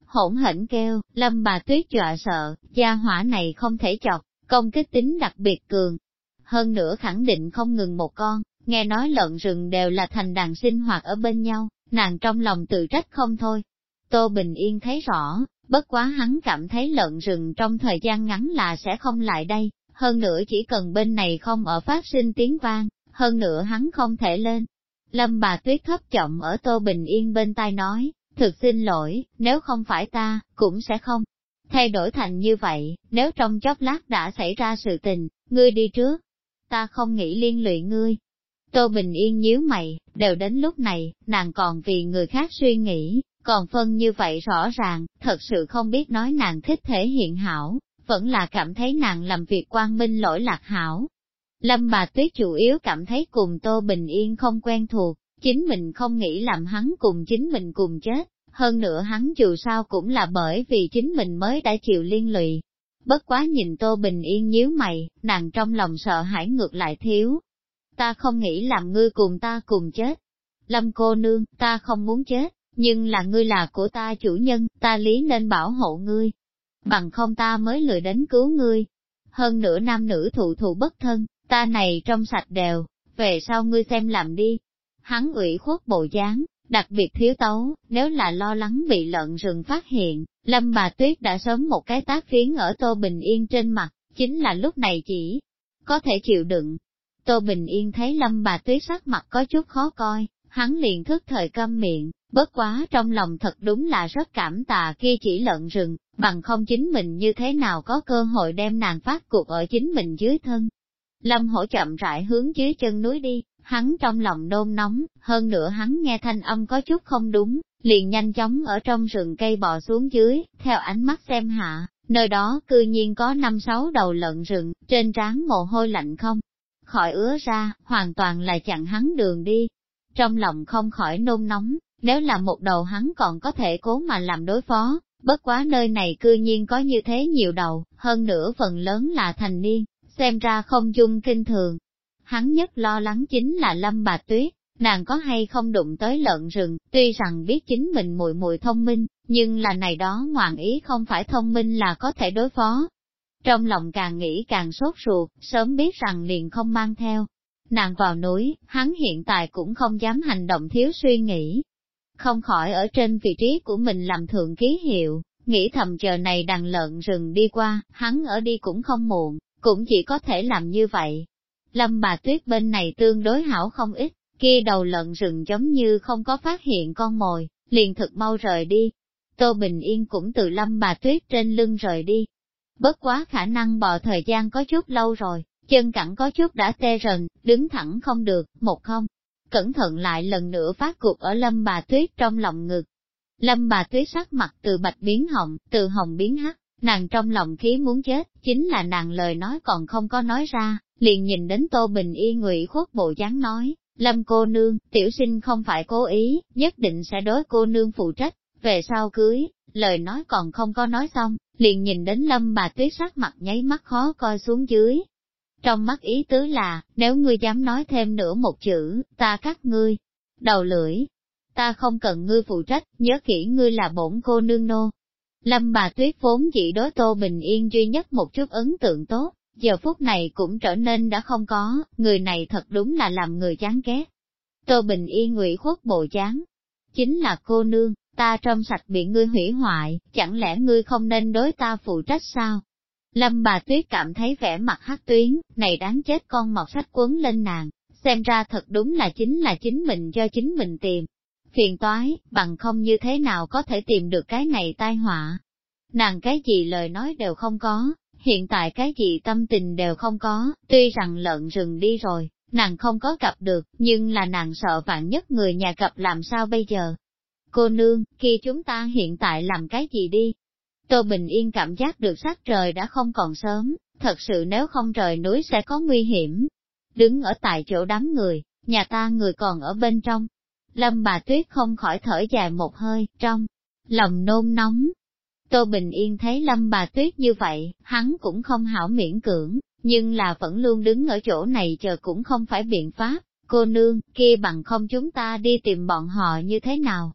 hỗn hển kêu, Lâm bà Tuyết dọa sợ, gia hỏa này không thể chọc, công kích tính đặc biệt cường. Hơn nữa khẳng định không ngừng một con, nghe nói lợn rừng đều là thành đàn sinh hoạt ở bên nhau, nàng trong lòng tự trách không thôi. Tô Bình Yên thấy rõ, bất quá hắn cảm thấy lợn rừng trong thời gian ngắn là sẽ không lại đây, hơn nữa chỉ cần bên này không ở phát sinh tiếng vang, hơn nữa hắn không thể lên. Lâm bà Tuyết thấp giọng ở Tô Bình Yên bên tai nói, thực xin lỗi, nếu không phải ta, cũng sẽ không thay đổi thành như vậy, nếu trong chốc lát đã xảy ra sự tình, ngươi đi trước, ta không nghĩ liên lụy ngươi. Tô Bình Yên nhíu mày, đều đến lúc này, nàng còn vì người khác suy nghĩ, còn phân như vậy rõ ràng, thật sự không biết nói nàng thích thể hiện hảo, vẫn là cảm thấy nàng làm việc quang minh lỗi lạc hảo. Lâm bà Tuyết chủ yếu cảm thấy cùng Tô Bình Yên không quen thuộc, chính mình không nghĩ làm hắn cùng chính mình cùng chết, hơn nữa hắn dù sao cũng là bởi vì chính mình mới đã chịu liên lụy. Bất quá nhìn Tô Bình Yên nhíu mày, nàng trong lòng sợ hãi ngược lại thiếu. Ta không nghĩ làm ngươi cùng ta cùng chết. Lâm cô nương, ta không muốn chết, nhưng là ngươi là của ta chủ nhân, ta lý nên bảo hộ ngươi. Bằng không ta mới lười đến cứu ngươi. Hơn nữa nam nữ thụ thụ bất thân, ta này trong sạch đều, về sau ngươi xem làm đi. Hắn ủy khuất bộ dáng, đặc biệt thiếu tấu, nếu là lo lắng bị lợn rừng phát hiện, Lâm bà Tuyết đã sớm một cái tác phiến ở Tô Bình Yên trên mặt, chính là lúc này chỉ có thể chịu đựng. Tô Bình Yên thấy Lâm bà Tuyết sắc mặt có chút khó coi, hắn liền thức thời câm miệng, bất quá trong lòng thật đúng là rất cảm tạ kia chỉ lợn rừng, bằng không chính mình như thế nào có cơ hội đem nàng phát cuộc ở chính mình dưới thân. Lâm Hổ chậm rãi hướng dưới chân núi đi, hắn trong lòng nôn nóng, hơn nữa hắn nghe thanh âm có chút không đúng, liền nhanh chóng ở trong rừng cây bò xuống dưới, theo ánh mắt xem hạ, nơi đó cư nhiên có 5-6 đầu lợn rừng, trên trán mồ hôi lạnh không khỏi ứa ra, hoàn toàn là chặn hắn đường đi. Trong lòng không khỏi nôn nóng, nếu là một đầu hắn còn có thể cố mà làm đối phó, bất quá nơi này cư nhiên có như thế nhiều đầu, hơn nữa phần lớn là thành niên, xem ra không dung kinh thường. Hắn nhất lo lắng chính là Lâm bà Tuyết, nàng có hay không đụng tới lợn rừng, tuy rằng biết chính mình muội muội thông minh, nhưng là này đó ngoạn ý không phải thông minh là có thể đối phó. Trong lòng càng nghĩ càng sốt ruột, sớm biết rằng liền không mang theo. Nàng vào núi, hắn hiện tại cũng không dám hành động thiếu suy nghĩ. Không khỏi ở trên vị trí của mình làm thượng ký hiệu, nghĩ thầm chờ này đàn lợn rừng đi qua, hắn ở đi cũng không muộn, cũng chỉ có thể làm như vậy. Lâm bà Tuyết bên này tương đối hảo không ít, kia đầu lợn rừng giống như không có phát hiện con mồi, liền thực mau rời đi. Tô Bình Yên cũng từ Lâm bà Tuyết trên lưng rời đi. Bất quá khả năng bò thời gian có chút lâu rồi, chân cẳng có chút đã tê rần, đứng thẳng không được, một không. Cẩn thận lại lần nữa phát cuộc ở Lâm bà Tuyết trong lòng ngực. Lâm bà Tuyết sắc mặt từ bạch biến hồng, từ hồng biến hắc, nàng trong lòng khí muốn chết, chính là nàng lời nói còn không có nói ra, liền nhìn đến Tô Bình Yên ủy khuất bộ dáng nói, Lâm cô nương, tiểu sinh không phải cố ý, nhất định sẽ đối cô nương phụ trách, về sau cưới, lời nói còn không có nói xong, liền nhìn đến Lâm bà Tuyết sắc mặt nháy mắt khó coi xuống dưới. Trong mắt ý tứ là, nếu ngươi dám nói thêm nữa một chữ, ta cắt ngươi đầu lưỡi. Ta không cần ngươi phụ trách, nhớ kỹ ngươi là bổn cô nương nô. Lâm bà Tuyết vốn chỉ đối Tô Bình Yên duy nhất một chút ấn tượng tốt, giờ phút này cũng trở nên đã không có, người này thật đúng là làm người chán ghét. Tô Bình Yên ủy khuất bộ dáng, chính là cô nương, ta trong sạch bị ngươi hủy hoại, chẳng lẽ ngươi không nên đối ta phụ trách sao? Lâm bà Tuyết cảm thấy vẻ mặt hắc tuyến, này đáng chết con mọt sách quấn lên nàng, xem ra thật đúng là chính mình do chính mình tìm. Phiền toái, bằng không như thế nào có thể tìm được cái này tai họa. Nàng cái gì lời nói đều không có, hiện tại cái gì tâm tình đều không có, tuy rằng lợn rừng đi rồi, nàng không có gặp được, nhưng là nàng sợ vạn nhất người nhà gặp làm sao bây giờ. Cô nương, khi chúng ta hiện tại làm cái gì đi? Tô Bình Yên cảm giác được sắc trời đã không còn sớm, thật sự nếu không rời núi sẽ có nguy hiểm. Đứng ở tại chỗ đám người, nhà ta người còn ở bên trong. Lâm bà Tuyết không khỏi thở dài một hơi, trong lòng nôn nóng. Tô Bình Yên thấy Lâm bà Tuyết như vậy, hắn cũng không hảo miễn cưỡng, nhưng là vẫn luôn đứng ở chỗ này chờ cũng không phải biện pháp. Cô nương, kia bằng không chúng ta đi tìm bọn họ như thế nào?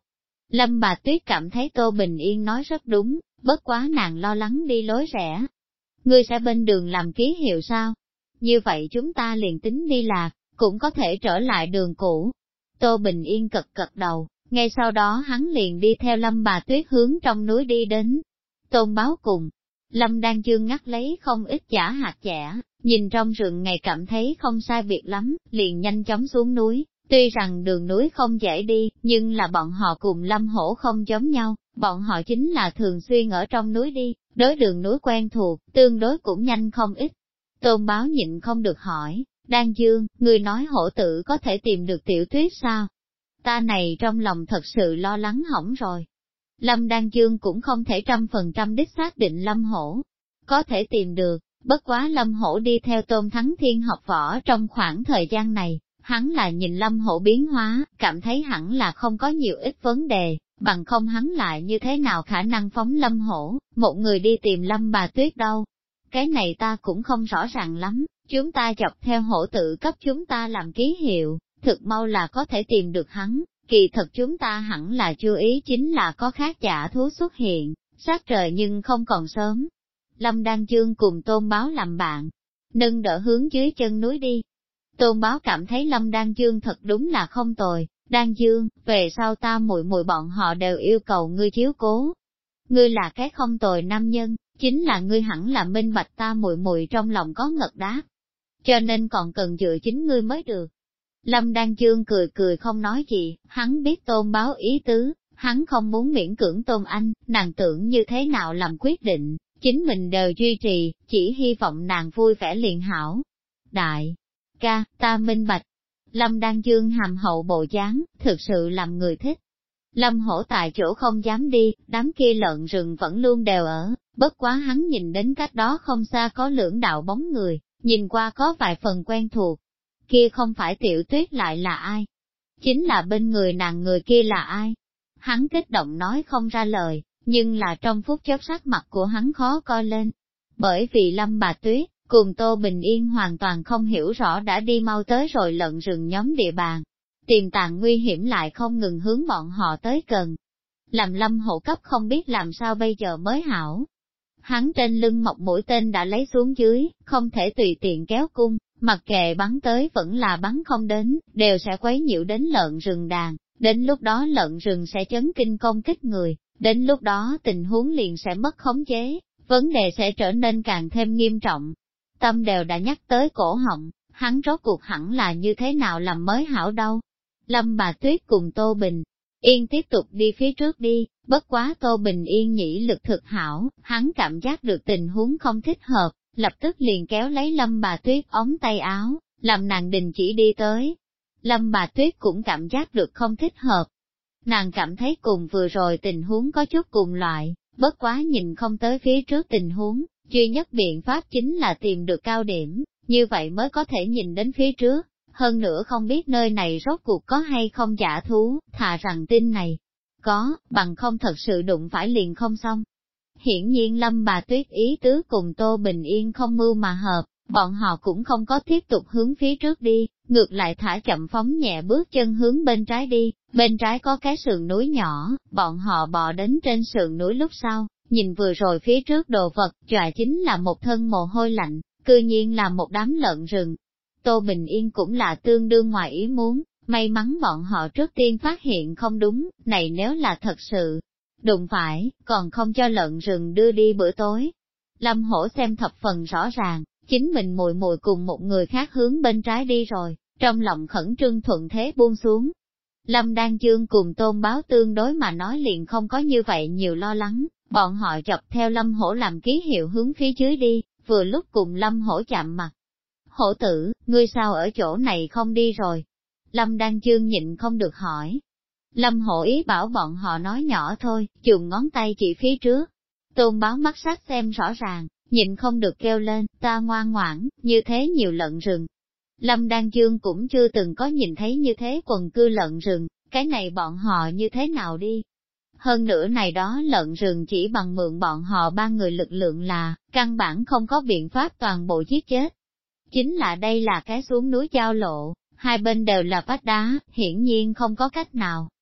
Lâm Bà Tuyết cảm thấy Tô Bình Yên nói rất đúng, bất quá nàng lo lắng đi lối rẽ. Ngươi sẽ bên đường làm ký hiệu sao? Như vậy chúng ta liền tính đi lạc, cũng có thể trở lại đường cũ. Tô Bình Yên cật đầu, ngay sau đó hắn liền đi theo Lâm Bà Tuyết hướng trong núi đi đến. Tôn Báo cùng Lâm Đan Dương ngắt lấy không ít chả hạt chẻ, nhìn trong rừng ngày cảm thấy không sai biệt lắm, liền nhanh chóng xuống núi. Tuy rằng đường núi không dễ đi, nhưng là bọn họ cùng Lâm Hổ không giống nhau, bọn họ chính là thường xuyên ở trong núi đi, đối đường núi quen thuộc, tương đối cũng nhanh không ít. Tôn Báo nhịn không được hỏi, Đan Dương, người nói hổ tử có thể tìm được Tiểu Tuyết sao? Ta này trong lòng thật sự lo lắng hỏng rồi. Lâm Đan Dương cũng không thể 100% đích xác định Lâm Hổ có thể tìm được, bất quá Lâm Hổ đi theo Tôn Thắng Thiên học võ trong khoảng thời gian này, hắn là nhìn Lâm Hổ biến hóa, cảm thấy hẳn là không có nhiều ít vấn đề, bằng không hắn lại như thế nào khả năng phóng Lâm Hổ, một người đi tìm Lâm Bà Tuyết đâu. Cái này ta cũng không rõ ràng lắm, chúng ta chọc theo hổ tự cấp chúng ta làm ký hiệu, thực mau là có thể tìm được hắn, kỳ thật chúng ta hẳn là chú ý chính là có khác giả thú xuất hiện, sát trời nhưng không còn sớm. Lâm Đan Dương cùng Tôn Báo làm bạn, nâng đỡ hướng dưới chân núi đi. Tôn Báo cảm thấy Lâm Đan Dương thật đúng là không tồi, Đan Dương, về sau ta muội muội bọn họ đều yêu cầu ngươi chiếu cố. Ngươi là cái không tồi nam nhân, chính là ngươi hẳn là minh bạch ta muội muội trong lòng có ngật đáp, cho nên còn cần dựa chính ngươi mới được. Lâm Đan Dương cười không nói gì, hắn biết Tôn Báo ý tứ, hắn không muốn miễn cưỡng Tôn Anh, nàng tưởng như thế nào làm quyết định, chính mình đều duy trì, chỉ hy vọng nàng vui vẻ liền hảo. Đại ca, ta minh bạch. Lâm Đan Dương hàm hậu bộ dáng, thực sự làm người thích. Lâm Hổ tại chỗ không dám đi, đám kia lợn rừng vẫn luôn đều ở, bất quá hắn nhìn đến cách đó không xa có lưỡng đạo bóng người, nhìn qua có vài phần quen thuộc. Kia không phải Tiểu Tuyết lại là ai? Chính là bên người nàng người kia là ai? Hắn kích động nói không ra lời, nhưng là trong phút chốc sắc mặt của hắn khó coi lên. Bởi vì Lâm Bà Tuyết, cùng Tô Bình Yên hoàn toàn không hiểu rõ đã đi mau tới rồi lợn rừng nhóm địa bàn. Tiềm tàng nguy hiểm lại không ngừng hướng bọn họ tới gần. Làm Lâm Hổ cấp không biết làm sao bây giờ mới hảo. Hắn trên lưng mọc mũi tên đã lấy xuống dưới, không thể tùy tiện kéo cung, mặc kệ bắn tới vẫn là bắn không đến, đều sẽ quấy nhiễu đến lợn rừng đàn, đến lúc đó lợn rừng sẽ chấn kinh công kích người, đến lúc đó tình huống liền sẽ mất khống chế, vấn đề sẽ trở nên càng thêm nghiêm trọng. Tâm đều đã nhắc tới cổ họng, hắn rốt cuộc hẳn là như thế nào làm mới hảo đâu. Lâm Bà Tuyết cùng Tô Bình Yên tiếp tục đi phía trước đi, bất quá Tô Bình Yên nhĩ lực thực hảo, hắn cảm giác được tình huống không thích hợp, lập tức liền kéo lấy Lâm Bà Tuyết ống tay áo, làm nàng đình chỉ đi tới. Lâm Bà Tuyết cũng cảm giác được không thích hợp. Nàng cảm thấy cùng vừa rồi tình huống có chút cùng loại, bất quá nhìn không tới phía trước tình huống, duy nhất biện pháp chính là tìm được cao điểm, như vậy mới có thể nhìn đến phía trước. Hơn nữa không biết nơi này rốt cuộc có hay không giả thú, thà rằng tin này có, bằng không thật sự đụng phải liền không xong. Hiển nhiên Lâm Bà Tuyết ý tứ cùng Tô Bình Yên không mưu mà hợp, bọn họ cũng không có tiếp tục hướng phía trước đi, ngược lại thả chậm phóng nhẹ bước chân hướng bên trái đi, bên trái có cái sườn núi nhỏ, bọn họ bò đến trên sườn núi lúc sau, nhìn vừa rồi phía trước đồ vật, chọa chính là một thân mồ hôi lạnh, cư nhiên là một đám lợn rừng. Tô Bình Yên cũng là tương đương ngoài ý muốn, may mắn bọn họ trước tiên phát hiện không đúng, này nếu là thật sự, đụng phải, còn không cho lợn rừng đưa đi bữa tối. Lâm Hổ xem thập phần rõ ràng, chính mình muội muội cùng một người khác hướng bên trái đi rồi, trong lòng khẩn trương thuận thế buông xuống. Lâm Đan Dương cùng Tôn Báo tương đối mà nói liền không có như vậy nhiều lo lắng, bọn họ chọc theo Lâm Hổ làm ký hiệu hướng phía dưới đi, vừa lúc cùng Lâm Hổ chạm mặt. Hổ tử, ngươi sao ở chỗ này không đi rồi? Lâm Đan Dương nhịn không được hỏi. Lâm Hổ ý bảo bọn họ nói nhỏ thôi, dùng ngón tay chỉ phía trước. Tôn Báo mắt sắc xem rõ ràng, nhịn không được kêu lên, ta ngoan ngoãn, như thế nhiều lợn rừng. Lâm Đan Dương cũng chưa từng có nhìn thấy như thế quần cư lợn rừng, cái này bọn họ như thế nào đi? Hơn nữa này đó lợn rừng chỉ bằng mượn bọn họ ba người lực lượng là, căn bản không có biện pháp toàn bộ giết chết. Chính là đây là cái xuống núi giao lộ, hai bên đều là vách đá, hiển nhiên không có cách nào.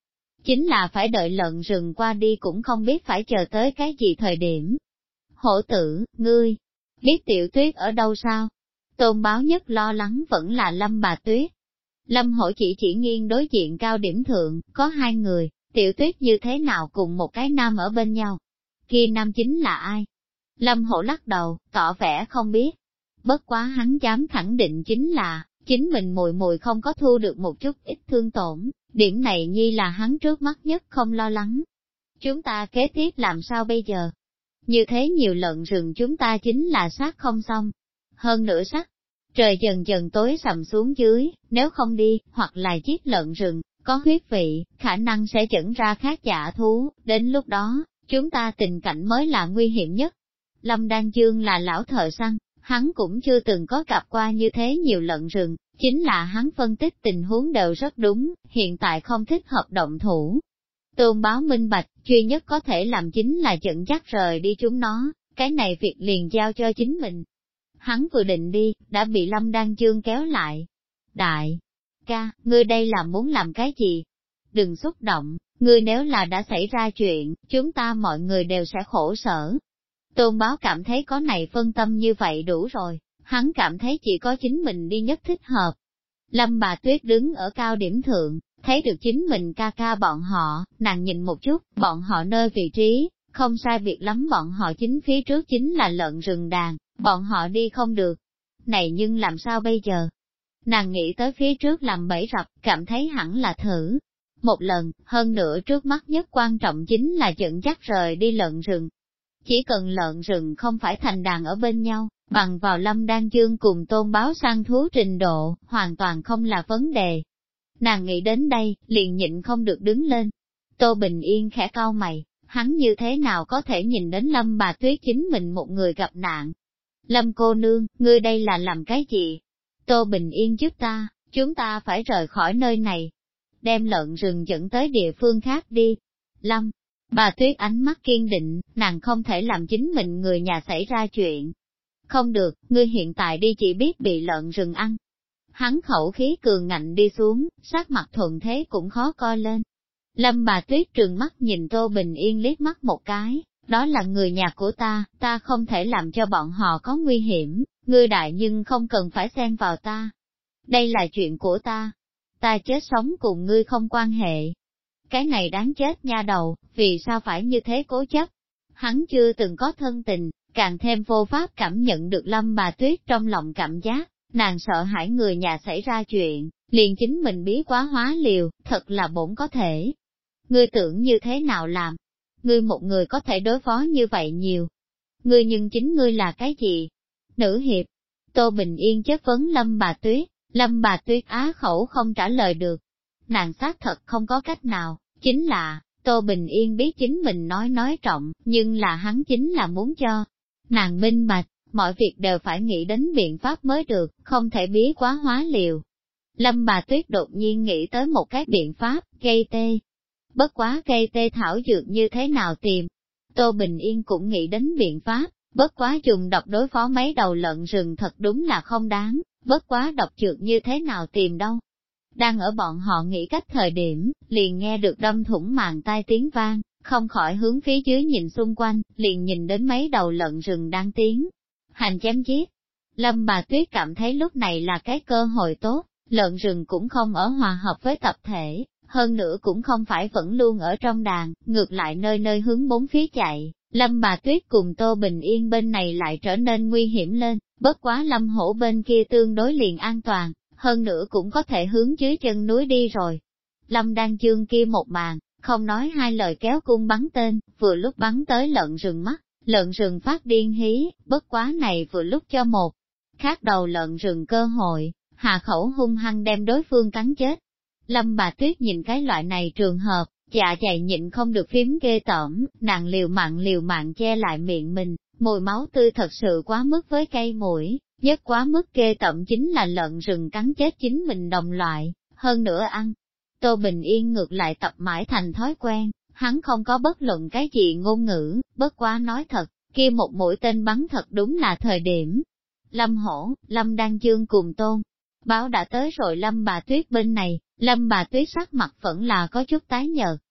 chính là phải đợi lợn rừng qua đi cũng không biết phải chờ tới cái gì thời điểm. Hổ tử, ngươi, biết Tiểu Tuyết ở đâu sao? Tôn Báo nhất lo lắng vẫn là Lâm bà Tuyết. Lâm Hổ chỉ nghiêng đối diện cao điểm thượng, có hai người, Tiểu Tuyết như thế nào cùng một cái nam ở bên nhau? Kia nam chính là ai? Lâm Hổ lắc đầu, tỏ vẻ không biết. Bất quá hắn dám khẳng định chính là, chính mình mùi mùi không có thu được một chút ít thương tổn, điểm này nhi là hắn trước mắt nhất không lo lắng. Chúng ta kế tiếp làm sao bây giờ? Như thế nhiều lợn rừng chúng ta chính là sát không xong. Hơn nữa sắc, trời dần dần tối sầm xuống dưới, nếu không đi, hoặc là giết lợn rừng, có huyết vị, khả năng sẽ dẫn ra khác giả thú, đến lúc đó, chúng ta tình cảnh mới là nguy hiểm nhất. Lâm Đan Dương là lão thợ săn, hắn cũng chưa từng có gặp qua như thế nhiều lợn rừng, chính là hắn phân tích tình huống đều rất đúng, hiện tại không thích hợp động thủ. Tôn Báo minh bạch, duy nhất có thể làm chính là dẫn dắt rời đi chúng nó, cái này việc liền giao cho chính mình. Hắn vừa định đi, đã bị Lâm Đan Dương kéo lại. Đại ca, ngươi đây là muốn làm cái gì? Đừng xúc động, ngươi nếu là đã xảy ra chuyện, chúng ta mọi người đều sẽ khổ sở. Tôn Báo cảm thấy có này phân tâm như vậy đủ rồi, hắn cảm thấy chỉ có chính mình đi nhất thích hợp. Lâm bà Tuyết đứng ở cao điểm thượng, thấy được chính mình ca ca bọn họ, nàng nhìn một chút, bọn họ nơi vị trí, không sai biệt lắm bọn họ chính phía trước chính là lợn rừng đàn, bọn họ đi không được. Này nhưng làm sao bây giờ? Nàng nghĩ tới phía trước làm bẫy rập, cảm thấy hẳn là thử. Một lần, hơn nữa trước mắt nhất quan trọng chính là dẫn dắt rời đi lợn rừng. Chỉ cần lợn rừng không phải thành đàn ở bên nhau, bằng vào Lâm Đan Dương cùng Tôn Báo săn thú trình độ, hoàn toàn không là vấn đề. Nàng nghĩ đến đây, liền nhịn không được đứng lên. Tô Bình Yên khẽ cau mày, hắn như thế nào có thể nhìn đến Lâm bà Tuyết chính mình một người gặp nạn. Lâm cô nương, ngươi đây là làm cái gì? Tô Bình Yên giúp ta, chúng ta phải rời khỏi nơi này. Đem lợn rừng dẫn tới địa phương khác đi. Lâm, bà Tuyết ánh mắt kiên định, nàng không thể làm chính mình người nhà xảy ra chuyện. Không được, ngươi hiện tại đi chỉ biết bị lợn rừng ăn. Hắn khẩu khí cường ngạnh đi xuống, sắc mặt thuận thế cũng khó coi lên. Lâm bà Tuyết trừng mắt nhìn Tô Bình Yên liếc mắt một cái, đó là người nhà của ta không thể làm cho bọn họ có nguy hiểm, ngươi đại nhưng không cần phải xen vào ta. Đây là chuyện của ta chết sống cùng ngươi không quan hệ. Cái này đáng chết nha đầu, vì sao phải như thế cố chấp? Hắn chưa từng có thân tình, càng thêm vô pháp cảm nhận được Lâm bà Tuyết trong lòng cảm giác, nàng sợ hãi người nhà xảy ra chuyện, liền chính mình bí quá hóa liều, thật là bổn có thể. Ngươi tưởng như thế nào làm? Ngươi một người có thể đối phó như vậy nhiều. Ngươi nhưng chính ngươi là cái gì? Nữ hiệp. Tô Bình Yên chất vấn Lâm bà Tuyết á khẩu không trả lời được. Nàng xác thật không có cách nào, chính là, Tô Bình Yên biết chính mình nói trọng, nhưng là hắn chính là muốn cho nàng minh bạch, mọi việc đều phải nghĩ đến biện pháp mới được, không thể bí quá hóa liều. Lâm bà Tuyết đột nhiên nghĩ tới một cái biện pháp, gây tê. Bất quá gây tê thảo dược như thế nào tìm? Tô Bình Yên cũng nghĩ đến biện pháp, bất quá dùng độc đối phó mấy đầu lợn rừng thật đúng là không đáng, bất quá độc dược như thế nào tìm đâu. Đang ở bọn họ nghĩ cách thời điểm, liền nghe được đâm thủng màng tai tiếng vang, không khỏi hướng phía dưới nhìn xung quanh, liền nhìn đến mấy đầu lợn rừng đang tiến hành chém giết. Lâm bà Tuyết cảm thấy lúc này là cái cơ hội tốt, lợn rừng cũng không ở hòa hợp với tập thể, hơn nữa cũng không phải vẫn luôn ở trong đàn, ngược lại nơi nơi hướng bốn phía chạy. Lâm bà Tuyết cùng Tô Bình Yên bên này lại trở nên nguy hiểm lên, bất quá Lâm Hổ bên kia tương đối liền an toàn, hơn nữa cũng có thể hướng dưới chân núi đi rồi. Lâm Đan Dương kia một màn, không nói hai lời kéo cung bắn tên, vừa lúc bắn tới lợn rừng mắt, lợn rừng phát điên hí, bất quá này vừa lúc cho một khác đầu lợn rừng cơ hội, hạ khẩu hung hăng đem đối phương cắn chết. Lâm bà Tuyết nhìn cái loại này trường hợp, dạ dày nhịn không được phím ghê tởm, nàng liều mạng che lại miệng mình, mùi máu tươi thật sự quá mức với cây mũi, nhất quá mức ghê tởm chính là lợn rừng cắn chết chính mình đồng loại, hơn nữa ăn. Tô Bình Yên ngược lại tập mãi thành thói quen, hắn không có bất luận cái gì ngôn ngữ, bất quá nói thật, kia một mũi tên bắn thật đúng là thời điểm. Lâm Hổ, Lâm Đan Dương cùng Tôn Báo đã tới rồi Lâm bà Tuyết bên này, Lâm bà Tuyết sắc mặt vẫn là có chút tái nhợt,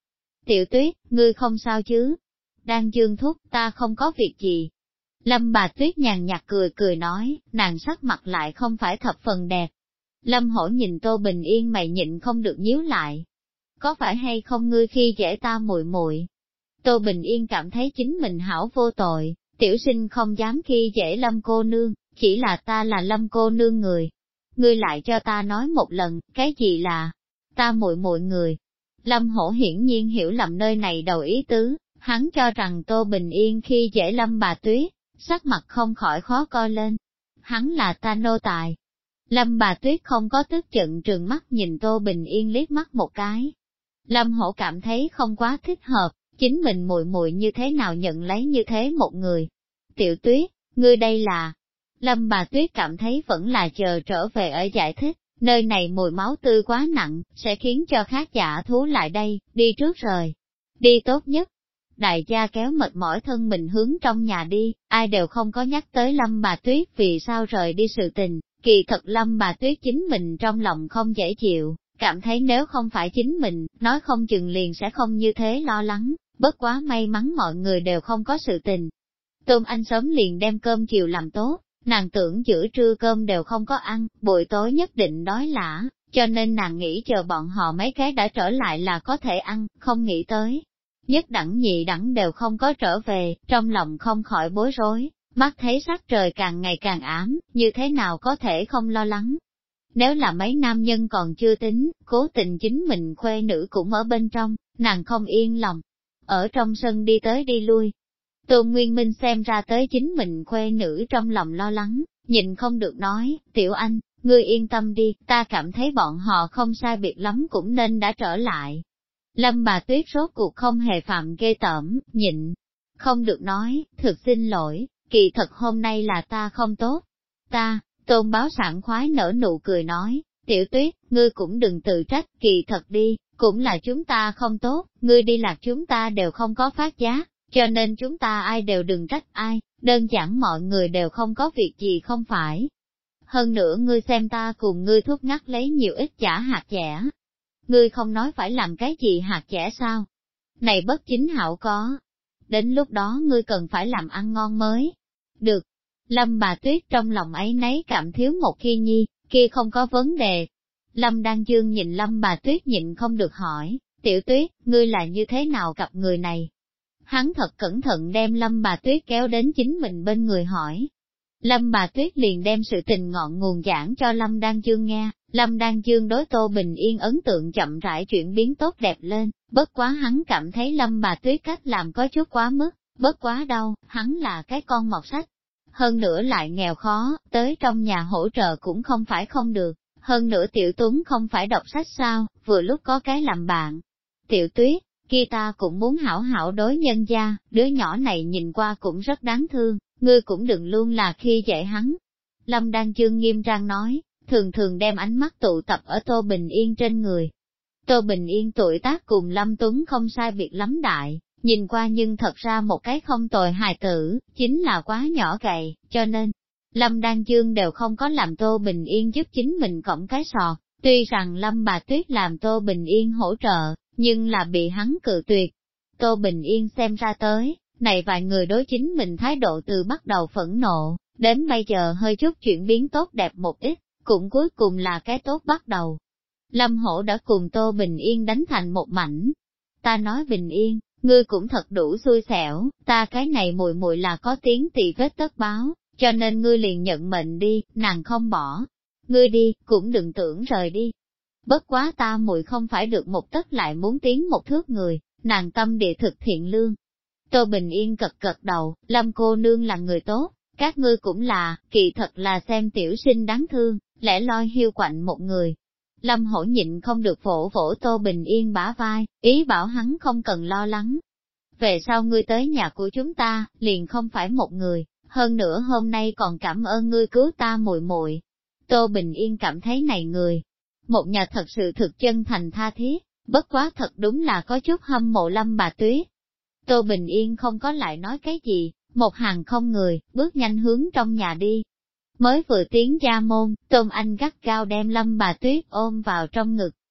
Tiểu Tuyết, ngươi không sao chứ? Đang Dương thúc, ta không có việc gì. Lâm bà Tuyết nhàn nhạt cười cười nói, nàng sắc mặt lại không phải thập phần đẹp. Lâm Hổ nhìn Tô Bình Yên mày nhịn không được nhíu lại. Có phải hay không ngươi khi dễ ta muội muội? Tô Bình Yên cảm thấy chính mình hảo vô tội, tiểu sinh không dám khi dễ Lâm cô nương, chỉ là ta là Lâm cô nương người. Ngươi lại cho ta nói một lần, cái gì là ta muội muội người? Lâm Hổ hiển nhiên hiểu lầm nơi này đầu ý tứ, hắn cho rằng Tô Bình Yên khi dễ Lâm bà Tuyết, sắc mặt không khỏi khó coi lên. Hắn là ta nô tài. Lâm bà Tuyết không có tức giận trừng mắt nhìn Tô Bình Yên liếc mắt một cái. Lâm Hổ cảm thấy không quá thích hợp, chính mình muội muội như thế nào nhận lấy như thế một người. Tiểu Tuyết, ngươi đây là... Lâm bà Tuyết cảm thấy vẫn là chờ trở về ở giải thích, nơi này mùi máu tươi quá nặng, sẽ khiến cho khác giả thú lại đây, đi trước rời. Đi tốt nhất. Đại gia kéo mệt mỏi thân mình hướng trong nhà đi, ai đều không có nhắc tới Lâm bà Tuyết vì sao rời đi sự tình, kỳ thật Lâm bà Tuyết chính mình trong lòng không dễ chịu, cảm thấy nếu không phải chính mình, nói không chừng liền sẽ không như thế lo lắng, bất quá may mắn mọi người đều không có sự tình. Tôm Anh sớm liền đem cơm chiều làm tốt, nàng tưởng giữa trưa cơm đều không có ăn, buổi tối nhất định đói lả, cho nên nàng nghĩ chờ bọn họ mấy cái đã trở lại là có thể ăn, không nghĩ tới. Nhất đẳng nhị đẳng đều không có trở về, trong lòng không khỏi bối rối, mắt thấy sắc trời càng ngày càng ám, như thế nào có thể không lo lắng. Nếu là mấy nam nhân còn chưa tính, cố tình chính mình khuê nữ cũng ở bên trong, nàng không yên lòng. Ở trong sân đi tới đi lui. Tôn Nguyên Minh xem ra tới chính mình khuê nữ trong lòng lo lắng, nhìn không được nói, Tiểu Anh, ngươi yên tâm đi, ta cảm thấy bọn họ không sai biệt lắm cũng nên đã trở lại. Lâm bà Tuyết rốt cuộc không hề phạm ghê tởm, nhịn, không được nói, thực xin lỗi, kỳ thật hôm nay là ta không tốt. Ta, Tôn Báo sảng khoái nở nụ cười nói, Tiểu Tuyết, ngươi cũng đừng tự trách, kỳ thật đi, cũng là chúng ta không tốt, ngươi đi lạc chúng ta đều không có phát giác, cho nên chúng ta ai đều đừng trách ai, đơn giản mọi người đều không có việc gì không phải. Hơn nữa ngươi xem ta cùng ngươi thúc ngắt lấy nhiều ít chả hạt dẻ. Ngươi không nói phải làm cái gì hạt dẻ sao? Này bất chính hảo có. Đến lúc đó ngươi cần phải làm ăn ngon mới. Được. Lâm bà Tuyết trong lòng ấy nấy cảm thiếu một khi nhi, kia không có vấn đề. Lâm Đan Dương nhìn Lâm bà Tuyết nhịn không được hỏi, Tiểu Tuyết, ngươi là như thế nào gặp người này? Hắn thật cẩn thận đem Lâm bà Tuyết kéo đến chính mình bên người hỏi. Lâm bà Tuyết liền đem sự tình ngọn nguồn giảng cho Lâm Đan Dương nghe, Lâm Đan Dương đối Tô Bình Yên ấn tượng chậm rãi chuyển biến tốt đẹp lên, bất quá hắn cảm thấy Lâm bà Tuyết cách làm có chút quá mức, bất quá đâu, hắn là cái con mọt sách. Hơn nữa lại nghèo khó, tới trong nhà hỗ trợ cũng không phải không được, hơn nữa Tiểu Tuấn không phải đọc sách sao, vừa lúc có cái làm bạn. Tiểu Tuyết, kia ta cũng muốn hảo hảo đối nhân gia, đứa nhỏ này nhìn qua cũng rất đáng thương, ngươi cũng đừng luôn là khi dễ hắn. Lâm Đan Dương nghiêm trang nói, thường thường đem ánh mắt tụ tập ở Tô Bình Yên trên người. Tô Bình Yên tuổi tác cùng Lâm Tuấn không sai biệt lắm đại, nhìn qua nhưng thật ra một cái không tồi hài tử, chính là quá nhỏ gầy, cho nên, Lâm Đan Dương đều không có làm Tô Bình Yên giúp chính mình cõng cái sọt, tuy rằng Lâm bà Tuyết làm Tô Bình Yên hỗ trợ, nhưng là bị hắn cự tuyệt. Tô Bình Yên xem ra tới, này vài người đối chính mình thái độ từ bắt đầu phẫn nộ, đến bây giờ hơi chút chuyển biến tốt đẹp một ít, cũng cuối cùng là cái tốt bắt đầu. Lâm Hổ đã cùng Tô Bình Yên đánh thành một mảnh. Ta nói Bình Yên, ngươi cũng thật đủ xui xẻo, ta cái này muội muội là có tiếng tỳ vết tất báo, cho nên ngươi liền nhận mệnh đi, nàng không bỏ. Ngươi đi, cũng đừng tưởng rời đi. Bất quá ta muội không phải được một tấc lại muốn tiến một thước người, nàng tâm địa thực thiện lương. Tô Bình Yên cật cật đầu, Lâm cô nương là người tốt, các ngươi cũng là, kỳ thật là xem tiểu sinh đáng thương, lẻ loi hiu quạnh một người. Lâm Hổ nhịn không được vỗ vỗ Tô Bình Yên bả vai, ý bảo hắn không cần lo lắng. Về sau ngươi tới nhà của chúng ta, liền không phải một người, hơn nữa hôm nay còn cảm ơn ngươi cứu ta muội muội. Tô Bình Yên cảm thấy này người, một nhà thật sự thực chân thành tha thiết, bất quá thật đúng là có chút hâm mộ Lâm bà Tuyết. Tô Bình Yên không có lại nói cái gì, một hàng không người, bước nhanh hướng trong nhà đi. Mới vừa tiến ra môn, Tôn Anh gắt gao đem Lâm bà Tuyết ôm vào trong ngực.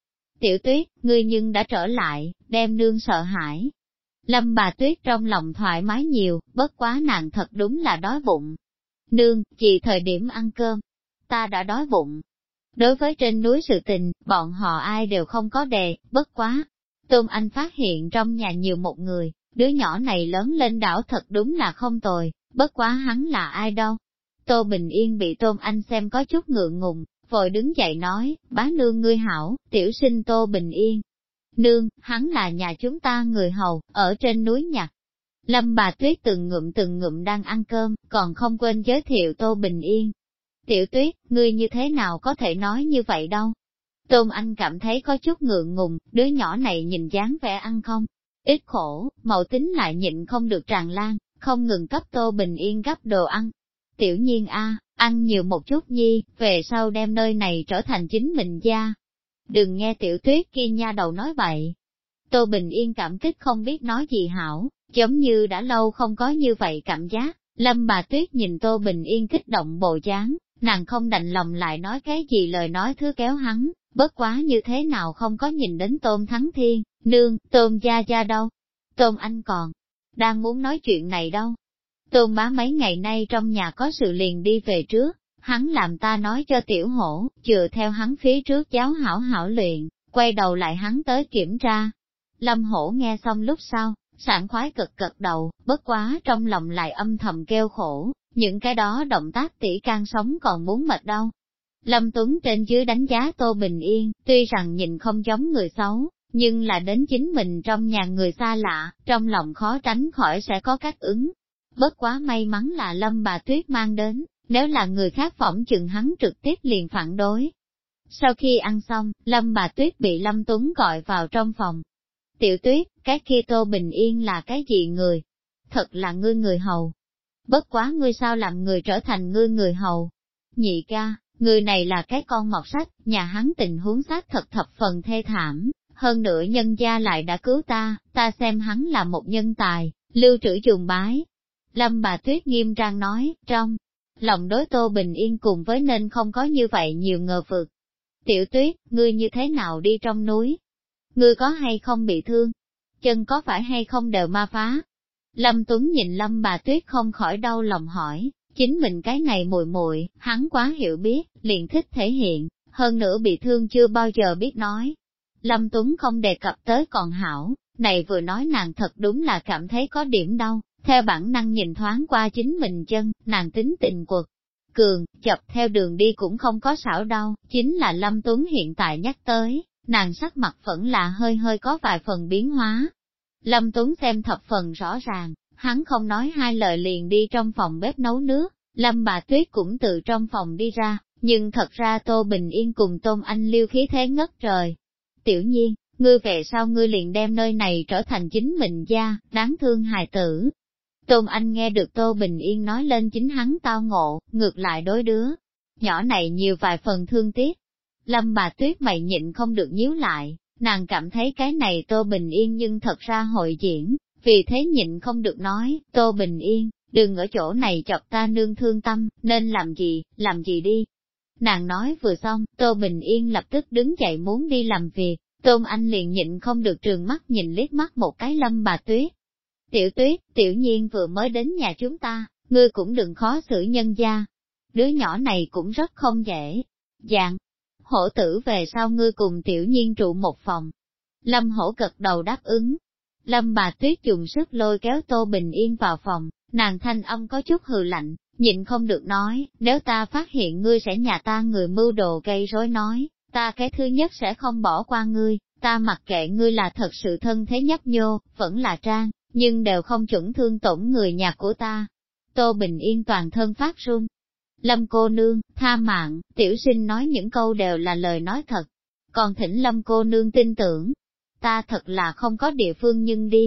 Tiểu Tuyết, ngươi nhưng đã trở lại, đem nương sợ hãi. Lâm bà Tuyết trong lòng thoải mái nhiều, bất quá nàng thật đúng là đói bụng. Nương, chỉ thời điểm ăn cơm, ta đã đói bụng. Đối với trên núi sự tình, bọn họ ai đều không có đề, bất quá. Tôn Anh phát hiện trong nhà nhiều một người, đứa nhỏ này lớn lên đảo thật đúng là không tồi, bất quá hắn là ai đâu. Tô Bình Yên bị Tôn Anh xem có chút ngượng ngùng, vội đứng dậy nói, bá nương ngươi hảo, tiểu sinh Tô Bình Yên. Nương, hắn là nhà chúng ta người hầu, ở trên núi nhặt. Lâm bà Tuyết từng ngụm đang ăn cơm, còn không quên giới thiệu Tô Bình Yên. Tiểu Tuyết, ngươi như thế nào có thể nói như vậy đâu? Tôn Anh cảm thấy có chút ngượng ngùng, đứa nhỏ này nhìn dáng vẻ ăn không? Ít khổ, mậu tính lại nhịn không được tràn lan, không ngừng cấp Tô Bình Yên gấp đồ ăn. Tiểu Nhiên a, ăn nhiều một chút nhi, về sau đem nơi này trở thành chính mình gia. Đừng nghe Tiểu Tuyết kia nha đầu nói vậy. Tô Bình Yên cảm kích không biết nói gì hảo, giống như đã lâu không có như vậy cảm giác. Lâm bà Tuyết nhìn Tô Bình Yên kích động bộ dáng, nàng không đành lòng lại nói cái gì lời nói thứ kéo hắn, bất quá như thế nào không có nhìn đến Tôn Thắng Thiên, nương, Tôn gia gia đâu. Tôn Anh còn đang muốn nói chuyện này đâu. Tôn bá mấy ngày nay trong nhà có sự liền đi về trước, hắn làm ta nói cho tiểu hổ, chừa theo hắn phía trước giáo hảo hảo luyện, quay đầu lại hắn tới kiểm tra. Lâm hổ nghe xong lúc sau, sảng khoái cực cực đầu, bất quá trong lòng lại âm thầm kêu khổ, những cái đó động tác tỉ can sống còn muốn mệt đâu. Lâm Tuấn trên dưới đánh giá Tô Bình Yên, tuy rằng nhìn không giống người xấu, nhưng là đến chính mình trong nhà người xa lạ, trong lòng khó tránh khỏi sẽ có cách ứng. Bất quá may mắn là Lâm bà Tuyết mang đến, nếu là người khác phỏng chừng hắn trực tiếp liền phản đối. Sau khi ăn xong, Lâm bà Tuyết bị Lâm Tuấn gọi vào trong phòng. Tiểu Tuyết, cái kia Tô Bình Yên là cái gì người? Thật là ngươi người hầu. Bất quá ngươi sao làm người trở thành ngươi người hầu? Nhị ca, người này là cái con mọt sách, nhà hắn tình huống xác thật thập phần thê thảm, hơn nữa nhân gia lại đã cứu ta xem hắn là một nhân tài, lưu trữ dùng bái. Lâm bà Tuyết nghiêm trang nói, trong lòng đối Tô Bình Yên cùng với nên không có như vậy nhiều ngờ vực. Tiểu Tuyết, ngươi như thế nào đi trong núi? Ngươi có hay không bị thương? Chân có phải hay không đều ma phá? Lâm Tuấn nhìn Lâm bà Tuyết không khỏi đau lòng hỏi, chính mình cái này muội muội, hắn quá hiểu biết, liền thích thể hiện, hơn nữa bị thương chưa bao giờ biết nói. Lâm Tuấn không đề cập tới còn hảo, này vừa nói nàng thật đúng là cảm thấy có điểm đau, theo bản năng nhìn thoáng qua chính mình chân, nàng tính tình quật cường, chập theo đường đi cũng không có xảo đau, chính là Lâm Tuấn hiện tại nhắc tới, nàng sắc mặt vẫn là hơi hơi có vài phần biến hóa. Lâm Tuấn xem thập phần rõ ràng, hắn không nói hai lời liền đi trong phòng bếp nấu nước, Lâm bà Tuyết cũng từ trong phòng đi ra, nhưng thật ra Tô Bình Yên cùng Tôn Anh Liêu khí thế ngất trời. Tiểu Nhiên, ngươi về sau ngươi liền đem nơi này trở thành chính mình gia, đáng thương hài tử. Tôn Anh nghe được Tô Bình Yên nói lên chính hắn tao ngộ, ngược lại đối đứa nhỏ này nhiều vài phần thương tiếc. Lâm bà Tuyết mày nhịn không được nhíu lại, nàng cảm thấy cái này Tô Bình Yên nhưng thật ra hội diễn, vì thế nhịn không được nói, Tô Bình Yên, đừng ở chỗ này chọc ta nương thương tâm, nên làm gì đi. Nàng nói vừa xong, Tô Bình Yên lập tức đứng dậy muốn đi làm việc, Tôn Anh liền nhịn không được trừng mắt nhìn liếc mắt một cái Lâm bà Tuyết. Tiểu Tuyết, Tiểu Nhiên vừa mới đến nhà chúng ta, ngươi cũng đừng khó xử nhân gia. Đứa nhỏ này cũng rất không dễ dàng. Hổ tử về sau ngươi cùng Tiểu Nhiên trụ một phòng. Lâm Hổ gật đầu đáp ứng. Lâm bà Tuyết dùng sức lôi kéo Tô Bình Yên vào phòng, nàng thanh âm có chút hừ lạnh, nhịn không được nói, nếu ta phát hiện ngươi sẽ nhà ta người mưu đồ gây rối nói, ta cái thứ nhất sẽ không bỏ qua ngươi, ta mặc kệ ngươi là thật sự thân thế nhấp nhô, vẫn là trang, nhưng đều không chuẩn thương tổn người nhà của ta. Tô Bình Yên toàn thân phát run. Lâm cô nương, tha mạng, tiểu sinh nói những câu đều là lời nói thật. Còn thỉnh Lâm cô nương tin tưởng. Ta thật là không có địa phương nhưng đi,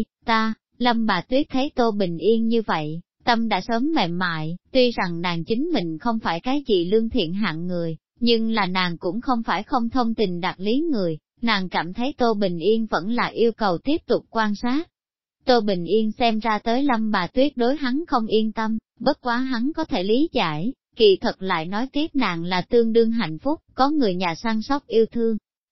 Lâm bà Tuyết thấy Tô Bình Yên như vậy, tâm đã sớm mềm mại, tuy rằng nàng chính mình không phải cái gì lương thiện hạng người, nhưng là nàng cũng không phải không thông tình đạt lý người, nàng cảm thấy Tô Bình Yên vẫn là yêu cầu tiếp tục quan sát. Tô Bình Yên xem ra tới Lâm bà Tuyết đối hắn không yên tâm, bất quá hắn có thể lý giải, kỳ thật lại nói tiếp nàng là tương đương hạnh phúc, có người nhà săn sóc yêu thương.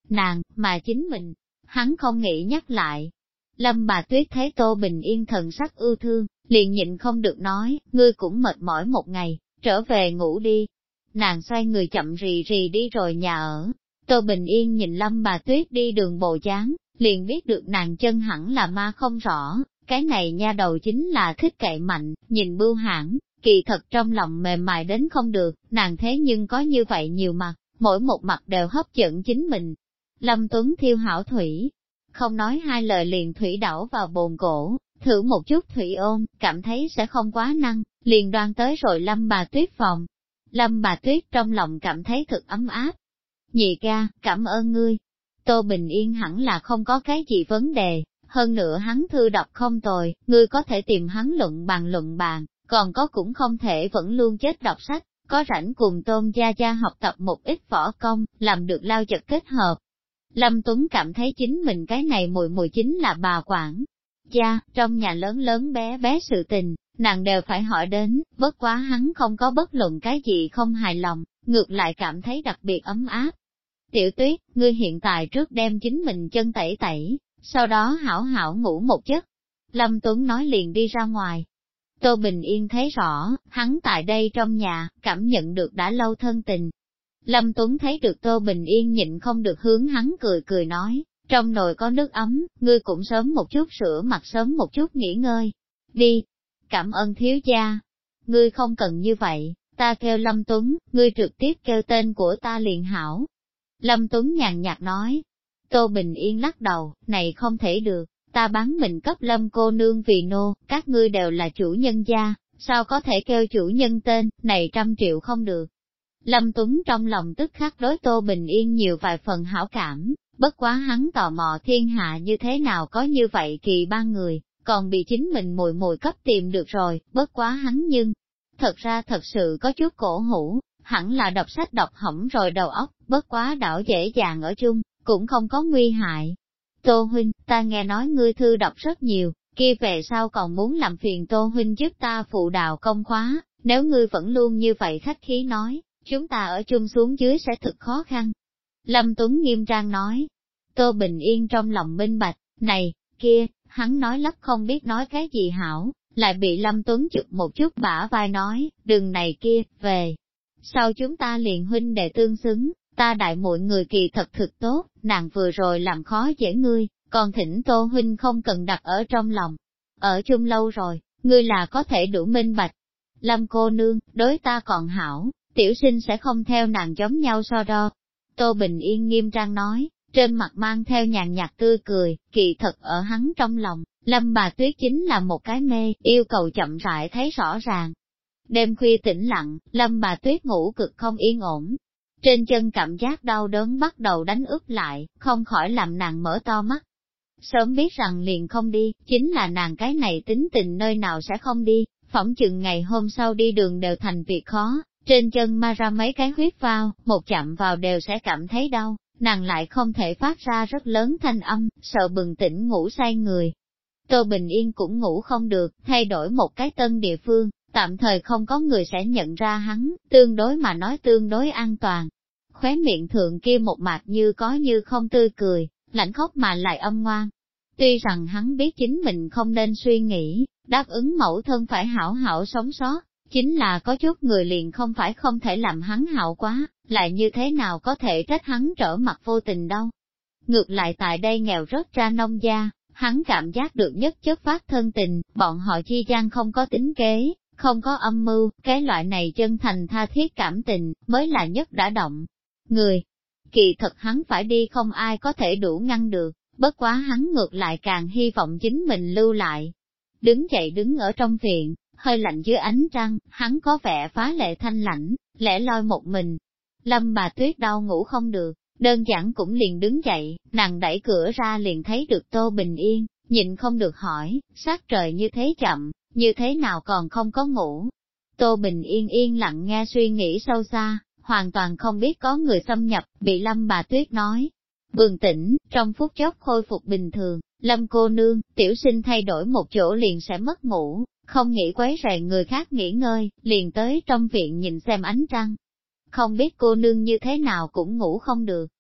nàng, mà chính mình. Hắn không nghĩ nhắc lại. Lâm bà Tuyết thấy Tô Bình Yên thần sắc ưu thương, liền nhịn không được nói, ngươi cũng mệt mỏi một ngày, trở về ngủ đi. Nàng xoay người chậm rì rì đi rồi nhà ở. Tô Bình Yên nhìn Lâm bà Tuyết đi đường bộ dáng, liền biết được nàng chân hẳn là ma không rõ, cái này nha đầu chính là thích cậy mạnh, nhìn bưu hãn, kỳ thật trong lòng mềm mại đến không được, nàng thế nhưng có như vậy nhiều mặt, mỗi một mặt đều hấp dẫn chính mình. Lâm Tuấn thiêu hảo thủy, không nói hai lời liền thủy đảo vào bồn gỗ, thử một chút thủy ôn, cảm thấy sẽ không quá năng, liền đoan tới rồi Lâm bà Tuyết phòng. Lâm bà Tuyết trong lòng cảm thấy thực ấm áp. Nhị ca, cảm ơn ngươi. Tô Bình Yên hẳn là không có cái gì vấn đề, hơn nữa hắn thư đọc không tồi, ngươi có thể tìm hắn luận bàn, còn có cũng không thể vẫn luôn chết đọc sách, có rảnh cùng Tôn Gia Gia học tập một ít võ công, làm được lao chật kết hợp. Lâm Tuấn cảm thấy chính mình cái này mùi mùi chính là bà quản gia, trong nhà lớn lớn bé bé sự tình, nàng đều phải hỏi đến, bất quá hắn không có bất luận cái gì không hài lòng, ngược lại cảm thấy đặc biệt ấm áp. Tiểu Tuyết, ngươi hiện tại trước đem chính mình chân tẩy tẩy, sau đó hảo hảo ngủ một giấc. Lâm Tuấn nói liền đi ra ngoài. Tô Bình Yên thấy rõ, hắn tại đây trong nhà, cảm nhận được đã lâu thân tình. Lâm Tuấn thấy được Tô Bình Yên nhịn không được hướng hắn cười cười nói, trong nồi có nước ấm, ngươi cũng sớm một chút rửa mặt sớm một chút nghỉ ngơi. Đi, cảm ơn thiếu gia. Ngươi không cần như vậy, ta kêu Lâm Tuấn, ngươi trực tiếp kêu tên của ta liền hảo. Lâm Tuấn nhàn nhạt nói. Tô Bình Yên lắc đầu, này không thể được, ta bán mình cấp Lâm cô nương vì nô, các ngươi đều là chủ nhân gia, sao có thể kêu chủ nhân tên, này 100 triệu không được. Lâm Tuấn trong lòng tức khắc đối Tô Bình Yên nhiều vài phần hảo cảm, bất quá hắn tò mò thiên hạ như thế nào có như vậy kỳ ba người, còn bị chính mình mùi mùi cấp tìm được rồi, bất quá hắn nhưng, thật ra thật sự có chút cổ hủ, hẳn là đọc sách đọc hỏng rồi đầu óc, bất quá đảo dễ dàng ở chung, cũng không có nguy hại. Tô huynh, ta nghe nói ngươi thư đọc rất nhiều, kia về sau còn muốn làm phiền Tô huynh giúp ta phụ đạo công khóa, nếu ngươi vẫn luôn như vậy khách khí nói, chúng ta ở chung xuống dưới sẽ thực khó khăn. Lâm Tuấn nghiêm trang nói. Tô Bình Yên trong lòng minh bạch, này, kia, hắn nói lắp không biết nói cái gì hảo, lại bị Lâm Tuấn chụp một chút bả vai nói, đừng này kia, về. Sau chúng ta liền huynh đệ tương xứng, ta đại muội người kỳ thật thực tốt, nàng vừa rồi làm khó dễ ngươi, còn thỉnh Tô huynh không cần đặt ở trong lòng. Ở chung lâu rồi, ngươi là có thể đủ minh bạch. Lâm cô nương, đối ta còn hảo, tiểu sinh sẽ không theo nàng giống nhau so đo. Tô Bình Yên nghiêm trang nói, trên mặt mang theo nhàn nhạt tươi cười, kỳ thật ở hắn trong lòng, Lâm bà Tuyết chính là một cái mê, yêu cầu chậm rãi thấy rõ ràng. Đêm khuya tĩnh lặng, Lâm bà Tuyết ngủ cực không yên ổn. Trên chân cảm giác đau đớn bắt đầu đánh úp lại, không khỏi làm nàng mở to mắt. Sớm biết rằng liền không đi, chính là nàng cái này tính tình nơi nào sẽ không đi, phỏng chừng ngày hôm sau đi đường đều thành việc khó, trên chân ma ra mấy cái huyết vào, một chạm vào đều sẽ cảm thấy đau, nàng lại không thể phát ra rất lớn thanh âm, sợ bừng tỉnh ngủ say người. Tô Bình Yên cũng ngủ không được, thay đổi một cái tân địa phương, tạm thời không có người sẽ nhận ra hắn, tương đối mà nói tương đối an toàn. Khóe miệng thượng kia một mặt như có như không tươi cười, lạnh khóc mà lại âm ngoan. Tuy rằng hắn biết chính mình không nên suy nghĩ, đáp ứng mẫu thân phải hảo hảo sống sót, chính là có chút người liền không phải không thể làm hắn hảo quá, lại như thế nào có thể trách hắn trở mặt vô tình đâu. Ngược lại tại đây nghèo rớt ra nông gia, hắn cảm giác được nhất chất phát thân tình, bọn họ chi gian không có tính kế, không có âm mưu, cái loại này chân thành tha thiết cảm tình, mới là nhất đã động. Người, kỳ thật hắn phải đi không ai có thể đủ ngăn được, bất quá hắn ngược lại càng hy vọng chính mình lưu lại. Đứng dậy đứng ở trong viện, hơi lạnh dưới ánh trăng, hắn có vẻ phá lệ thanh lãnh, lẻ loi một mình. Lâm bà Tuyết đau ngủ không được, đơn giản cũng liền đứng dậy, nàng đẩy cửa ra liền thấy được Tô Bình Yên, nhịn không được hỏi, sát trời như thế chậm, như thế nào còn không có ngủ. Tô Bình Yên yên lặng nghe suy nghĩ sâu xa, hoàn toàn không biết có người xâm nhập, bị Lâm bà Tuyết nói. Bừng tỉnh, trong phút chốc khôi phục bình thường, Lâm cô nương, tiểu sinh thay đổi một chỗ liền sẽ mất ngủ, không nghĩ quấy rầy người khác nghỉ ngơi, liền tới trong viện nhìn xem ánh trăng. Không biết cô nương như thế nào cũng ngủ không được.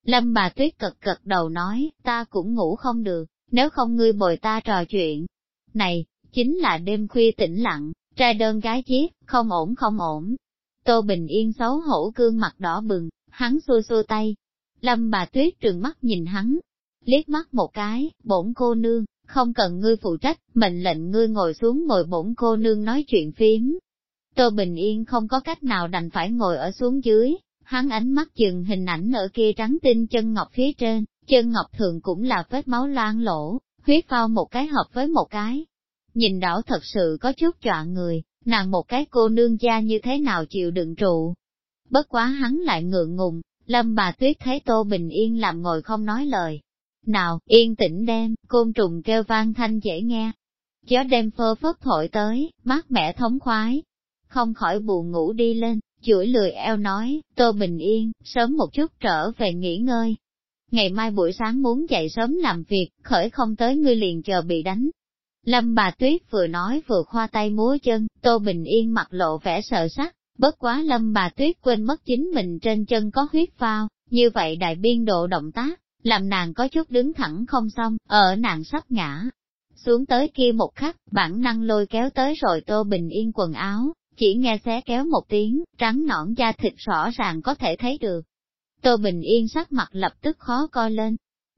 Lâm bà Tuyết cực cực đầu nói, ta cũng ngủ không được, nếu không ngươi bồi ta trò chuyện. Này, chính là đêm khuya tĩnh lặng, trai đơn gái chiếc, không ổn không ổn. Tô Bình Yên xấu hổ gương mặt đỏ bừng, hắn xua xua tay. Lâm bà Tuyết trừng mắt nhìn hắn, liếc mắt một cái, bổn cô nương, không cần ngươi phụ trách, mệnh lệnh ngươi ngồi xuống ngồi bổn cô nương nói chuyện phím. Tô Bình Yên không có cách nào đành phải ngồi ở xuống dưới, hắn ánh mắt chừng hình ảnh ở kia trắng tinh chân ngọc phía trên, chân ngọc thường cũng là vết máu loang lỗ, huyết phao một cái hợp với một cái. Nhìn đảo thật sự có chút dọa người, nàng một cái cô nương gia như thế nào chịu đựng trụ. Bất quá hắn lại ngượng ngùng, Lâm bà Tuyết thấy Tô Bình Yên làm ngồi không nói lời. Nào, yên tĩnh đêm, côn trùng kêu vang thanh dễ nghe. Gió đêm phơ phất thổi tới, mát mẻ thống khoái. Không khỏi buồn ngủ đi lên, chuỗi lười eo nói, Tô Bình Yên, sớm một chút trở về nghỉ ngơi. Ngày mai buổi sáng muốn dậy sớm làm việc, khởi không tới ngươi liền chờ bị đánh. Lâm bà Tuyết vừa nói vừa khoa tay múa chân, Tô Bình Yên mặt lộ vẻ sợ sắc, bất quá Lâm bà Tuyết quên mất chính mình trên chân có huyết phao, như vậy đại biên độ động tác, làm nàng có chút đứng thẳng không xong, ở nàng sắp ngã. Xuống tới kia một khắc, bản năng lôi kéo tới rồi Tô Bình Yên quần áo, chỉ nghe xé kéo một tiếng, trắng nõn da thịt rõ ràng có thể thấy được. Tô Bình Yên sắc mặt lập tức khó coi lên.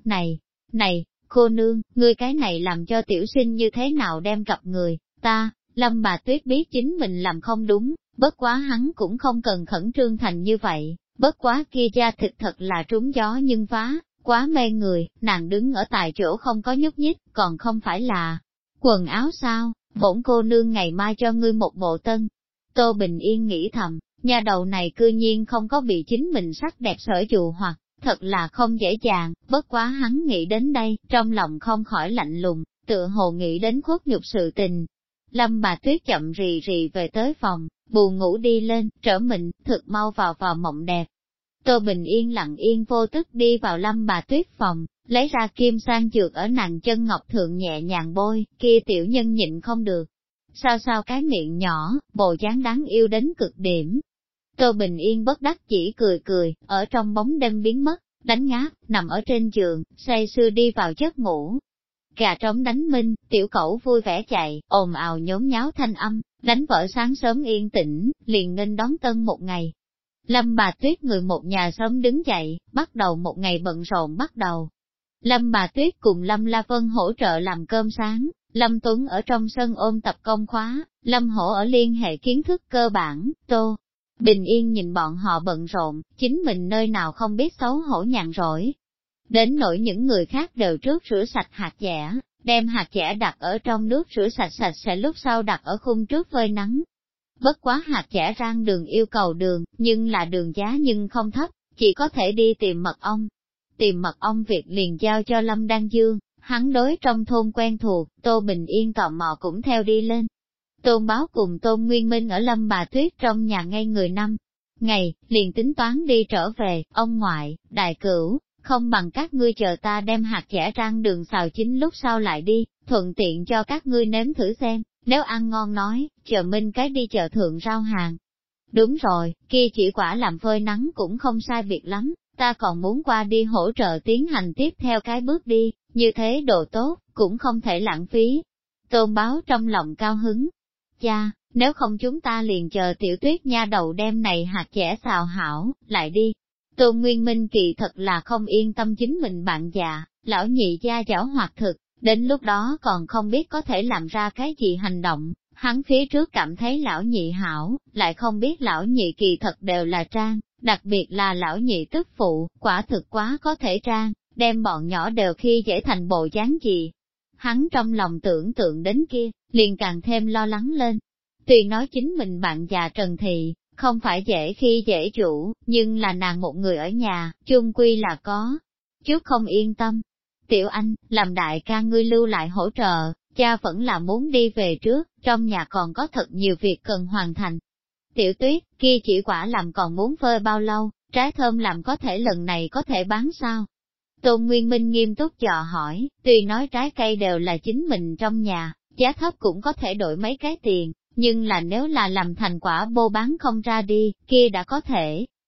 Này, cô nương, ngươi cái này làm cho tiểu sinh như thế nào đem gặp người, ta, Lâm bà Tuyết biết chính mình làm không đúng, bất quá hắn cũng không cần khẩn trương thành như vậy, bất quá kia da thịt thật là trúng gió nhưng phá, quá mê người, nàng đứng ở tại chỗ không có nhúc nhích, còn không phải là quần áo sao, bổn cô nương ngày mai cho ngươi một bộ tân. Tô Bình Yên nghĩ thầm, nhà đầu này cư nhiên không có bị chính mình sắc đẹp sở dụ hoặc, thật là không dễ dàng, bất quá hắn nghĩ đến đây, trong lòng không khỏi lạnh lùng, tựa hồ nghĩ đến khuất nhục sự tình. Lâm bà Tuyết chậm rì rì về tới phòng, buồn ngủ đi lên, trở mình, thực mau vào mộng đẹp. Tô Bình Yên lặng yên vô tức đi vào Lâm bà Tuyết phòng, lấy ra kim sang dược ở nàng chân ngọc thượng nhẹ nhàng bôi, kia tiểu nhân nhịn không được. Sao cái miệng nhỏ, bộ dáng đáng yêu đến cực điểm. Tô Bình Yên bất đắc chỉ cười, ở trong bóng đêm biến mất, đánh ngáp, nằm ở trên giường, say sưa đi vào giấc ngủ. Gà trống đánh minh, tiểu cẩu vui vẻ chạy, ồn ào nhốn nháo thanh âm, đánh vỡ sáng sớm yên tĩnh, liền nghênh đón tân một ngày. Lâm bà Tuyết người một nhà sớm đứng dậy, bắt đầu một ngày bận rộn bắt đầu. Lâm bà Tuyết cùng Lâm La Vân hỗ trợ làm cơm sáng, Lâm Tuấn ở trong sân ôm tập công khóa, Lâm Hổ ở liên hệ kiến thức cơ bản, Tô Bình Yên nhìn bọn họ bận rộn, chính mình nơi nào không biết xấu hổ nhàn rỗi. Đến nỗi những người khác đều trước rửa sạch hạt dẻ, đem hạt dẻ đặt ở trong nước rửa sạch sẽ lúc sau đặt ở khung trước phơi nắng. Bất quá hạt dẻ rang đường yêu cầu đường, nhưng là đường giá nhưng không thấp, chỉ có thể đi tìm mật ong. Tìm mật ong việc liền giao cho Lâm Đan Dương, hắn đối trong thôn quen thuộc, Tô Bình Yên tò mò cũng theo đi lên. Tôn Báo cùng Tôn Nguyên Minh ở Lâm bà Tuyết trong nhà ngay người năm ngày, liền tính toán đi trở về, ông ngoại, đại cửu, không bằng các ngươi chờ ta đem hạt dẻ rang đường xào chín lúc sau lại đi, thuận tiện cho các ngươi nếm thử xem, nếu ăn ngon nói, chờ Minh cái đi chợ thượng rau hàng. Đúng rồi, kia chỉ quả làm phơi nắng cũng không sai biệt lắm, ta còn muốn qua đi hỗ trợ tiến hành tiếp theo cái bước đi, như thế đồ tốt, cũng không thể lãng phí. Tôn Báo trong lòng cao hứng. Cha, nếu không chúng ta liền chờ Tiểu Tuyết nha đầu đem này hạt dẻ xào hảo, lại đi. Tôn Nguyên Minh kỳ thật là không yên tâm chính mình bạn già, lão nhị gia giảo hoạt thực, đến lúc đó còn không biết có thể làm ra cái gì hành động. Hắn phía trước cảm thấy lão nhị hảo, lại không biết lão nhị kỳ thật đều là trang, đặc biệt là lão nhị tức phụ, quả thực quá có thể trang, đem bọn nhỏ đều khi dễ thành bộ dáng gì. Hắn trong lòng tưởng tượng đến kia, liền càng thêm lo lắng lên. Tuy nói chính mình bạn già Trần Thị, không phải dễ khi dễ chủ, nhưng là nàng một người ở nhà, chung quy là có chút không yên tâm. Tiểu Anh, làm đại ca ngươi lưu lại hỗ trợ, cha vẫn là muốn đi về trước, trong nhà còn có thật nhiều việc cần hoàn thành. Tiểu Tuyết, kia chỉ quả làm còn muốn phơi bao lâu, trái thơm làm có thể lần này có thể bán sao? Tôn Nguyên Minh nghiêm túc dò hỏi, tuy nói trái cây đều là chính mình trong nhà, giá thấp cũng có thể đổi mấy cái tiền, nhưng là nếu là làm thành quả bô bán không ra đi, kia đã có thể.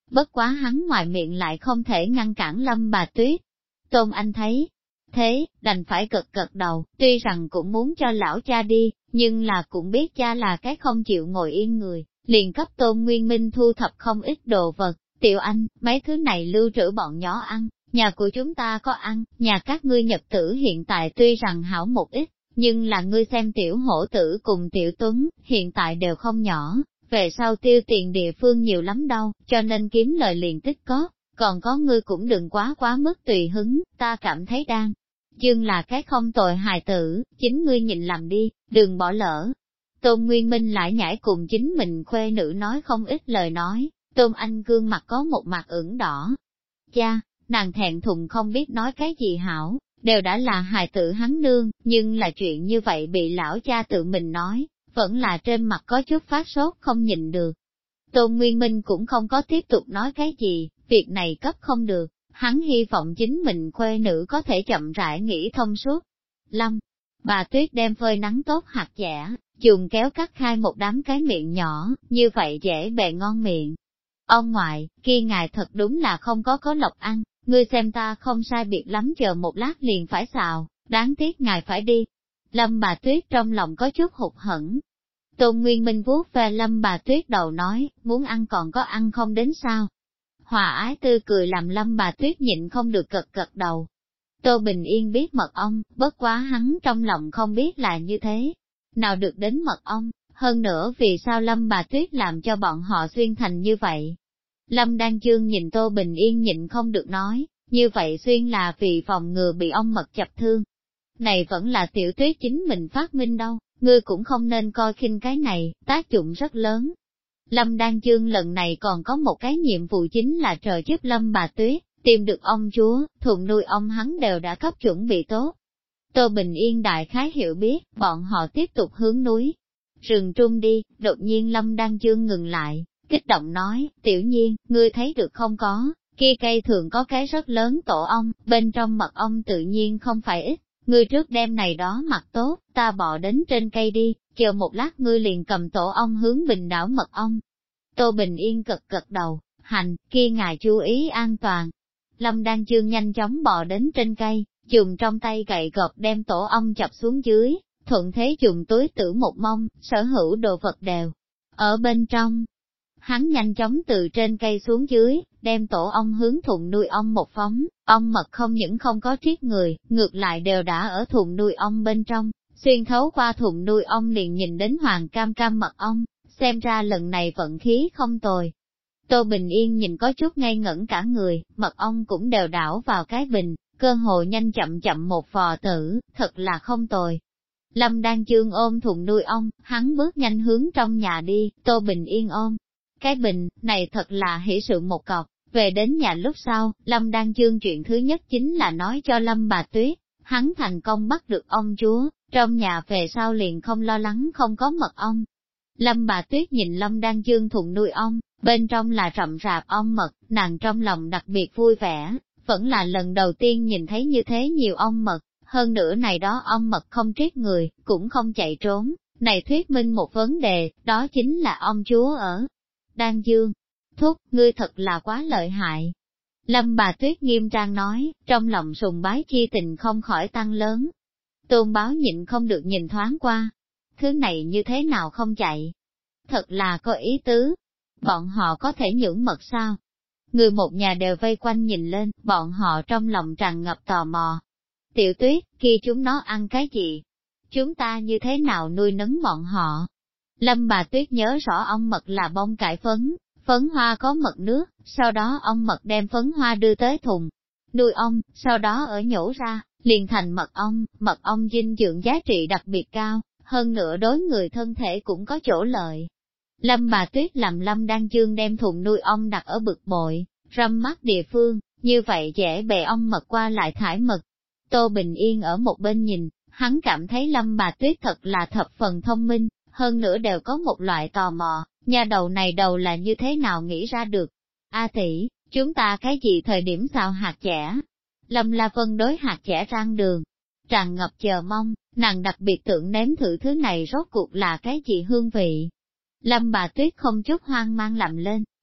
bất quá hắn ngoài miệng lại không thể ngăn cản Lâm Bà Tuyết. Tôn Anh thấy thế, đành phải cực cực đầu, tuy rằng cũng muốn cho lão cha đi, nhưng là cũng biết cha là cái không chịu ngồi yên người, liền cấp Tôn Nguyên Minh thu thập không ít đồ vật. Tiểu Anh, mấy thứ này lưu trữ bọn nhỏ ăn, nhà của chúng ta có ăn, nhà các ngươi nhật tử hiện tại tuy rằng hảo một ít, nhưng là ngươi xem tiểu hổ tử cùng tiểu tuấn, hiện tại đều không nhỏ, về sau tiêu tiền địa phương nhiều lắm đâu, cho nên kiếm lời liền tích có, còn có ngươi cũng đừng quá mức tùy hứng, ta cảm thấy đang. Dương là cái không tội hài tử, chính ngươi nhìn làm đi, đừng bỏ lỡ. Tôn Nguyên Minh lại nhảy cùng chính mình khuê nữ nói không ít lời nói, Tôn Anh gương mặt có một mặt ửng đỏ. Cha, nàng thẹn thùng không biết nói cái gì hảo, đều đã là hài tử hắn nương, nhưng là chuyện như vậy bị lão cha tự mình nói, vẫn là trên mặt có chút phát sốt không nhịn được. Tôn Nguyên Minh cũng không có tiếp tục nói cái gì, việc này cấp không được, hắn hy vọng chính mình khuê nữ có thể chậm rãi nghĩ thông suốt. Bà Tuyết đem phơi nắng tốt hạt dẻ, dùng kéo cắt khai một đám cái miệng nhỏ, như vậy dễ bề ngon miệng. Ông ngoại, kia ngài thật đúng là không có lộc ăn, ngươi xem ta không sai biệt lắm chờ một lát liền phải xào, đáng tiếc ngài phải đi. Lâm Bà Tuyết trong lòng có chút hụt hẫng. Tôn Nguyên Minh vuốt về Lâm Bà Tuyết đầu nói, muốn ăn còn có ăn không đến sao. Hòa ái tươi cười làm Lâm Bà Tuyết nhịn không được gật đầu. Tô Bình Yên biết mật ong, bất quá hắn trong lòng không biết là như thế. Nào được đến mật ong, hơn nữa vì sao Lâm Bà Tuyết làm cho bọn họ xuyên thành như vậy. Lâm Đan Chương nhìn Tô Bình Yên nhịn không được nói, như vậy xuyên là vì phòng ngừa bị ong mật chập thương. Này vẫn là Tiểu Tuyết chính mình phát minh đâu, ngươi cũng không nên coi khinh cái này, tác dụng rất lớn. Lâm Đan Chương lần này còn có một cái nhiệm vụ chính là trợ giúp Lâm Bà Tuyết, tìm được ong chúa, thùng nuôi ong hắn đều đã cấp chuẩn bị tốt. Tô Bình Yên đại khái hiểu biết, bọn họ tiếp tục hướng núi, rừng trung đi, đột nhiên Lâm Đan Chương ngừng lại, kích động nói, Tiểu Nhiên, ngươi thấy được không có, kia cây thường có cái rất lớn tổ ong, bên trong mật ong tự nhiên không phải ít, ngươi trước đem này đó mặc tốt, ta bò đến trên cây đi, chờ một lát ngươi liền cầm tổ ong hướng bình đảo mật ong. Tô Bình Yên gật đầu, hành, kia ngài chú ý an toàn. Lâm Đan Chương nhanh chóng bò đến trên cây, dùng trong tay gậy gộc đem tổ ong chập xuống dưới, thuận thế dùng túi tử một mông, sở hữu đồ vật đều ở bên trong. Hắn nhanh chóng từ trên cây xuống dưới, đem tổ ong hướng thùng nuôi ong một phóng, ong mật không những không có triết người, ngược lại đều đã ở thùng nuôi ong bên trong, xuyên thấu qua thùng nuôi ong liền nhìn đến hoàng cam cam mật ong, xem ra lần này vận khí không tồi. Tô Bình Yên nhìn có chút ngây ngẩn cả người, mật ong cũng đều đảo vào cái bình, cơ hồ nhanh chậm một vò tử, thật là không tồi. Lâm Đan Chương ôm thùng nuôi ong, hắn bước nhanh hướng trong nhà đi, Tô Bình Yên ôm. Cái bình, này thật là hỷ sự một cọc, về đến nhà lúc sau, Lâm Đan Chương chuyện thứ nhất chính là nói cho Lâm Bà Tuyết, hắn thành công bắt được ong chúa, trong nhà về sau liền không lo lắng không có mật ong. Lâm Bà Tuyết nhìn Lâm Đan Chương thùng nuôi ong, bên trong là rậm rạp ong mật, nàng trong lòng đặc biệt vui vẻ, vẫn là lần đầu tiên nhìn thấy như thế nhiều ong mật, hơn nữa này đó ong mật không triết người, cũng không chạy trốn, này thuyết minh một vấn đề, đó chính là ong chúa ở. Đan Dương, thúc, ngươi thật là quá lợi hại. Lâm Bà Tuyết nghiêm trang nói, trong lòng sùng bái chi tình không khỏi tăng lớn. Tôn Báo nhịn không được nhìn thoáng qua. Thứ này như thế nào không chạy? Thật là có ý tứ. Bọn họ có thể nhưỡng mật sao? Người một nhà đều vây quanh nhìn lên, bọn họ trong lòng tràn ngập tò mò. Tiểu Tuyết, kia chúng nó ăn cái gì? Chúng ta như thế nào nuôi nấng bọn họ? Lâm Bà Tuyết nhớ rõ ong mật là bông cải phấn, phấn hoa có mật nước, sau đó ong mật đem phấn hoa đưa tới thùng nuôi ong, sau đó ở nhổ ra, liền thành mật ong dinh dưỡng giá trị đặc biệt cao, hơn nữa đối người thân thể cũng có chỗ lợi. Lâm Bà Tuyết làm Lâm Đan Chương đem thùng nuôi ong đặt ở bực bội, răm mắt địa phương, như vậy dễ bề ong mật qua lại thải mật. Tô Bình Yên ở một bên nhìn, hắn cảm thấy Lâm Bà Tuyết thật là thập phần thông minh, hơn nữa đều có một loại tò mò, nhà đầu này đầu là như thế nào nghĩ ra được. A tỷ, chúng ta cái gì thời điểm xào hạt dẻ? Lâm La Vân đối hạt dẻ rang đường, tràn ngập chờ mong, nàng đặc biệt tưởng nếm thử thứ này rốt cuộc là cái gì hương vị. Lâm Bà Tuyết không chút hoang mang làm lên,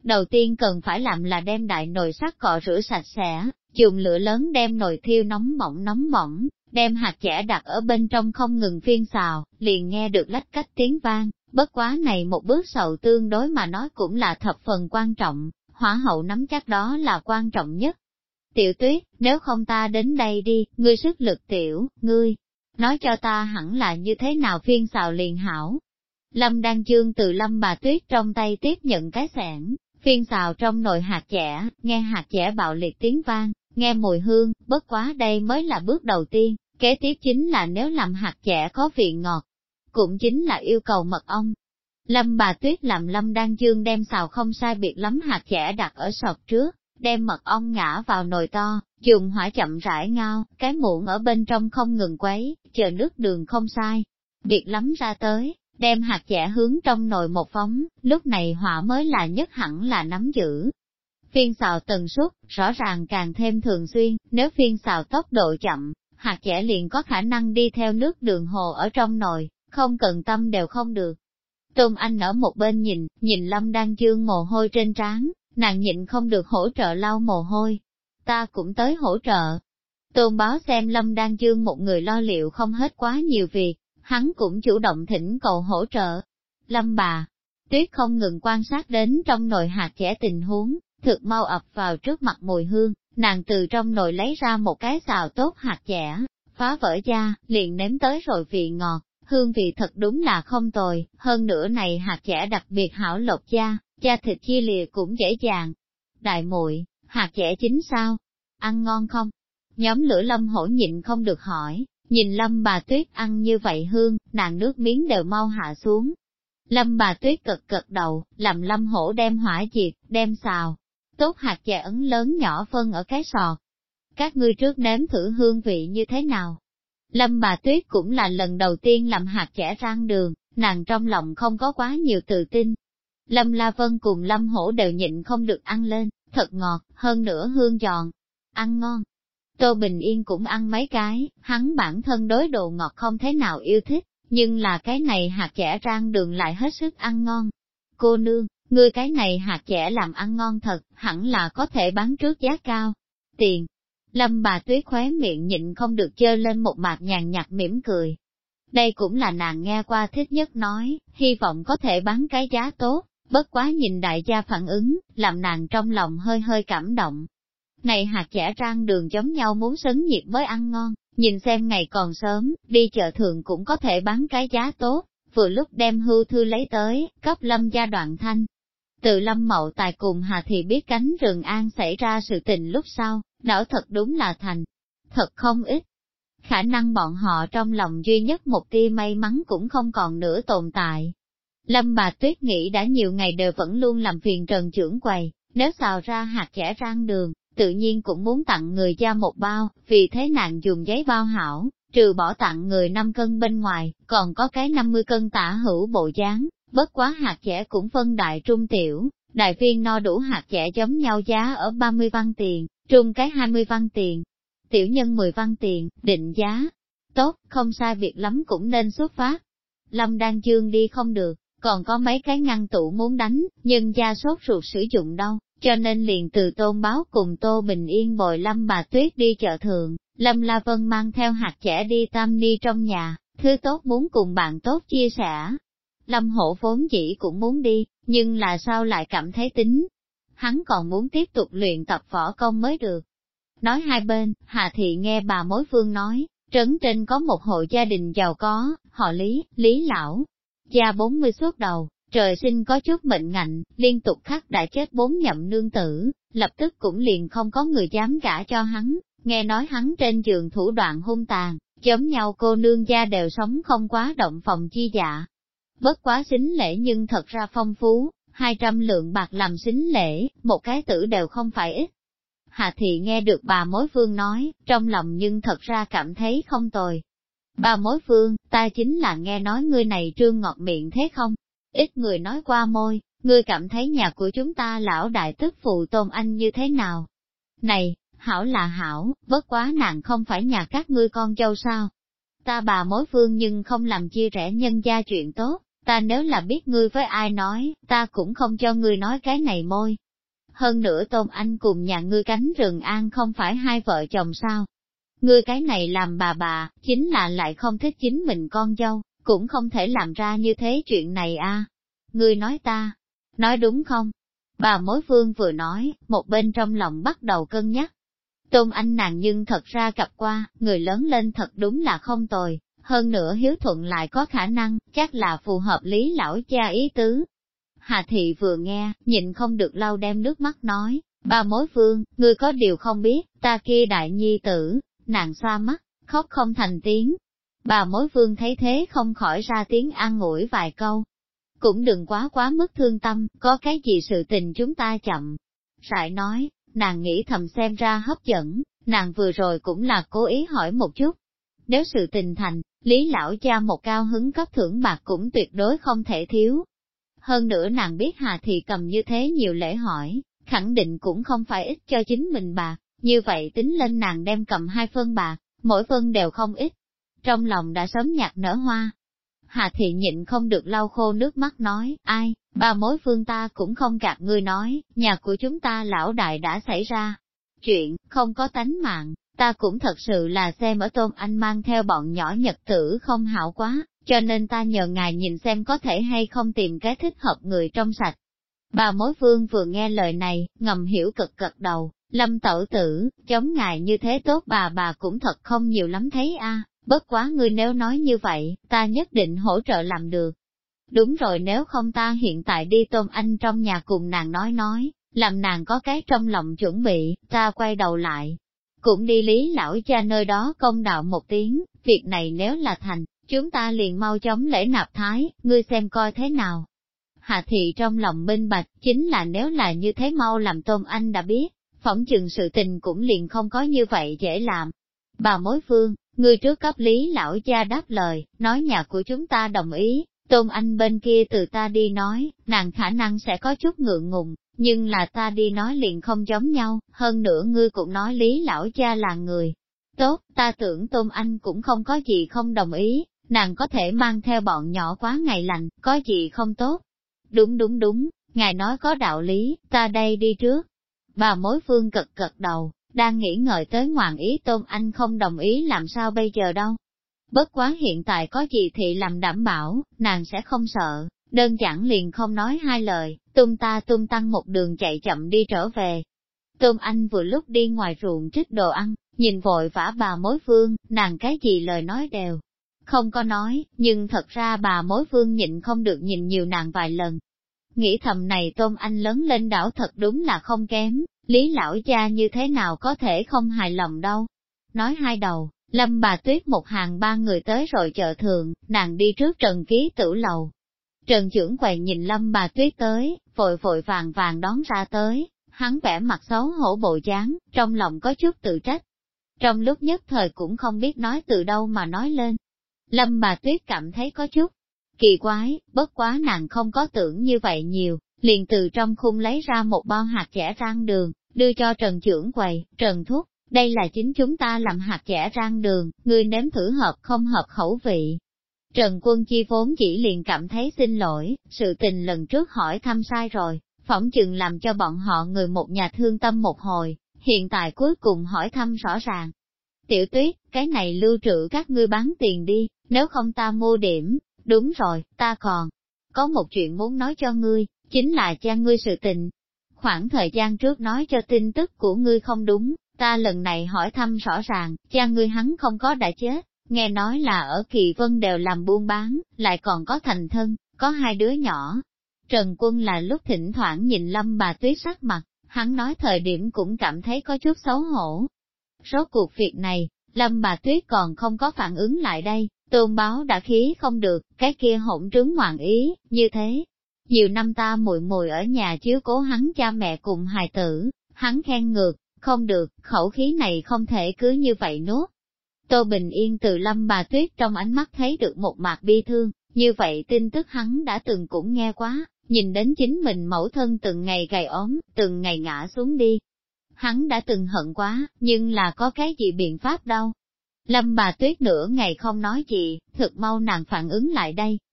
Đầu tiên cần phải làm là đem đại nồi sắt cọ rửa sạch sẽ, dùng lửa lớn đem nồi thiêu nóng bỏng, đem hạt dẻ đặt ở bên trong không ngừng phiên xào, liền nghe được lách cách tiếng vang, bất quá này một bước sầu tương đối mà nói cũng là thập phần quan trọng, hỏa hậu nắm chắc đó là quan trọng nhất. Tiểu Tuyết, nếu không ta đến đây đi, ngươi sức lực tiểu, ngươi, nói cho ta hẳn là như thế nào phiên xào liền hảo. Lâm Đan Chương từ Lâm bà Tuyết trong tay tiếp nhận cái xẻng, phiên xào trong nồi hạt dẻ, nghe hạt dẻ bạo liệt tiếng vang, nghe mùi hương, bất quá đây mới là bước đầu tiên, kế tiếp chính là nếu làm hạt dẻ có vị ngọt, cũng chính là yêu cầu mật ong. Lâm bà Tuyết làm Lâm Đan Dương đem xào không sai biệt lắm hạt dẻ đặt ở sọt trước, đem mật ong ngã vào nồi to, dùng hỏa chậm rãi ngao, cái muỗng ở bên trong không ngừng quấy, chờ nước đường không sai biệt lắm ra tới, đem hạt dẻ hướng trong nồi một phóng, lúc này hỏa mới là nhất hẳn là nắm giữ. Phiên xào tần suất, rõ ràng càng thêm thường xuyên, nếu phiên xào tốc độ chậm, hạt dẻ liền có khả năng đi theo nước đường hồ ở trong nồi, không cần tâm đều không được. Tôn Anh ở một bên nhìn Lâm Đan Dương mồ hôi trên trán, nàng nhịn không được hỗ trợ lau mồ hôi. Ta cũng tới hỗ trợ. Tôn Báo xem Lâm Đan Dương một người lo liệu không hết quá nhiều việc, hắn cũng chủ động thỉnh cầu hỗ trợ. Lâm bà Tuyết không ngừng quan sát đến trong nồi hạt dẻ tình huống, thực mau ập vào trước mặt mùi hương, nàng từ trong nồi lấy ra một cái xào tốt hạt dẻ, phá vỡ da, liền nếm tới rồi vị ngọt, hương vị thật đúng là không tồi, hơn nữa này hạt dẻ đặc biệt hảo lột da, da thịt chia lìa cũng dễ dàng. Đại muội, hạt dẻ chín sao? Ăn ngon không? Nhóm lửa Lâm Hổ nhịn không được hỏi, nhìn Lâm bà Tuyết ăn như vậy hương, nàng nước miếng đều mau hạ xuống. Lâm bà Tuyết cực đầu, làm Lâm Hổ đem hỏa diệt, đem xào. Tốt hạt dẻ ấn lớn nhỏ phân ở cái sọt. Các ngươi trước nếm thử hương vị như thế nào? Lâm bà Tuyết cũng là lần đầu tiên làm hạt dẻ rang đường, nàng trong lòng không có quá nhiều tự tin. Lâm La Vân cùng Lâm Hổ đều nhịn không được ăn lên, thật ngọt, hơn nữa hương giòn, ăn ngon. Tô Bình Yên cũng ăn mấy cái, hắn bản thân đối đồ ngọt không thế nào yêu thích, nhưng là cái này hạt dẻ rang đường lại hết sức ăn ngon. Cô nương, ngươi cái này hạt dẻ làm ăn ngon thật, hẳn là có thể bán trước giá cao. Tiền. Lâm bà Tuyết khóe miệng nhịn không được chơ lên một mặt nhàn nhạt mỉm cười. Đây cũng là nàng nghe qua thích nhất nói, hy vọng có thể bán cái giá tốt, bất quá nhìn đại gia phản ứng, làm nàng trong lòng hơi hơi cảm động. Này hạt dẻ rang đường giống nhau muốn sấn nhiệt mới ăn ngon, nhìn xem ngày còn sớm, đi chợ thường cũng có thể bán cái giá tốt, vừa lúc đem hưu thư lấy tới, cấp Lâm gia Đoạn Thanh. Từ Lâm Mậu Tài cùng Hà Thị biết cánh rừng an xảy ra sự tình lúc sau, đảo thật đúng là thành, thật không ít. Khả năng bọn họ trong lòng duy nhất một tia may mắn cũng không còn nữa tồn tại. Lâm bà Tuyết nghĩ đã nhiều ngày đều vẫn luôn làm phiền Trần trưởng quầy, nếu xào ra hạt dẻ rang đường, tự nhiên cũng muốn tặng người gia một bao, vì thế nàng dùng giấy bao hảo, trừ bỏ tặng người 5 cân bên ngoài, còn có cái 50 cân tả hữu bộ dáng, bất quá hạt dẻ cũng phân đại trung tiểu, đại viên no đủ hạt dẻ giống nhau giá ở 30 văn tiền, trung cái 20 văn tiền, tiểu nhân 10 văn tiền, định giá. Tốt, không sai việc lắm cũng nên xuất phát. Lâm Đan Dương đi không được, còn có mấy cái ngăn tủ muốn đánh, nhưng gia sốt ruột sử dụng đâu, cho nên liền từ Tôn Báo cùng Tô Bình Yên bồi Lâm bà Tuyết đi chợ thường, Lâm La Vân mang theo hạt dẻ đi Tam Ni trong nhà, thứ tốt muốn cùng bạn tốt chia sẻ. Lâm Hổ vốn dĩ cũng muốn đi, nhưng là sao lại cảm thấy tính. Hắn còn muốn tiếp tục luyện tập võ công mới được. Nói hai bên, Hà Thị nghe bà mối phương nói, trấn trên có một hộ gia đình giàu có, họ Lý lão, già 40 suốt đầu, trời sinh có chút bệnh ngạnh, liên tục khắc đã chết 4 nhậm nương tử, lập tức cũng liền không có người dám gả cho hắn, nghe nói hắn trên giường thủ đoạn hung tàn, giống nhau cô nương gia đều sống không quá động phòng chi dạ. Bất quá sính lễ nhưng thật ra phong phú, 200 lượng bạc làm sính lễ, một cái tử đều không phải ít. Hà Thị nghe được bà mối phương nói, trong lòng nhưng thật ra cảm thấy không tồi. Bà mối phương, ta chính là nghe nói ngươi này trương ngọt miệng thế không? Ít người nói qua môi, ngươi cảm thấy nhà của chúng ta lão đại tức phụ Tôn Anh như thế nào? Này, hảo là hảo, bất quá nàng không phải nhà các ngươi con dâu sao? Ta bà mối phương nhưng không làm chia rẽ nhân gia chuyện tốt, ta nếu là biết ngươi với ai nói, ta cũng không cho ngươi nói cái này môi. Hơn nữa Tôn Anh cùng nhà ngươi cánh rừng an không phải hai vợ chồng sao? Ngươi cái này làm bà, chính là lại không thích chính mình con dâu, cũng không thể làm ra như thế chuyện này a. Ngươi nói ta, nói đúng không? Bà mối phương vừa nói, một bên trong lòng bắt đầu cân nhắc. Tôn Anh nàng nhưng thật ra gặp qua, người lớn lên thật đúng là không tồi, hơn nữa hiếu thuận lại có khả năng, chắc là phù hợp lý lão cha ý tứ. Hà Thị vừa nghe, nhịn không được lau đem nước mắt nói, bà mối phương, ngươi có điều không biết, ta kia đại nhi tử, nàng xoa mắt, khóc không thành tiếng. Bà mối phương thấy thế không khỏi ra tiếng an ủi vài câu. Cũng đừng quá mức thương tâm, có cái gì sự tình chúng ta chậm. Rãi nói, nàng nghĩ thầm xem ra hấp dẫn, nàng vừa rồi cũng là cố ý hỏi một chút. Nếu sự tình thành, Lý lão cha một cao hứng cấp thưởng bạc cũng tuyệt đối không thể thiếu. Hơn nữa nàng biết Hà Thị cầm như thế nhiều lễ hỏi, khẳng định cũng không phải ít cho chính mình bạc, như vậy tính lên nàng đem cầm 2 phân bạc, mỗi phân đều không ít. Trong lòng đã sớm nhạt nở hoa. Hà Thị nhịn không được lau khô nước mắt nói, ai, bà mối phương ta cũng không gạt ngươi nói, nhà của chúng ta lão đại đã xảy ra chuyện, không có tánh mạng, ta cũng thật sự là xem ở Tôn Anh mang theo bọn nhỏ nhật tử không hảo quá, cho nên ta nhờ ngài nhìn xem có thể hay không tìm cái thích hợp người trong sạch. Bà mối phương vừa nghe lời này, ngầm hiểu cực gật đầu, Lâm tẩu tử, chống ngài như thế tốt bà cũng thật không nhiều lắm thấy a. Bất quá ngươi nếu nói như vậy, ta nhất định hỗ trợ làm được. Đúng rồi, nếu không ta hiện tại đi Tôn Anh trong nhà cùng nàng nói, làm nàng có cái trong lòng chuẩn bị, ta quay đầu lại. Cũng đi Lý lão cha nơi đó công đạo một tiếng, việc này nếu là thành, chúng ta liền mau chóng lễ nạp thái, ngươi xem coi thế nào. Hà Thị trong lòng minh bạch, chính là nếu là như thế mau làm Tôn Anh đã biết, phỏng chừng sự tình cũng liền không có như vậy dễ làm. Bà mối phương, ngươi trước cấp Lý lão cha đáp lời, nói nhà của chúng ta đồng ý, Tôn Anh bên kia từ ta đi nói, nàng khả năng sẽ có chút ngượng ngùng, nhưng là ta đi nói liền không giống nhau, hơn nữa ngươi cũng nói Lý lão cha là người tốt, ta tưởng Tôn Anh cũng không có gì không đồng ý, nàng có thể mang theo bọn nhỏ quá ngày lành, có gì không tốt. Đúng, ngài nói có đạo lý, ta đây đi trước. Bà mối phương gật đầu, đang nghĩ ngợi tới ngoạn ý Tôn Anh không đồng ý làm sao bây giờ đâu. Bất quá hiện tại có gì thì làm đảm bảo, nàng sẽ không sợ, đơn giản liền không nói hai lời, tung tăng một đường chạy chậm đi trở về. Tôn Anh vừa lúc đi ngoài ruộng trích đồ ăn, nhìn vội vã bà mối phương, nàng cái gì lời nói đều không có nói, nhưng thật ra bà mối phương nhịn không được nhìn nhiều nàng vài lần. Nghĩ thầm này Tôn Anh lớn lên đảo thật đúng là không kém, Lý lão cha như thế nào có thể không hài lòng đâu. Nói hai đầu, Lâm bà Tuyết một hàng 3 người tới rồi chợ thường, nàng đi trước Trần ký tử lầu. Trần trưởng quầy nhìn Lâm bà Tuyết tới, vội vàng đón ra tới, hắn vẻ mặt xấu hổ bộ dáng, trong lòng có chút tự trách. Trong lúc nhất thời cũng không biết nói từ đâu mà nói lên. Lâm bà Tuyết cảm thấy có chút kỳ quái, bất quá nàng không có tưởng như vậy nhiều, liền từ trong khung lấy ra một bao hạt dẻ rang đường, đưa cho Trần trưởng quầy, Trần thúc, đây là chính chúng ta làm hạt dẻ rang đường, ngươi nếm thử hợp không hợp khẩu vị. Trần Quân Chi vốn chỉ liền cảm thấy xin lỗi, sự tình lần trước hỏi thăm sai rồi, phỏng chừng làm cho bọn họ người một nhà thương tâm một hồi, hiện tại cuối cùng hỏi thăm rõ ràng. Tiểu Tuyết, cái này lưu trữ các ngươi bán tiền đi, nếu không ta mua điểm. Đúng rồi, ta còn có một chuyện muốn nói cho ngươi, chính là cha ngươi sự tình. Khoảng thời gian trước nói cho tin tức của ngươi không đúng, ta lần này hỏi thăm rõ ràng, cha ngươi hắn không có đã chết, nghe nói là ở Kỳ Vân đều làm buôn bán, lại còn có thành thân, có 2 đứa nhỏ. Trần Quân là lúc thỉnh thoảng nhìn Lâm bà Tuyết sắc mặt, hắn nói thời điểm cũng cảm thấy có chút xấu hổ. Rốt cuộc việc này, Lâm bà Tuyết còn không có phản ứng lại đây, Tôn Báo đã khí không được, cái kia hỗn trướng ngoạn ý, như thế. Nhiều năm ta muội ở nhà chiếu cố hắn cha mẹ cùng hài tử, hắn khen ngược, không được, khẩu khí này không thể cứ như vậy nuốt. Tô Bình Yên từ Lâm bà Tuyết trong ánh mắt thấy được một mạt bi thương, như vậy tin tức hắn đã từng cũng nghe quá, nhìn đến chính mình mẫu thân từng ngày gầy ốm, từng ngày ngã xuống đi. Hắn đã từng hận quá, nhưng là có cái gì biện pháp đâu. Lâm bà Tuyết nửa ngày không nói gì, thực mau nàng phản ứng lại đây,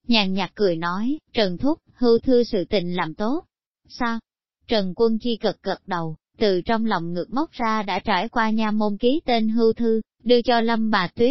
nhàn nhạt cười nói, Trần Thúc, hưu thư sự tình làm tốt. Sao? Trần Quân Chi gật gật đầu, từ trong lòng ngực móc ra đã trải qua nha môn ký tên hưu thư, đưa cho Lâm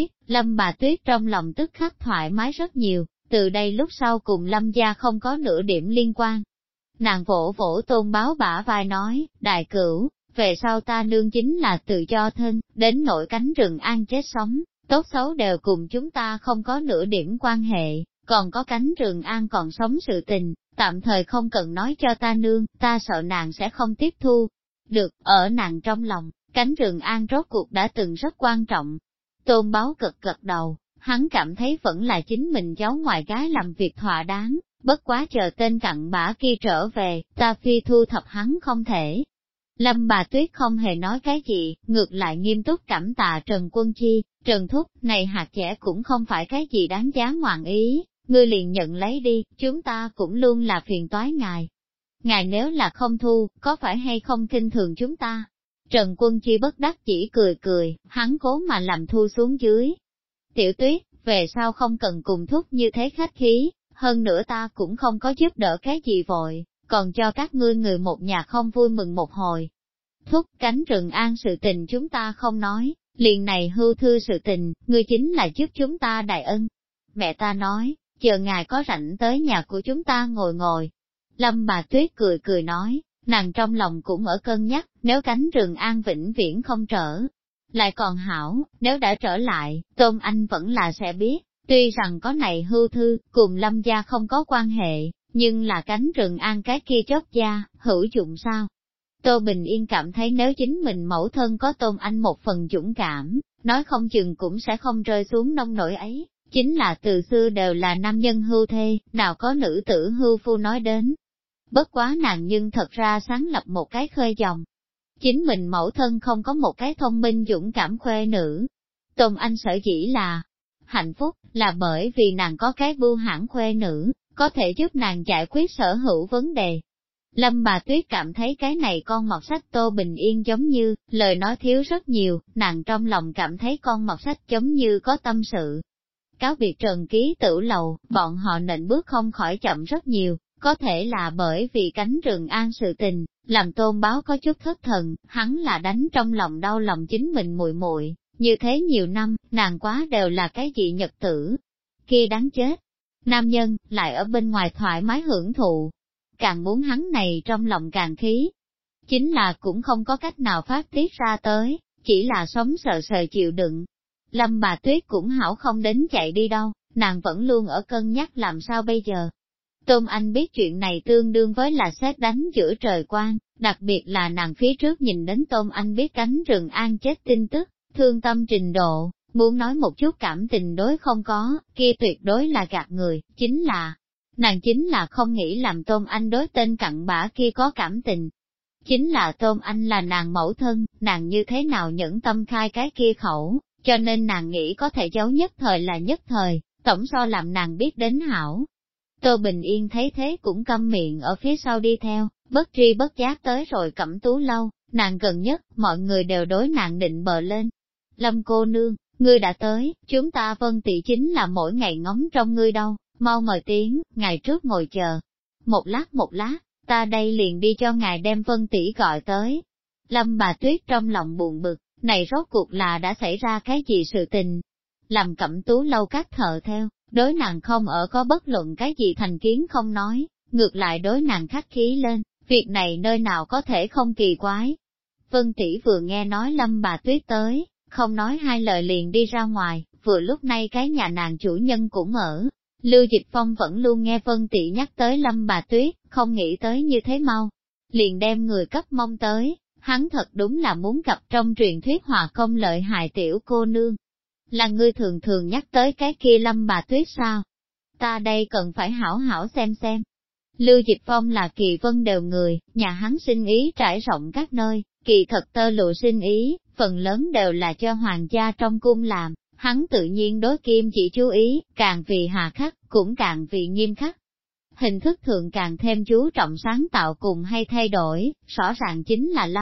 Bà Tuyết trong lòng tức khắc thoải mái rất nhiều, từ đây lúc sau cùng Lâm gia không có nửa điểm liên quan. Nàng vỗ vỗ Tôn Báo bả vai nói, đại cửu, về sau ta nương chính là tự do thân, đến nỗi cánh rừng an chết sống, tốt xấu đều cùng chúng ta không có nửa điểm quan hệ, còn có cánh rừng an còn sống sự tình, tạm thời không cần nói cho ta nương, ta sợ nàng sẽ không tiếp thu. Được, ở nàng trong lòng, cánh rừng an rốt cuộc đã từng rất quan trọng. Tôn Báo gật gật đầu, hắn cảm thấy vẫn là chính mình cháu ngoại gái làm việc thỏa đáng, bất quá chờ tên cặn bã kia trở về, ta phi thu thập hắn không thể. Lâm Bà Tuyết không hề nói cái gì, ngược lại nghiêm túc cảm tạ Trần Quân Chi, Trần Thúc, này hạt dẻ cũng không phải cái gì đáng giá ngoạn ý, ngươi liền nhận lấy đi, chúng ta cũng luôn là phiền toái ngài. Ngài nếu là không thu, có phải hay không kinh thường chúng ta? Trần Quân Chi bất đắc chỉ cười cười, hắn cố mà làm thu xuống dưới. Tiểu Tuyết, về sau không cần cùng Thúc như thế khách khí, hơn nữa ta cũng không có giúp đỡ cái gì vội, còn cho các ngươi người một nhà không vui mừng một hồi. Thúc, cánh rừng an sự tình chúng ta không nói, liền này hưu thư sự tình, ngươi chính là giúp chúng ta đại ân. Mẹ ta nói, chờ ngài có rảnh tới nhà của chúng ta ngồi ngồi. Lâm Bà Tuyết cười cười nói, nàng trong lòng cũng ở cân nhắc, nếu cánh rừng an vĩnh viễn không trở lại còn hảo, nếu đã trở lại, Tôn Anh vẫn là sẽ biết, tuy rằng có này hưu thư, cùng Lâm gia không có quan hệ, nhưng là cánh rừng an cái kia chốt gia, hữu dụng sao? Tô Bình Yên cảm thấy nếu chính mình mẫu thân có Tôn Anh một phần dũng cảm, nói không chừng cũng sẽ không rơi xuống nông nổi ấy, chính là từ xưa đều là nam nhân hưu thê, nào có nữ tử hưu phu nói đến. Bất quá nàng nhưng thật ra sáng lập một cái khơi dòng. Chính mình mẫu thân không có một cái thông minh dũng cảm khuê nữ. Tôn Anh sở dĩ là hạnh phúc, là bởi vì nàng có cái bưu hãn khuê nữ, có thể giúp nàng giải quyết sở hữu vấn đề. Lâm Bà Tuyết cảm thấy cái này con mọt sách Tô Bình Yên giống như, lời nói thiếu rất nhiều, nàng trong lòng cảm thấy con mọt sách giống như có tâm sự. Cáo biệt Trần Ký Tử lầu, bọn họ nện bước không khỏi chậm rất nhiều, có thể là bởi vì cánh rừng an sự tình, làm Tôn Báo có chút thất thần, hắn là đánh trong lòng đau lòng chính mình muội muội, như thế nhiều năm, nàng quá đều là cái gì nhật tử. Kia đáng chết. Nam nhân, lại ở bên ngoài thoải mái hưởng thụ. Càng muốn hắn này trong lòng càng khí. Chính là cũng không có cách nào phát tiết ra tới, chỉ là sống sợ sờ chịu đựng. Lâm Bà Tuyết cũng hảo không đến chạy đi đâu, nàng vẫn luôn ở cân nhắc làm sao bây giờ. Tôn Anh biết chuyện này tương đương với là sét đánh giữa trời quang, đặc biệt là nàng phía trước nhìn đến Tôn Anh biết cánh rừng an chết tin tức, thương tâm trình độ, muốn nói một chút cảm tình đối không có, kia tuyệt đối là gạt người, nàng chính là không nghĩ làm Tôn Anh đối tên cặn bã kia có cảm tình. Chính là Tôn Anh là nàng mẫu thân, nàng như thế nào nhẫn tâm khai cái kia khẩu, cho nên nàng nghĩ có thể giấu nhất thời là nhất thời, tổng so làm nàng biết đến hảo. Tô Bình Yên thấy thế cũng câm miệng ở phía sau đi theo, bất tri bất giác tới rồi Cẩm Tú lâu, nàng gần nhất, mọi người đều đối nàng định bợ lên. Lâm cô nương, ngươi đã tới, chúng ta Vân tỷ chính là mỗi ngày ngóng trong ngươi đâu, mau mời tiếng, ngày trước ngồi chờ. Một lát, ta đây liền đi cho ngài đem Vân tỷ gọi tới. Lâm Bà Tuyết trong lòng buồn bực, này rốt cuộc là đã xảy ra cái gì sự tình. Làm Cẩm Tú lâu các thợ theo, đối nàng không ở có bất luận cái gì thành kiến không nói, ngược lại đối nàng khách khí lên, việc này nơi nào có thể không kỳ quái. Vân tỷ vừa nghe nói Lâm Bà Tuyết tới, không nói hai lời liền đi ra ngoài, vừa lúc này cái nhà nàng chủ nhân cũng ở. Lưu Dịch Phong vẫn luôn nghe Vân tỷ nhắc tới Lâm Bà Tuyết, không nghĩ tới như thế mau. Liền đem người cấp mong tới, hắn thật đúng là muốn gặp trong truyền thuyết hòa công lợi hại tiểu cô nương. Là ngươi thường thường nhắc tới cái kia Lâm Bà Tuyết sao? Ta đây cần phải hảo hảo xem xem. Lưu Dịch Phong là Kỳ Vân đều người, nhà hắn sinh ý trải rộng các nơi, kỳ thật tơ lụa sinh ý, phần lớn đều là cho hoàng gia trong cung làm, hắn tự nhiên đối Kim chỉ chú ý, càng vì hà khắc, cũng càng vì nghiêm khắc. Hình thức thường càng thêm chú trọng sáng tạo cùng hay thay đổi, rõ ràng chính là Lâm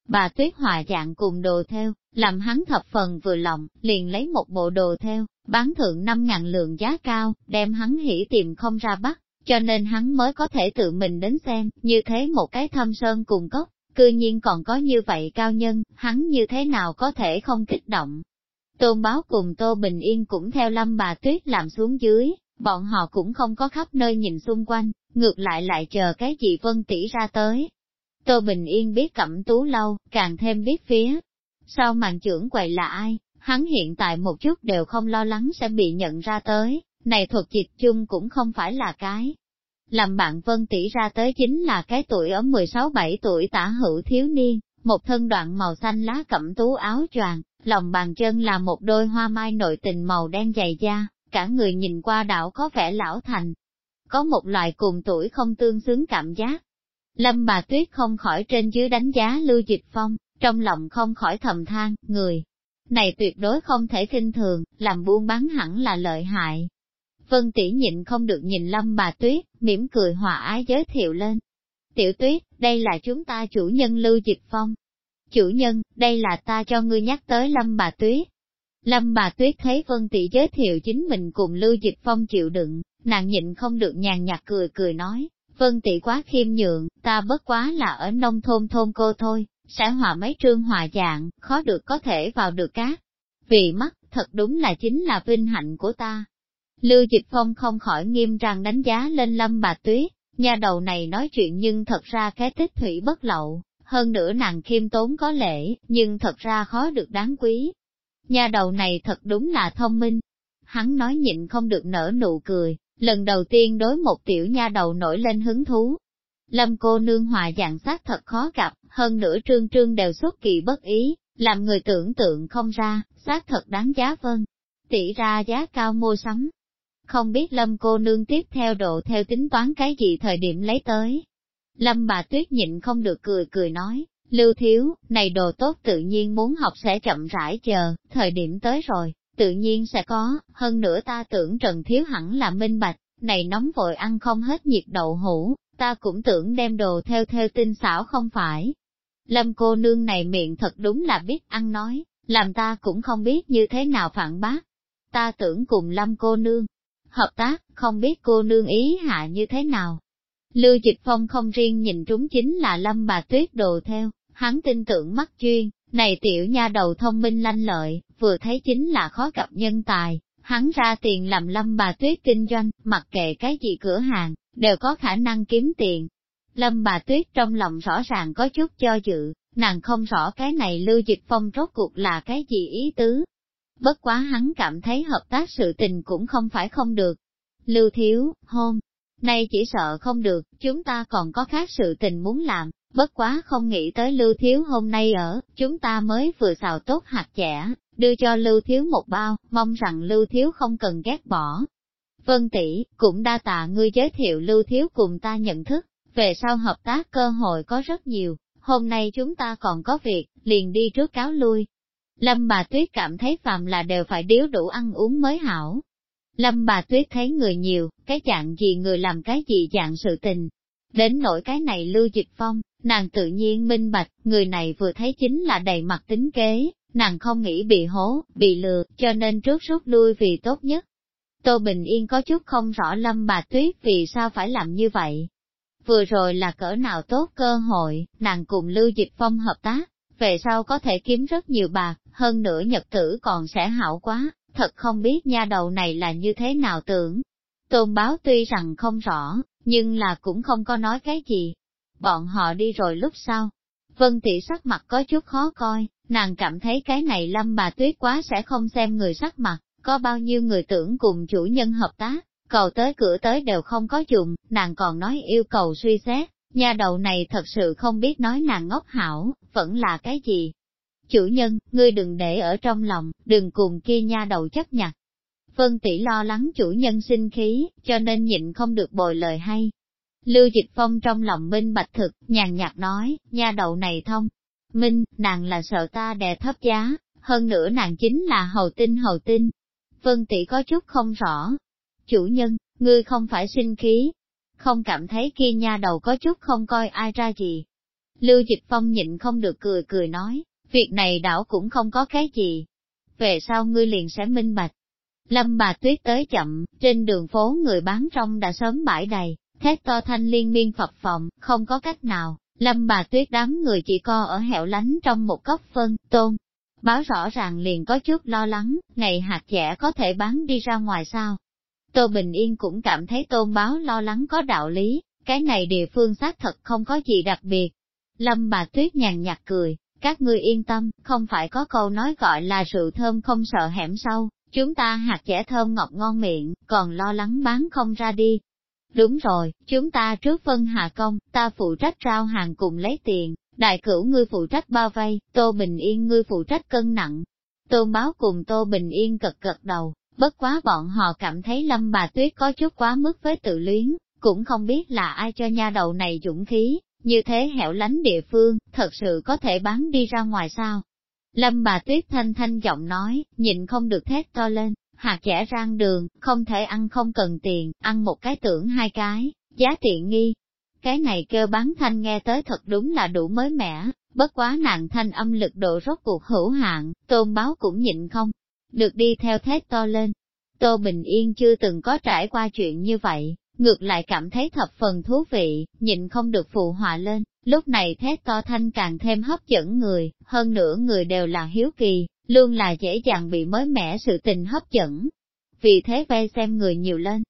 Bà Tuyết hòa dạng cùng đồ theo, làm hắn thập phần vừa lòng, liền lấy một bộ đồ theo, bán thượng 5.000 lượng giá cao, đem hắn hỉ tìm không ra bắt, cho nên hắn mới có thể tự mình đến xem, như thế một cái thâm sơn cùng cốc, cư nhiên còn có như vậy cao nhân, hắn như thế nào có thể không kích động. Tôn Báo cùng Tô Bình Yên cũng theo Lâm bà Tuyết làm xuống dưới, bọn họ cũng không có khắp nơi nhìn xung quanh, ngược lại chờ cái gì Vân tỷ ra tới. Tô Bình Yên biết Cẩm Tú lâu, càng thêm biết phía sau màn trưởng quầy là ai, hắn hiện tại một chút đều không lo lắng sẽ bị nhận ra tới, này thuật dịch chung cũng không phải là cái. Làm bạn Vân tỷ ra tới chính là cái tuổi ở 16-17 tuổi tả hữu thiếu niên, một thân đoạn màu xanh lá Cẩm Tú áo choàng, lòng bàn chân là một đôi hoa mai nội tình màu đen dày da, cả người nhìn qua đảo có vẻ lão thành. Có một loại cùng tuổi không tương xứng cảm giác. Lâm bà Tuyết không khỏi trên dưới đánh giá Lưu Dịch Phong, trong lòng không khỏi thầm than, người này tuyệt đối không thể khinh thường, làm buôn bán hẳn là lợi hại. Vân tỷ nhịn không được nhìn Lâm bà Tuyết, mỉm cười hòa ái giới thiệu lên. Tiểu Tuyết, đây là chúng ta chủ nhân Lưu Dịch Phong. Chủ nhân, đây là ta cho ngươi nhắc tới Lâm bà Tuyết. Lâm bà Tuyết thấy Vân tỷ giới thiệu chính mình cùng Lưu Dịch Phong chịu đựng, nàng nhịn không được nhàn nhạt cười nói, Vân tỷ quá khiêm nhượng, ta bất quá là ở nông thôn thôn cô thôi, sẽ hòa mấy trương hòa dạng, khó được có thể vào được các. Vì mắt, thật đúng là chính là vinh hạnh của ta. Lưu Dịch Phong không khỏi nghiêm trang đánh giá lên Lâm bà Tuyết, nhà đầu này nói chuyện nhưng thật ra cái tích thủy bất lậu, hơn nữa nàng khiêm tốn có lễ, nhưng thật ra khó được đáng quý. Nhà đầu này thật đúng là thông minh. Hắn nói nhịn không được nở nụ cười, lần đầu tiên đối một tiểu nha đầu nổi lên hứng thú. Lâm cô nương hòa dạng sát thật khó gặp, hơn nữa trương trương đều xuất kỳ bất ý, làm người tưởng tượng không ra, sát thật đáng giá Vân tỷ ra giá cao mua sắm. Không biết Lâm cô nương tiếp theo độ theo tính toán cái gì thời điểm lấy tới. Lâm bà Tuyết nhịn không được cười nói, Lưu thiếu, này đồ tốt tự nhiên muốn học sẽ chậm rãi chờ, thời điểm tới rồi, tự nhiên sẽ có, hơn nữa ta tưởng Trần thiếu hẳn là minh bạch, này nóng vội ăn không hết nhiệt đậu hũ, ta cũng tưởng đem đồ theo tinh xảo không phải. Lâm cô nương này miệng thật đúng là biết ăn nói, làm ta cũng không biết như thế nào phản bác. Ta tưởng cùng Lâm cô nương hợp tác, không biết cô nương ý hạ như thế nào. Lưu Dịch Phong không riêng nhìn trúng chính là Lâm bà Tuyết đồ theo, hắn tin tưởng mắt chuyên, này tiểu nha đầu thông minh lanh lợi, vừa thấy chính là khó gặp nhân tài, hắn ra tiền làm Lâm bà Tuyết kinh doanh, mặc kệ cái gì cửa hàng, đều có khả năng kiếm tiền. Lâm bà Tuyết trong lòng rõ ràng có chút cho dự, nàng không rõ cái này Lưu Dịch Phong rốt cuộc là cái gì ý tứ. Bất quá hắn cảm thấy hợp tác sự tình cũng không phải không được. Lưu thiếu, hôm nay chỉ sợ không được, chúng ta còn có khác sự tình muốn làm, bất quá không nghĩ tới Lưu thiếu hôm nay ở, chúng ta mới vừa xào tốt hạt chẻ, đưa cho Lưu thiếu một bao, mong rằng Lưu thiếu không cần ghét bỏ. Vân tỷ, cũng đa tạ ngươi giới thiệu Lưu thiếu cùng ta nhận thức, về sau hợp tác cơ hội có rất nhiều, hôm nay chúng ta còn có việc, liền đi trước cáo lui. Lâm bà Tuyết cảm thấy phàm là đều phải điếu đủ ăn uống mới hảo. Lâm bà Tuyết thấy người nhiều, cái dạng gì người làm cái gì dạng sự tình. Đến nỗi cái này Lưu Dịch Phong, nàng tự nhiên minh bạch, người này vừa thấy chính là đầy mặt tính kế, nàng không nghĩ bị hố, bị lừa, cho nên trước rút lui vì tốt nhất. Tô Bình Yên có chút không rõ Lâm bà Tuyết vì sao phải làm như vậy. Vừa rồi là cỡ nào tốt cơ hội, nàng cùng Lưu Dịch Phong hợp tác, về sau có thể kiếm rất nhiều bạc, hơn nữa nhật tử còn sẽ hảo quá, thật không biết nha đầu này là như thế nào tưởng. Tôn Báo tuy rằng không rõ, nhưng là cũng không có nói cái gì. Bọn họ đi rồi lúc sau, Vân tỷ sắc mặt có chút khó coi, nàng cảm thấy cái này Lâm bà Tuyết quá sẽ không xem người sắc mặt, có bao nhiêu người tưởng cùng chủ nhân hợp tác, cầu tới cửa tới đều không có dùng, nàng còn nói yêu cầu suy xét, nha đầu này thật sự không biết nói nàng ngốc hảo, vẫn là cái gì. Chủ nhân, ngươi đừng để ở trong lòng, đừng cùng kia nha đầu chấp nhặt. Vân tỷ lo lắng chủ nhân sinh khí, cho nên nhịn không được bồi lời hay. Lưu Dịch Phong trong lòng minh bạch thực, nhàn nhạt nói, nha đầu này thông minh, nàng là sợ ta đè thấp giá, hơn nữa nàng chính là hầu tinh. Vân tỷ có chút không rõ. Chủ nhân, ngươi không phải sinh khí, không cảm thấy kia nha đầu có chút không coi ai ra gì. Lưu Dịch Phong nhịn không được cười cười nói, việc này đảo cũng không có cái gì. Về sau ngươi liền sẽ minh bạch. Lâm Bà Tuyết tới chậm, trên đường phố người bán rong đã sớm bãi đầy, thét to thanh liên miên phập phồng, không có cách nào. Lâm Bà Tuyết đám người chỉ co ở hẻo lánh trong một góc phân, Tôn Báo rõ ràng liền có chút lo lắng, này hạt dẻ có thể bán đi ra ngoài sao? Tô Bình Yên cũng cảm thấy Tôn Báo lo lắng có đạo lý, cái này địa phương xác thật không có gì đặc biệt. Lâm Bà Tuyết nhàn nhạt cười, các ngươi yên tâm, không phải có câu nói gọi là rượu thơm không sợ hẻm sâu, chúng ta hạt dẻ thơm ngọt ngon miệng, còn lo lắng bán không ra đi. Đúng rồi, chúng ta trước phân hạ công, ta phụ trách rao hàng cùng lấy tiền, đại cửu ngươi phụ trách bao vây, Tô Bình Yên ngươi phụ trách cân nặng. Tôn Báo cùng Tô Bình Yên gật gật đầu, bất quá bọn họ cảm thấy Lâm Bà Tuyết có chút quá mức với tự luyến, cũng không biết là ai cho nha đầu này dũng khí, như thế hẻo lánh địa phương, thật sự có thể bán đi ra ngoài sao? Lâm Bà Tuyết thanh thanh giọng nói, nhịn không được thét to lên, hạt dẻ rang đường, không thể ăn không cần tiền, ăn một cái tưởng hai cái, giá tiện nghi. Cái này kêu bán thanh nghe tới thật đúng là đủ mới mẻ, bất quá nạn thanh âm lực độ rốt cuộc hữu hạn, Tôn Báo cũng nhịn không được đi theo thét to lên. Tô Bình Yên chưa từng có trải qua chuyện như vậy, ngược lại cảm thấy thập phần thú vị, nhịn không được phụ họa lên, lúc này thét to thanh càng thêm hấp dẫn người, hơn nữa người đều là hiếu kỳ, luôn là dễ dàng bị mới mẻ sự tình hấp dẫn. Vì thế vây xem người nhiều lên,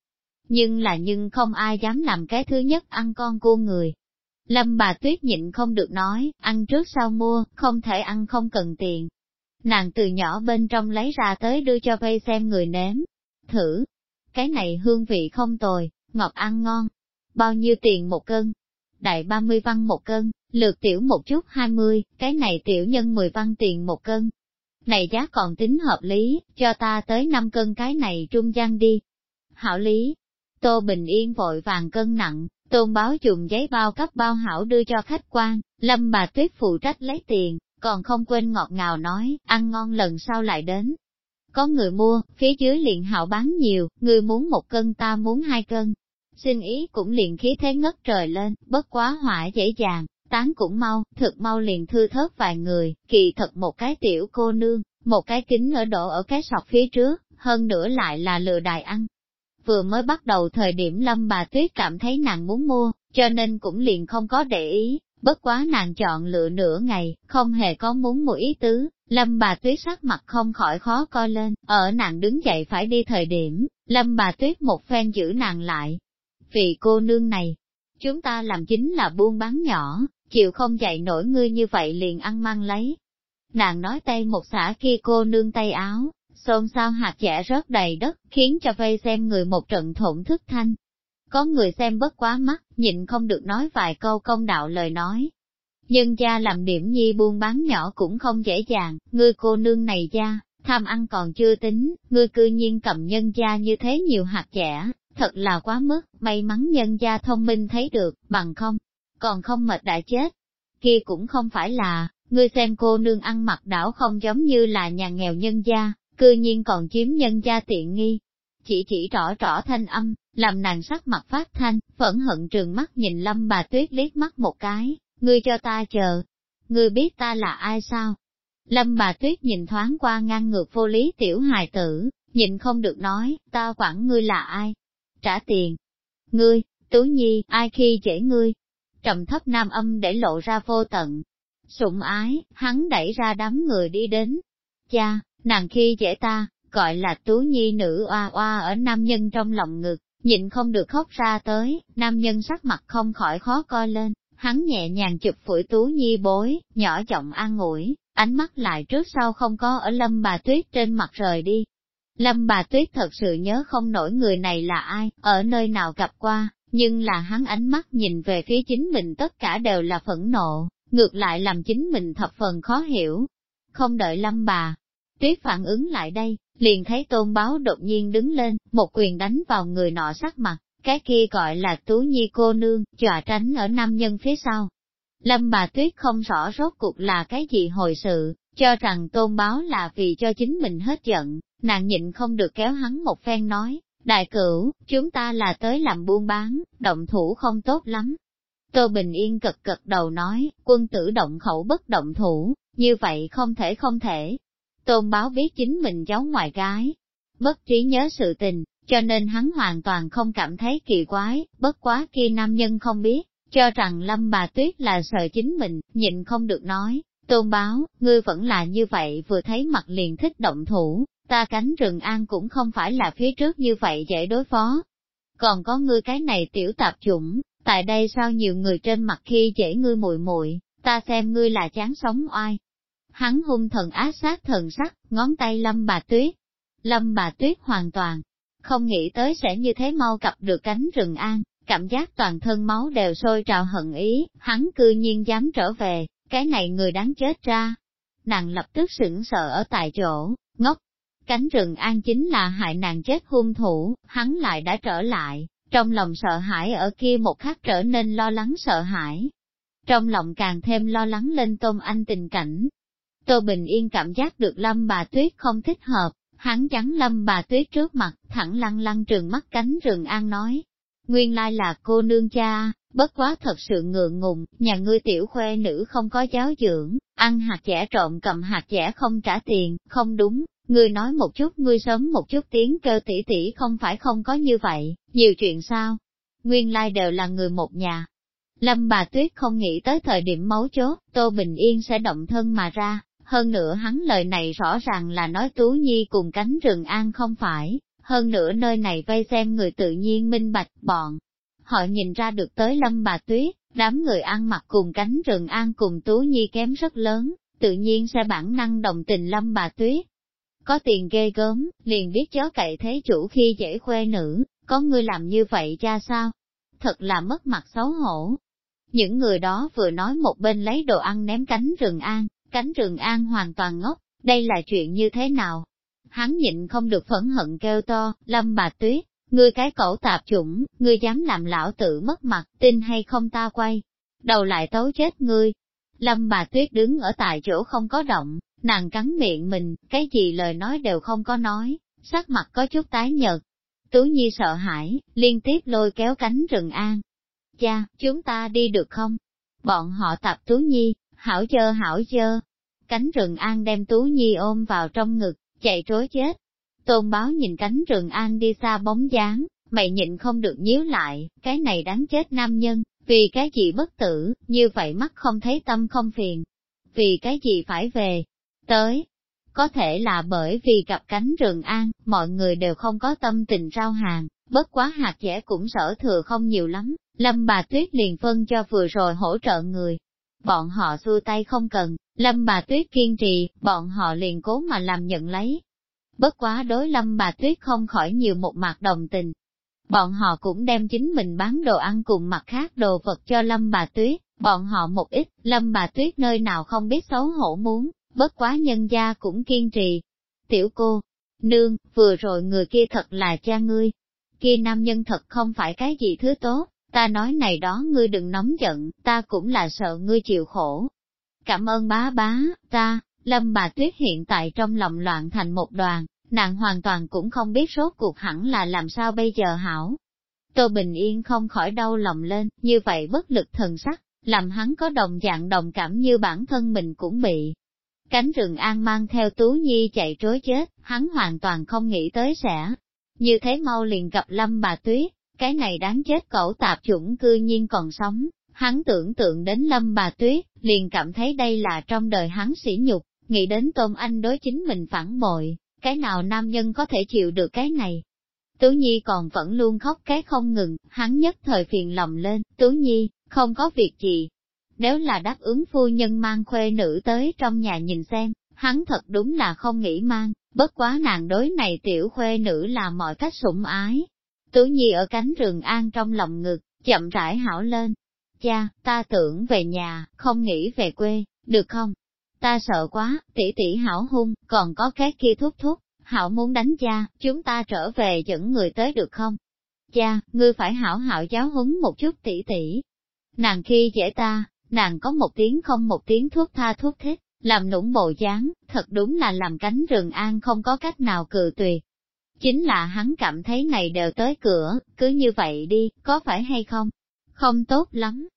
nhưng không ai dám làm cái thứ nhất ăn con cua người. Lâm Bà Tuyết nhịn không được nói, ăn trước sau mua, không thể ăn không cần tiền. Nàng từ nhỏ bên trong lấy ra tới đưa cho vây xem người nếm. Thử, cái này hương vị không tồi, ngọt ăn ngon. Bao nhiêu tiền một cân? Đại 30 văn một cân, lược tiểu một chút 20, cái này tiểu nhân 10 văn tiền một cân. Này giá còn tính hợp lý, cho ta tới 5 cân cái này trung gian đi. Hảo lý. Tô Bình Yên vội vàng cân nặng, Tôn Báo dùng giấy bao cấp bao hảo đưa cho khách quan, Lâm Bà Tuyết phụ trách lấy tiền, còn không quên ngọt ngào nói, ăn ngon lần sau lại đến. Có người mua, phía dưới liền hảo bán nhiều, người muốn 1 cân ta muốn 2 cân. Xin ý cũng liền khí thế ngất trời lên, bất quá hỏa dễ dàng, tán cũng mau, thực mau liền thư thớt vài người, kỳ thật một cái tiểu cô nương, một cái kính ở đổ ở cái sọt phía trước, hơn nữa lại là lừa đài ăn. Vừa mới bắt đầu thời điểm Lâm Bà Tuyết cảm thấy nàng muốn mua, cho nên cũng liền không có để ý, bất quá nàng chọn lựa nửa ngày, không hề có muốn mua ý tứ, Lâm Bà Tuyết sắc mặt không khỏi khó coi lên, ở nàng đứng dậy phải đi thời điểm, Lâm Bà Tuyết một phen giữ nàng lại. Vì cô nương này, chúng ta làm chính là buôn bán nhỏ, chịu không dạy nổi ngươi như vậy liền ăn mang lấy. Nàng nói tay một xả kia cô nương tay áo, xôn xao hạt dẻ rớt đầy đất, khiến cho vây xem người một trận thổn thức thanh. Có người xem bất quá mắt, nhịn không được nói vài câu công đạo lời nói. Nhân gia làm điểm nhi buôn bán nhỏ cũng không dễ dàng, ngươi cô nương này gia, tham ăn còn chưa tính, ngươi cư nhiên cầm nhân gia như thế nhiều hạt dẻ, thật là quá mức, may mắn nhân gia thông minh thấy được, bằng không, còn không mệt đã chết. Kia cũng không phải là, ngươi xem cô nương ăn mặc đảo không giống như là nhà nghèo nhân gia, cư nhiên còn chiếm nhân gia tiện nghi. Chỉ rõ thanh âm, làm nàng sắc mặt phát thanh, phẫn hận trừng mắt nhìn Lâm Bà Tuyết liếc mắt một cái, ngươi cho ta chờ. Ngươi biết ta là ai sao? Lâm Bà Tuyết nhìn thoáng qua ngang ngược vô lý tiểu hài tử, nhịn không được nói, ta quản ngươi là ai? Trả tiền. Ngươi, Tú Nhi, ai khi dễ ngươi? Trầm thấp nam âm để lộ ra vô tận. Sủng ái, hắn đẩy ra đám người đi đến. Cha, nàng khi dễ ta, gọi là Tú Nhi nữ oa oa ở nam nhân trong lòng ngực, nhịn không được khóc ra tới, nam nhân sắc mặt không khỏi khó coi lên, hắn nhẹ nhàng chụp phủi Tú Nhi bối, nhỏ giọng an ủi, ánh mắt lại trước sau không có ở Lâm Bà Tuyết trên mặt rời đi. Lâm Bà Tuyết thật sự nhớ không nổi người này là ai, ở nơi nào gặp qua, nhưng là hắn ánh mắt nhìn về phía chính mình tất cả đều là phẫn nộ, ngược lại làm chính mình thập phần khó hiểu. Không đợi Lâm Bà Tuyết phản ứng lại đây, liền thấy Tôn Báo đột nhiên đứng lên, một quyền đánh vào người nọ sắc mặt, cái kia gọi là Tú Nhi cô nương, dọa tránh ở nam nhân phía sau. Lâm Bà Tuyết không rõ rốt cuộc là cái gì hồi sự, cho rằng Tôn Báo là vì cho chính mình hết giận, nàng nhịn không được kéo hắn một phen nói, đại cửu, chúng ta là tới làm buôn bán, động thủ không tốt lắm. Tô Bình Yên cật cật đầu nói, quân tử động khẩu bất động thủ, như vậy không thể. Tôn Báo biết chính mình cháu ngoại gái, bất trí nhớ sự tình, cho nên hắn hoàn toàn không cảm thấy kỳ quái, bất quá kia nam nhân không biết, cho rằng Lâm bà Tuyết là sợ chính mình, nhịn không được nói, Tôn Báo, ngươi vẫn là như vậy vừa thấy mặt liền thích động thủ, ta cánh rừng an cũng không phải là phía trước như vậy dễ đối phó. Còn có ngươi cái này tiểu tạp chủng, tại đây sao nhiều người trên mặt khi dễ ngươi muội muội, ta xem ngươi là chán sống oai. Hắn hung thần ác sát thần sắc, ngón tay Lâm bà Tuyết. Lâm bà Tuyết hoàn toàn không nghĩ tới sẽ như thế mau gặp được cánh rừng an, cảm giác toàn thân máu đều sôi trào hận ý, hắn cư nhiên dám trở về, cái này người đáng chết ra. Nàng lập tức sững sờ ở tại chỗ, ngốc. Cánh rừng an chính là hại nàng chết hung thủ, hắn lại đã trở lại, trong lòng sợ hãi ở kia một khắc trở nên lo lắng sợ hãi. Trong lòng càng thêm lo lắng lên Tôn Anh tình cảnh. Tô Bình Yên cảm giác được Lâm bà Tuyết không thích hợp, hắn chắn Lâm bà Tuyết trước mặt, thẳng lăng lăng trừng mắt cánh rừng an nói. Nguyên lai là cô nương cha, bất quá thật sự ngượng ngùng, nhà ngươi tiểu khuê nữ không có giáo dưỡng, ăn hạt dẻ trộm cầm hạt dẻ không trả tiền, không đúng, ngươi nói một chút ngươi sớm một chút tiếng kêu tỷ tỷ không phải không có như vậy, nhiều chuyện sao? Nguyên lai đều là người một nhà. Lâm bà Tuyết không nghĩ tới thời điểm mấu chốt, Tô Bình Yên sẽ động thân mà ra, hơn nữa hắn lời này rõ ràng là nói Tú Nhi cùng cánh rừng an không phải, hơn nữa nơi này vây xem người tự nhiên minh bạch bọn. Họ nhìn ra được tới Lâm bà Tuyết, đám người ăn mặc cùng cánh rừng an cùng Tú Nhi kém rất lớn, tự nhiên sẽ bản năng đồng tình Lâm bà Tuyết. Có tiền ghê gớm, liền biết chó cậy thế chủ khi dễ khuê nữ, có người làm như vậy cha sao? Thật là mất mặt xấu hổ. Những người đó vừa nói một bên lấy đồ ăn ném cánh rừng an hoàn toàn ngốc, đây là chuyện như thế nào? Hắn nhịn không được phẫn hận kêu to, Lâm bà Tuyết, ngươi cái cẩu tạp chủng, ngươi dám làm lão tử mất mặt, tin hay không ta quay đầu lại tấu chết ngươi. Lâm bà Tuyết đứng ở tại chỗ không có động, nàng cắn miệng mình, cái gì lời nói đều không có nói, sắc mặt có chút tái nhợt. Tú Nhi sợ hãi, liên tiếp lôi kéo cánh rừng an. Cha, chúng ta đi được không? Bọn họ tập Tú Nhi, hảo chơ. Cánh rừng an đem Tú Nhi ôm vào trong ngực, chạy trối chết. Tôn Báo nhìn cánh rừng an đi xa bóng dáng, mày nhịn không được nhíu lại, cái này đáng chết nam nhân, vì cái gì bất tử, như vậy mắt không thấy tâm không phiền. Vì cái gì phải về tới? Có thể là bởi vì gặp cánh rừng an, mọi người đều không có tâm tình rau hàng, bất quá hạt dẻ cũng sở thừa không nhiều lắm, Lâm bà Tuyết liền phân cho vừa rồi hỗ trợ người. Bọn họ xua tay không cần, Lâm bà Tuyết kiên trì, bọn họ liền cố mà làm nhận lấy. Bất quá đối Lâm bà Tuyết không khỏi nhiều một mặt đồng tình. Bọn họ cũng đem chính mình bán đồ ăn cùng mặt khác đồ vật cho Lâm bà Tuyết, bọn họ một ít, Lâm bà Tuyết nơi nào không biết xấu hổ muốn, bất quá nhân gia cũng kiên trì. Tiểu cô, nương, vừa rồi người kia thật là cha ngươi. Kia nam nhân thật không phải cái gì thứ tốt, ta nói này đó ngươi đừng nóng giận, ta cũng là sợ ngươi chịu khổ. Cảm ơn bá, Lâm bà Tuyết hiện tại trong lòng loạn thành một đoàn, nàng hoàn toàn cũng không biết rốt cuộc hẳn là làm sao bây giờ hảo. Tô Bình Yên không khỏi đau lòng lên, như vậy bất lực thần sắc, làm hắn có đồng dạng đồng cảm như bản thân mình cũng bị. Cánh rừng an mang theo Tú Nhi chạy trối chết, hắn hoàn toàn không nghĩ tới sẽ. Như thế mau liền gặp Lâm bà Tuyết, cái này đáng chết cẩu tạp chủng cư nhiên còn sống, hắn tưởng tượng đến Lâm bà Tuyết, liền cảm thấy đây là trong đời hắn sỉ nhục, nghĩ đến Tôn Anh đối chính mình phản bội, cái nào nam nhân có thể chịu được cái này. Tú Nhi còn vẫn luôn khóc cái không ngừng, hắn nhất thời phiền lòng lên, Tú Nhi, không có việc gì. Nếu là đáp ứng phu nhân mang khuê nữ tới trong nhà nhìn xem, hắn thật đúng là không nghĩ mang, bất quá nàng đối này tiểu khuê nữ là mọi cách sủng ái. Tú Nhi ở cánh rừng an trong lòng ngực, chậm rãi hảo lên. Cha, ta tưởng về nhà, không nghĩ về quê, được không? Ta sợ quá, tỷ tỷ hảo hung, còn có cái kia thúc, hảo muốn đánh cha, chúng ta trở về dẫn người tới được không? Cha, ngươi phải hảo hảo giáo huấn một chút tỷ tỷ. Nàng khi dễ ta, nàng có một tiếng không một tiếng thuốc tha thuốc thích, làm nũng bộ dáng, thật đúng là làm cánh rừng an không có cách nào cự tuyệt. Chính là hắn cảm thấy này đều tới cửa, cứ như vậy đi, có phải hay không? Không tốt lắm.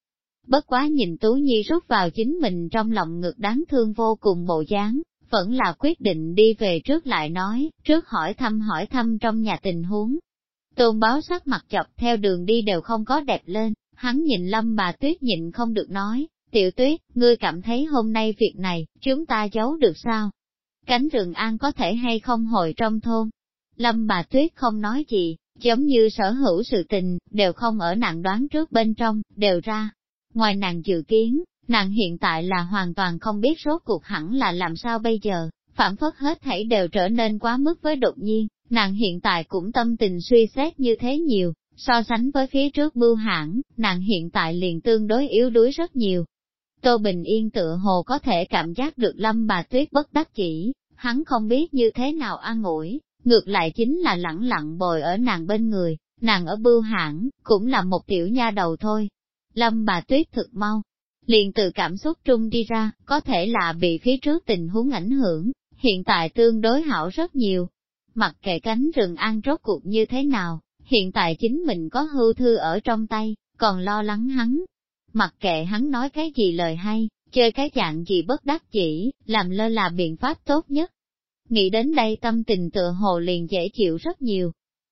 Bất quá nhìn Tú Nhi rút vào chính mình trong lòng ngực đáng thương vô cùng bộ dáng, vẫn là quyết định đi về trước lại nói, trước hỏi thăm trong nhà tình huống. Tôn Báo sắc mặt chọc theo đường đi đều không có đẹp lên, hắn nhìn Lâm bà Tuyết nhịn không được nói, Tiểu Tuyết, ngươi cảm thấy hôm nay việc này, chúng ta giấu được sao? Cánh rừng an có thể hay không hồi trong thôn? Lâm bà Tuyết không nói gì, giống như sở hữu sự tình, đều không ở nàng đoán trước bên trong, đều ra. Ngoài nàng dự kiến, nàng hiện tại là hoàn toàn không biết rốt cuộc hẳn là làm sao bây giờ, phản phất hết thảy đều trở nên quá mức với đột nhiên, nàng hiện tại cũng tâm tình suy xét như thế nhiều, so sánh với phía trước bưu hãn, nàng hiện tại liền tương đối yếu đuối rất nhiều. Tô Bình Yên tựa hồ có thể cảm giác được Lâm bà Tuyết bất đắc chỉ, hắn không biết như thế nào an ủi, ngược lại chính là lẳng lặng bồi ở nàng bên người, nàng ở bưu hãn, cũng là một tiểu nha đầu thôi. Lâm bà Tuyết thực mau, liền từ cảm xúc trung đi ra, có thể là bị phía trước tình huống ảnh hưởng, hiện tại tương đối hảo rất nhiều. Mặc kệ cánh rừng an rốt cuộc như thế nào, hiện tại chính mình có hưu thư ở trong tay, còn lo lắng hắn. Mặc kệ hắn nói cái gì lời hay, chơi cái dạng gì bất đắc chỉ, làm lơ là biện pháp tốt nhất. Nghĩ đến đây tâm tình tựa hồ liền dễ chịu rất nhiều.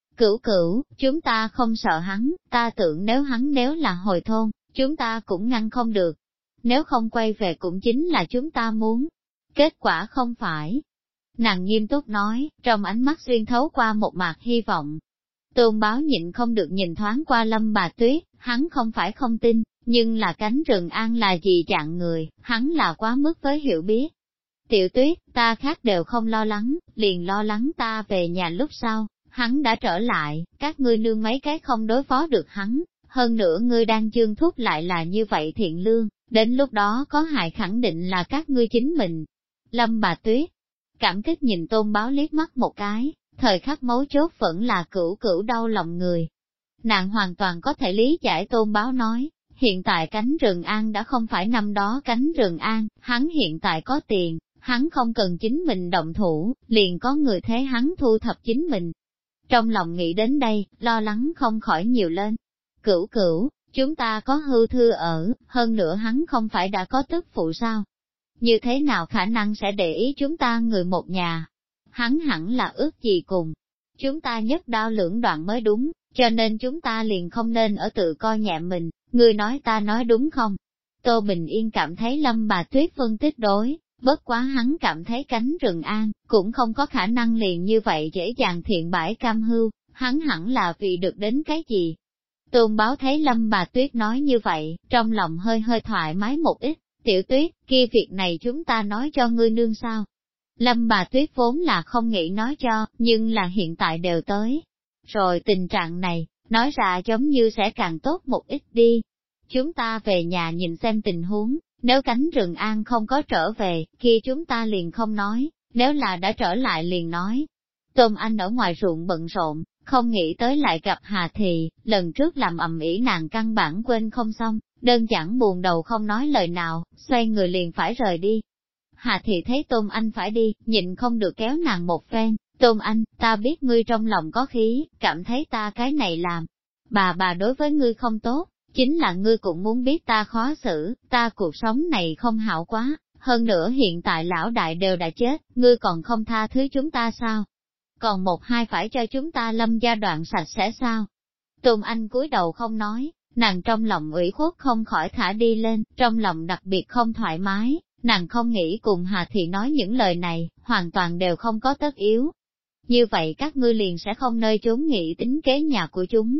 Cửu, chúng ta không sợ hắn, ta tưởng nếu là hồi thôn, chúng ta cũng ngăn không được. Nếu không quay về cũng chính là chúng ta muốn. Kết quả không phải. Nàng nghiêm túc nói, trong ánh mắt xuyên thấu qua một mạt hy vọng. Tôn Báo nhịn không được nhìn thoáng qua Lâm bà Tuyết, hắn không phải không tin, nhưng là cánh rừng an là gì dạng người, hắn là quá mức với hiểu biết. Tiểu Tuyết, ta khác đều không lo lắng, liền lo lắng ta về nhà lúc sau, hắn đã trở lại, các ngươi nương mấy cái không đối phó được hắn, hơn nữa ngươi đang chương thúc lại là như vậy thiện lương, đến lúc đó có hại khẳng định là các ngươi chính mình. Lâm bà Tuyết, cảm kích nhìn Tôn Báo liếc mắt một cái, thời khắc mấu chốt vẫn là cửu đau lòng người. Nàng hoàn toàn có thể lý giải Tôn Báo nói, hiện tại cánh rừng an đã không phải năm đó cánh rừng an, hắn hiện tại có tiền, hắn không cần chính mình động thủ, liền có người thế hắn thu thập chính mình. Trong lòng nghĩ đến đây, lo lắng không khỏi nhiều lên. Cửu, chúng ta có hưu thư ở, hơn nữa hắn không phải đã có tức phụ sao? Như thế nào khả năng sẽ để ý chúng ta người một nhà? Hắn hẳn là ước gì cùng. Chúng ta nhất đao lưỡng đoạn mới đúng, cho nên chúng ta liền không nên ở tự coi nhẹ mình, người nói ta nói đúng không? Tô Bình Yên cảm thấy Lâm bà Tuyết phân tích đối, bất quá hắn cảm thấy cánh rừng an, cũng không có khả năng liền như vậy dễ dàng thiện bãi cam hưu, hắn hẳn là vì được đến cái gì. Tôn Báo thấy Lâm bà Tuyết nói như vậy, trong lòng hơi thoải mái một ít, Tiểu Tuyết, kia việc này chúng ta nói cho ngươi nương sao? Lâm bà Tuyết vốn là không nghĩ nói cho, nhưng là hiện tại đều tới. Rồi tình trạng này, nói ra giống như sẽ càng tốt một ít đi. Chúng ta về nhà nhìn xem tình huống, nếu cánh rừng an không có trở về, kia chúng ta liền không nói, nếu là đã trở lại liền nói. Tôn Anh ở ngoài ruộng bận rộn, không nghĩ tới lại gặp Hà Thị, lần trước làm ầm ĩ nàng căn bản quên không xong, đơn giản buồn đầu không nói lời nào, xoay người liền phải rời đi. Hà Thị thấy Tôn Anh phải đi, nhịn không được kéo nàng một phen, Tôn Anh, ta biết ngươi trong lòng có khí, cảm thấy ta cái này làm. Bà đối với ngươi không tốt, chính là ngươi cũng muốn biết ta khó xử, ta cuộc sống này không hảo quá, hơn nữa hiện tại lão đại đều đã chết, ngươi còn không tha thứ chúng ta sao? Còn một hai phải cho chúng ta Lâm gia đoạn sạch sẽ sao? Tôn Anh cúi đầu không nói, nàng trong lòng ủy khuất không khỏi thả đi lên, trong lòng đặc biệt không thoải mái, nàng không nghĩ cùng Hà Thị nói những lời này, hoàn toàn đều không có tất yếu. Như vậy các ngươi liền sẽ không nơi chốn nghĩ tính kế nhà của chúng.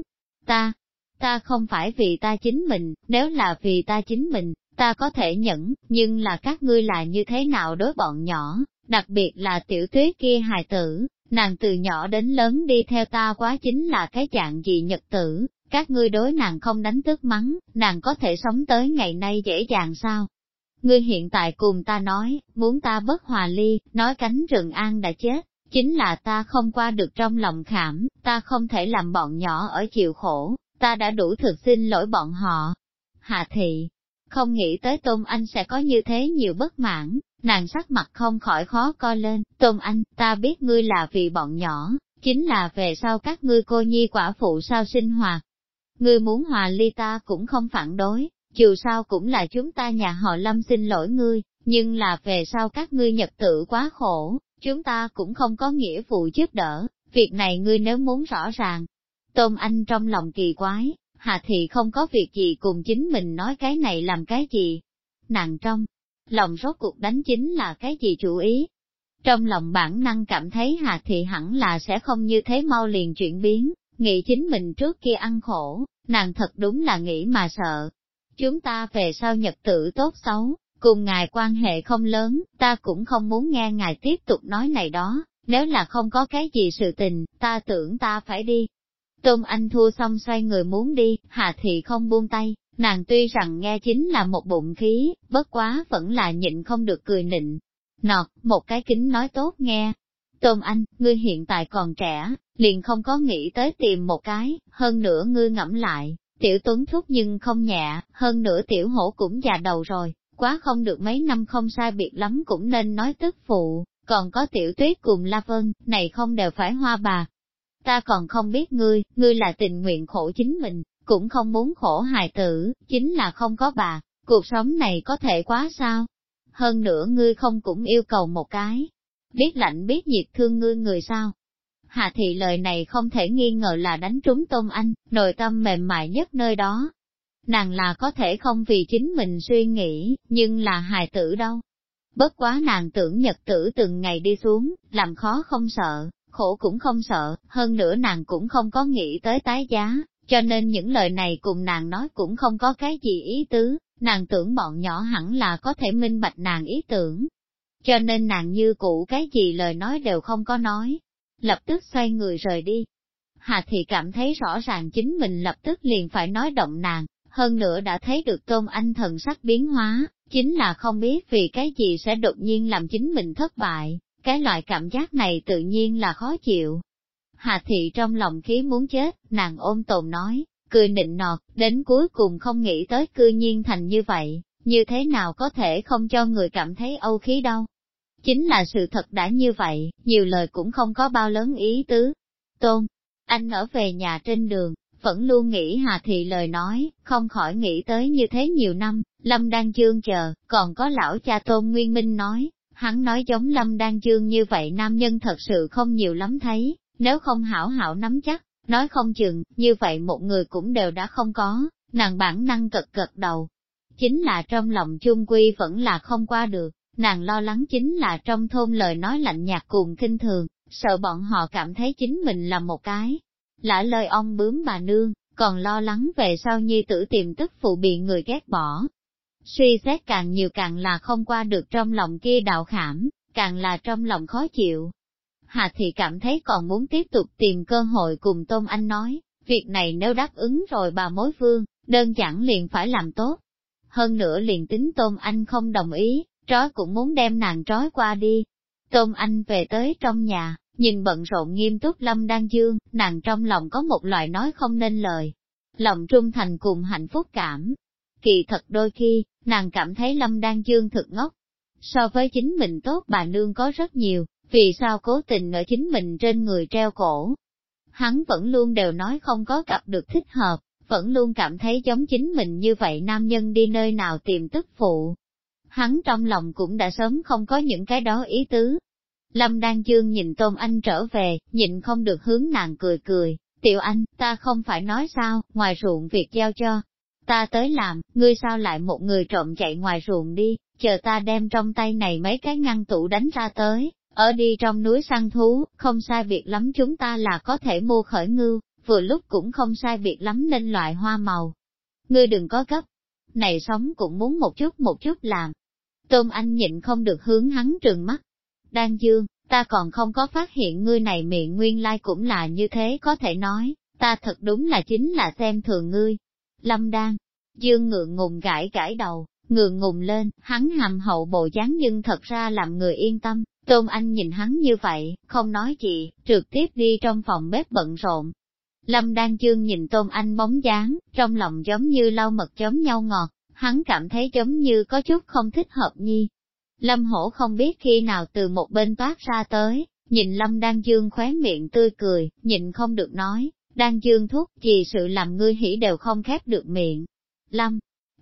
Ta không phải vì ta chính mình, nếu là vì ta chính mình, ta có thể nhẫn, nhưng là các ngươi là như thế nào đối bọn nhỏ, đặc biệt là Tiểu Tuyết kia hài tử, nàng từ nhỏ đến lớn đi theo ta quá chính là cái dạng gì nhật tử, các ngươi đối nàng không đánh tức mắng, nàng có thể sống tới ngày nay dễ dàng sao? Ngươi hiện tại cùng ta nói, muốn ta bất hòa ly, nói cánh rừng an đã chết, chính là ta không qua được trong lòng khảm, ta không thể làm bọn nhỏ ở chịu khổ, ta đã đủ thực xin lỗi bọn họ. Hạ Thị, không nghĩ tới Tôn Anh sẽ có như thế nhiều bất mãn, nàng sắc mặt không khỏi khó coi lên, Tôn Anh, ta biết ngươi là vì bọn nhỏ, chính là về sau các ngươi cô nhi quả phụ sao sinh hoạt. Ngươi muốn hòa ly ta cũng không phản đối, dù sao cũng là chúng ta nhà họ Lâm xin lỗi ngươi, nhưng là về sau các ngươi nhật tử quá khổ, chúng ta cũng không có nghĩa vụ giúp đỡ, việc này ngươi nếu muốn rõ ràng. Tôn Anh trong lòng kỳ quái, Hà Thị không có việc gì cùng chính mình nói cái này làm cái gì. Nàng trong lòng rốt cuộc đánh chính là cái gì chủ ý. Trong lòng bản năng cảm thấy Hà Thị hẳn là sẽ không như thế mau liền chuyển biến, nghĩ chính mình trước kia ăn khổ, nàng thật đúng là nghĩ mà sợ. Chúng ta về sau nhật tử tốt xấu, cùng ngài quan hệ không lớn, ta cũng không muốn nghe ngài tiếp tục nói này đó, nếu là không có cái gì sự tình, ta tưởng ta phải đi. Tôn Anh thua xong xoay người muốn đi, Hà Thị không buông tay, nàng tuy rằng nghe chính là một bụng khí, bất quá vẫn là nhịn không được cười nịnh. Nọt, một cái kính nói tốt nghe. Tôn Anh, ngươi hiện tại còn trẻ, liền không có nghĩ tới tìm một cái, hơn nữa ngươi ngẫm lại, tiểu Tuấn thúc nhưng không nhẹ, hơn nữa tiểu hổ cũng già đầu rồi, quá không được mấy năm không sai biệt lắm cũng nên nói tức phụ, còn có tiểu Tuyết cùng La Vân, này không đều phải hoa bạc. Ta còn không biết ngươi là tình nguyện khổ chính mình, cũng không muốn khổ hài tử, chính là không có bạc, cuộc sống này có thể quá sao? Hơn nữa ngươi không cũng yêu cầu một cái, biết lạnh biết nhiệt thương ngươi người sao? Hà Thị lời này không thể nghi ngờ là đánh trúng Tôn Anh, nội tâm mềm mại nhất nơi đó. Nàng là có thể không vì chính mình suy nghĩ, nhưng là hài tử đâu. Bất quá nàng tưởng nhật tử từng ngày đi xuống, làm khó không sợ, khổ cũng không sợ, hơn nữa nàng cũng không có nghĩ tới tái giá, cho nên những lời này cùng nàng nói cũng không có cái gì ý tứ, nàng tưởng bọn nhỏ hẳn là có thể minh bạch nàng ý tưởng. Cho nên nàng như cũ cái gì lời nói đều không có nói, lập tức xoay người rời đi. Hà Thị cảm thấy rõ ràng chính mình lập tức liền phải nói động nàng, hơn nữa đã thấy được Tôn Anh thần sắc biến hóa, chính là không biết vì cái gì sẽ đột nhiên làm chính mình thất bại, cái loại cảm giác này tự nhiên là khó chịu. Hà Thị trong lòng khí muốn chết, nàng ôm tồn nói, cười nịnh nọt, đến cuối cùng không nghĩ tới cư nhiên thành như vậy, như thế nào có thể không cho người cảm thấy âu khí đâu. Chính là sự thật đã như vậy, nhiều lời cũng không có bao lớn ý tứ. Tôn, anh ở về nhà trên đường, vẫn luôn nghĩ Hà Thị lời nói, không khỏi nghĩ tới như thế nhiều năm, Lâm Đan Chương chờ, còn có lão cha Tôn Nguyên Minh nói, hắn nói giống Lâm Đan Chương như vậy nam nhân thật sự không nhiều lắm thấy, nếu không hảo hảo nắm chắc, nói không chừng, như vậy một người cũng đều đã không có, nàng bản năng gật gật đầu. Chính là trong lòng chung quy vẫn là không qua được, nàng lo lắng chính là trong thôn lời nói lạnh nhạt cùng kinh thường, sợ bọn họ cảm thấy chính mình là một cái lả lời ong bướm bà nương, còn lo lắng về sau nhi tử tìm tức phụ bị người ghét bỏ. Suy xét càng nhiều càng là không qua được trong lòng kia đạo khảm, càng là trong lòng khó chịu. Hà Thị cảm thấy còn muốn tiếp tục tìm cơ hội cùng Tôn Anh nói, việc này nếu đáp ứng rồi bà mối vương, đơn giản liền phải làm tốt. Hơn nữa liền tính Tôn Anh không đồng ý, trói cũng muốn đem nàng trói qua đi. Tôn Anh về tới trong nhà, nhìn bận rộn nghiêm túc Lâm Đan Dương, nàng trong lòng có một loại nói không nên lời. Lòng trung thành cùng hạnh phúc cảm. Kỳ thật đôi khi, nàng cảm thấy Lâm Đan Dương thực ngốc. So với chính mình tốt bà nương có rất nhiều, vì sao cố tình ở chính mình trên người treo cổ. Hắn vẫn luôn đều nói không có gặp được thích hợp, vẫn luôn cảm thấy giống chính mình như vậy nam nhân đi nơi nào tìm tức phụ. Hắn trong lòng cũng đã sớm không có những cái đó ý tứ. Lâm Đan Dương nhìn Tôn Anh trở về, nhịn không được hướng nàng cười cười, Tiểu Anh, ta không phải nói sao, ngoài ruộng việc giao cho ta tới làm, ngươi sao lại một người trộm chạy ngoài ruộng đi, chờ ta đem trong tay này mấy cái ngăn tủ đánh ra tới, ở đi trong núi săn thú, không sai biệt lắm chúng ta là có thể mua khởi ngưu, vừa lúc cũng không sai biệt lắm nên loại hoa màu. Ngươi đừng có gấp, này sống cũng muốn một chút làm. Tôn Anh nhịn không được hướng hắn trừng mắt. Đan Dương, ta còn không có phát hiện ngươi này miệng nguyên lai cũng là như thế có thể nói, ta thật đúng là chính là xem thường ngươi. Lâm Đan Dương ngượng ngùng gãi gãi đầu, ngượng ngùng lên, hắn hàm hậu bộ dáng nhưng thật ra làm người yên tâm. Tôn Anh nhìn hắn như vậy, không nói gì, trực tiếp đi trong phòng bếp bận rộn. Lâm Đan Dương nhìn Tôn Anh bóng dáng, trong lòng giống như lau mật giống nhau ngọt, hắn cảm thấy giống như có chút không thích hợp nhi. Lâm Hổ không biết khi nào từ một bên toát ra tới, nhìn Lâm Đan Dương khóe miệng tươi cười, nhịn không được nói, Đan Dương thúc, gì sự làm ngươi hỉ đều không khép được miệng. Lâm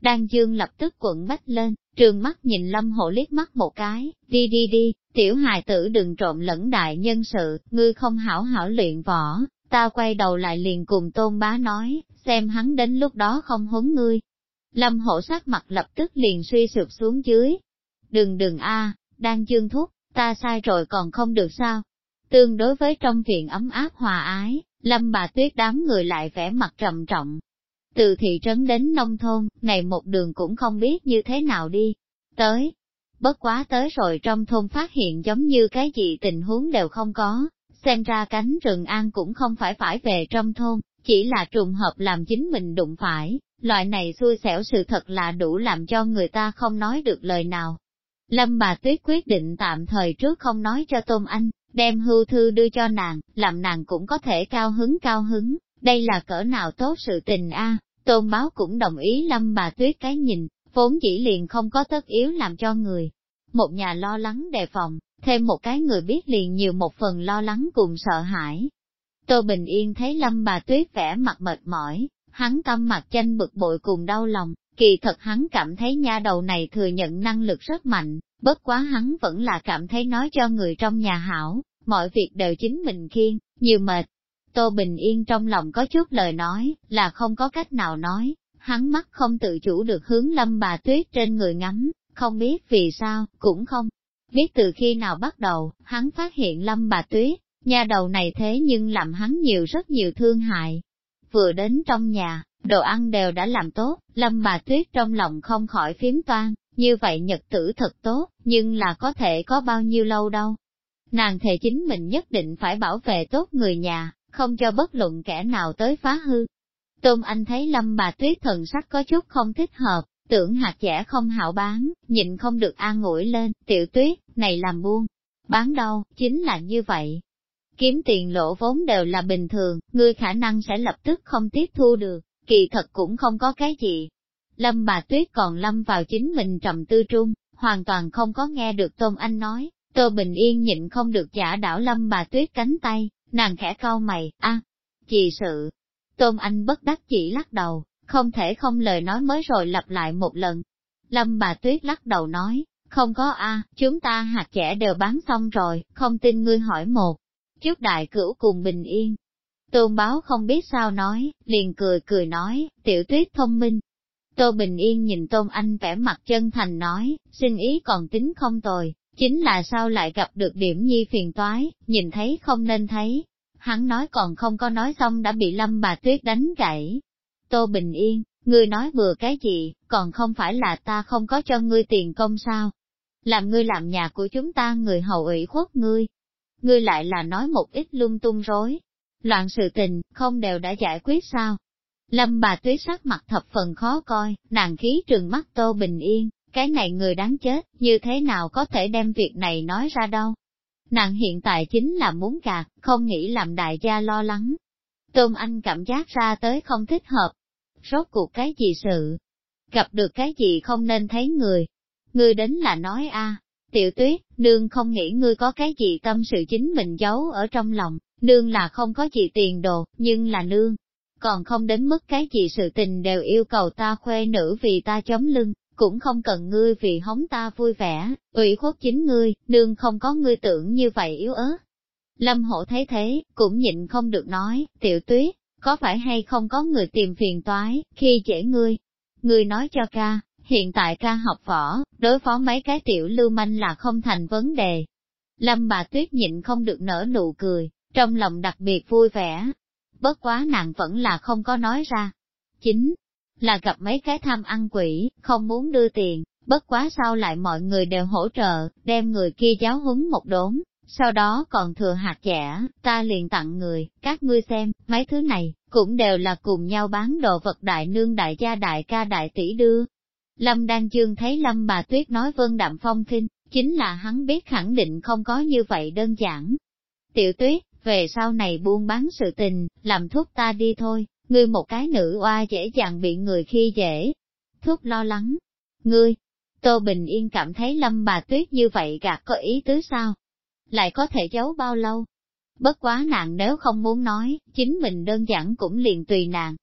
Đan Dương lập tức quận bách lên, trừng mắt nhìn Lâm Hổ liếc mắt một cái, đi, tiểu hài tử đừng trộn lẫn đại nhân sự, ngươi không hảo hảo luyện võ, ta quay đầu lại liền cùng Tôn Bá nói, xem hắn đến lúc đó không huấn ngươi. Lâm Hổ sắc mặt lập tức liền suy sụp xuống dưới. Đừng Đan Dương thúc, ta sai rồi còn không được sao? Tương đối với trong viện ấm áp hòa ái, Lâm bà Tuyết đám người lại vẻ mặt trầm trọng. Từ thị trấn đến nông thôn, này một đường cũng không biết như thế nào đi. Tới, bất quá tới rồi trong thôn phát hiện giống như cái gì tình huống đều không có, xem ra cánh rừng an cũng không phải về trong thôn, chỉ là trùng hợp làm chính mình đụng phải, loại này xui xẻo sự thật là đủ làm cho người ta không nói được lời nào. Lâm bà Tuyết quyết định tạm thời trước không nói cho Tôn Anh, đem hưu thư đưa cho nàng, làm nàng cũng có thể cao hứng, đây là cỡ nào tốt sự tình a. Tôn Báo cũng đồng ý Lâm bà Tuyết cái nhìn, vốn dĩ liền không có tất yếu làm cho người. Một nhà lo lắng đề phòng, thêm một cái người biết liền nhiều một phần lo lắng cùng sợ hãi. Tô Bình Yên thấy Lâm bà Tuyết vẻ mặt mệt mỏi, hắn tâm mặt chanh bực bội cùng đau lòng, kỳ thật hắn cảm thấy nha đầu này thừa nhận năng lực rất mạnh, bất quá hắn vẫn là cảm thấy nói cho người trong nhà hảo, mọi việc đều chính mình khiêng, nhiều mệt. Tô Bình Yên trong lòng có chút lời nói, là không có cách nào nói, hắn mắt không tự chủ được hướng Lâm bà Tuyết trên người ngắm, không biết vì sao, cũng không biết từ khi nào bắt đầu, hắn phát hiện Lâm bà Tuyết, nhà đầu này thế nhưng làm hắn rất nhiều thương hại. Vừa đến trong nhà, đồ ăn đều đã làm tốt, Lâm bà Tuyết trong lòng không khỏi phiếm toan, như vậy nhật tử thật tốt, nhưng là có thể có bao nhiêu lâu đâu. Nàng thề chính mình nhất định phải bảo vệ tốt người nhà, không cho bất luận kẻ nào tới phá hư. Tôn Anh thấy Lâm bà Tuyết thần sắc có chút không thích hợp, tưởng hạt dẻ không hảo bán, nhịn không được an ủi lên, Tiểu Tuyết, này làm buôn, bán đâu, chính là như vậy. Kiếm tiền lỗ vốn đều là bình thường, ngươi khả năng sẽ lập tức không tiếp thu được, kỳ thật cũng không có cái gì. Lâm bà Tuyết còn lâm vào chính mình trầm tư trung, hoàn toàn không có nghe được Tôn Anh nói, Tô Bình Yên nhịn không được giả đảo Lâm bà Tuyết cánh tay, nàng khẽ cau mày, gì sự. Tôn Anh bất đắc chỉ lắc đầu, không thể không lời nói mới rồi lặp lại một lần. Lâm bà Tuyết lắc đầu nói, không có chúng ta hạt dẻ đều bán xong rồi, không tin ngươi hỏi một chút Đại Cửu cùng Bình Yên. Tôn Báo không biết sao nói, liền cười nói, Tiểu Tuyết thông minh. Tô Bình Yên nhìn Tôn Anh vẻ mặt chân thành nói, xin ý còn tính không tồi, chính là sao lại gặp được điểm nhi phiền toái, nhìn thấy không nên thấy. Hắn nói còn không có nói xong đã bị Lâm bà Tuyết đánh gãy. Tô Bình Yên, ngươi nói vừa cái gì, còn không phải là ta không có cho ngươi tiền công sao? Làm ngươi làm nhà của chúng ta người hầu ủy khuất ngươi. Ngươi lại là nói một ít lung tung rối. Loạn sự tình, không đều đã giải quyết sao? Lâm bà Tuyết sắc mặt thập phần khó coi, nàng khí trừng mắt Tô Bình Yên, cái này người đáng chết, như thế nào có thể đem việc này nói ra đâu? Nàng hiện tại chính là muốn gạt, không nghĩ làm đại gia lo lắng. Tôn Anh cảm giác ra tới không thích hợp. Rốt cuộc cái gì sự? Gặp được cái gì không nên thấy người? Ngươi đến là nói Tiểu Tuyết, nương không nghĩ ngươi có cái gì tâm sự chính mình giấu ở trong lòng, nương là không có gì tiền đồ, nhưng là nương. Còn không đến mức cái gì sự tình đều yêu cầu ta khuê nữ vì ta chống lưng, cũng không cần ngươi vì hống ta vui vẻ, ủy khuất chính ngươi, nương không có ngươi tưởng như vậy yếu ớt. Lâm Hổ thấy thế, cũng nhịn không được nói, Tiểu Tuyết, có phải hay không có người tìm phiền toái, khi dễ ngươi? Ngươi nói cho ca, hiện tại ca học võ, đối phó mấy cái tiểu lưu manh là không thành vấn đề. Lâm bà Tuyết nhịn không được nở nụ cười, trong lòng đặc biệt vui vẻ. Bất quá nàng vẫn là không có nói ra. Chính là gặp mấy cái tham ăn quỷ, không muốn đưa tiền, bất quá sau lại mọi người đều hỗ trợ, đem người kia giáo huấn một đốn, sau đó còn thừa hạt dẻ, ta liền tặng người, các ngươi xem, mấy thứ này, cũng đều là cùng nhau bán đồ vật đại nương đại gia đại ca đại tỷ đưa. Lâm Đan Dương thấy Lâm bà Tuyết nói vân đạm phong khinh, chính là hắn biết khẳng định không có như vậy đơn giản. Tiểu Tuyết, về sau này buôn bán sự tình, làm thúc ta đi thôi, ngươi một cái nữ oa dễ dàng bị người khi dễ. Thúc lo lắng. Ngươi, Tô Bình Yên cảm thấy Lâm bà Tuyết như vậy gạt có ý tứ sao? Lại có thể giấu bao lâu? Bất quá nàng nếu không muốn nói, chính mình đơn giản cũng liền tùy nàng.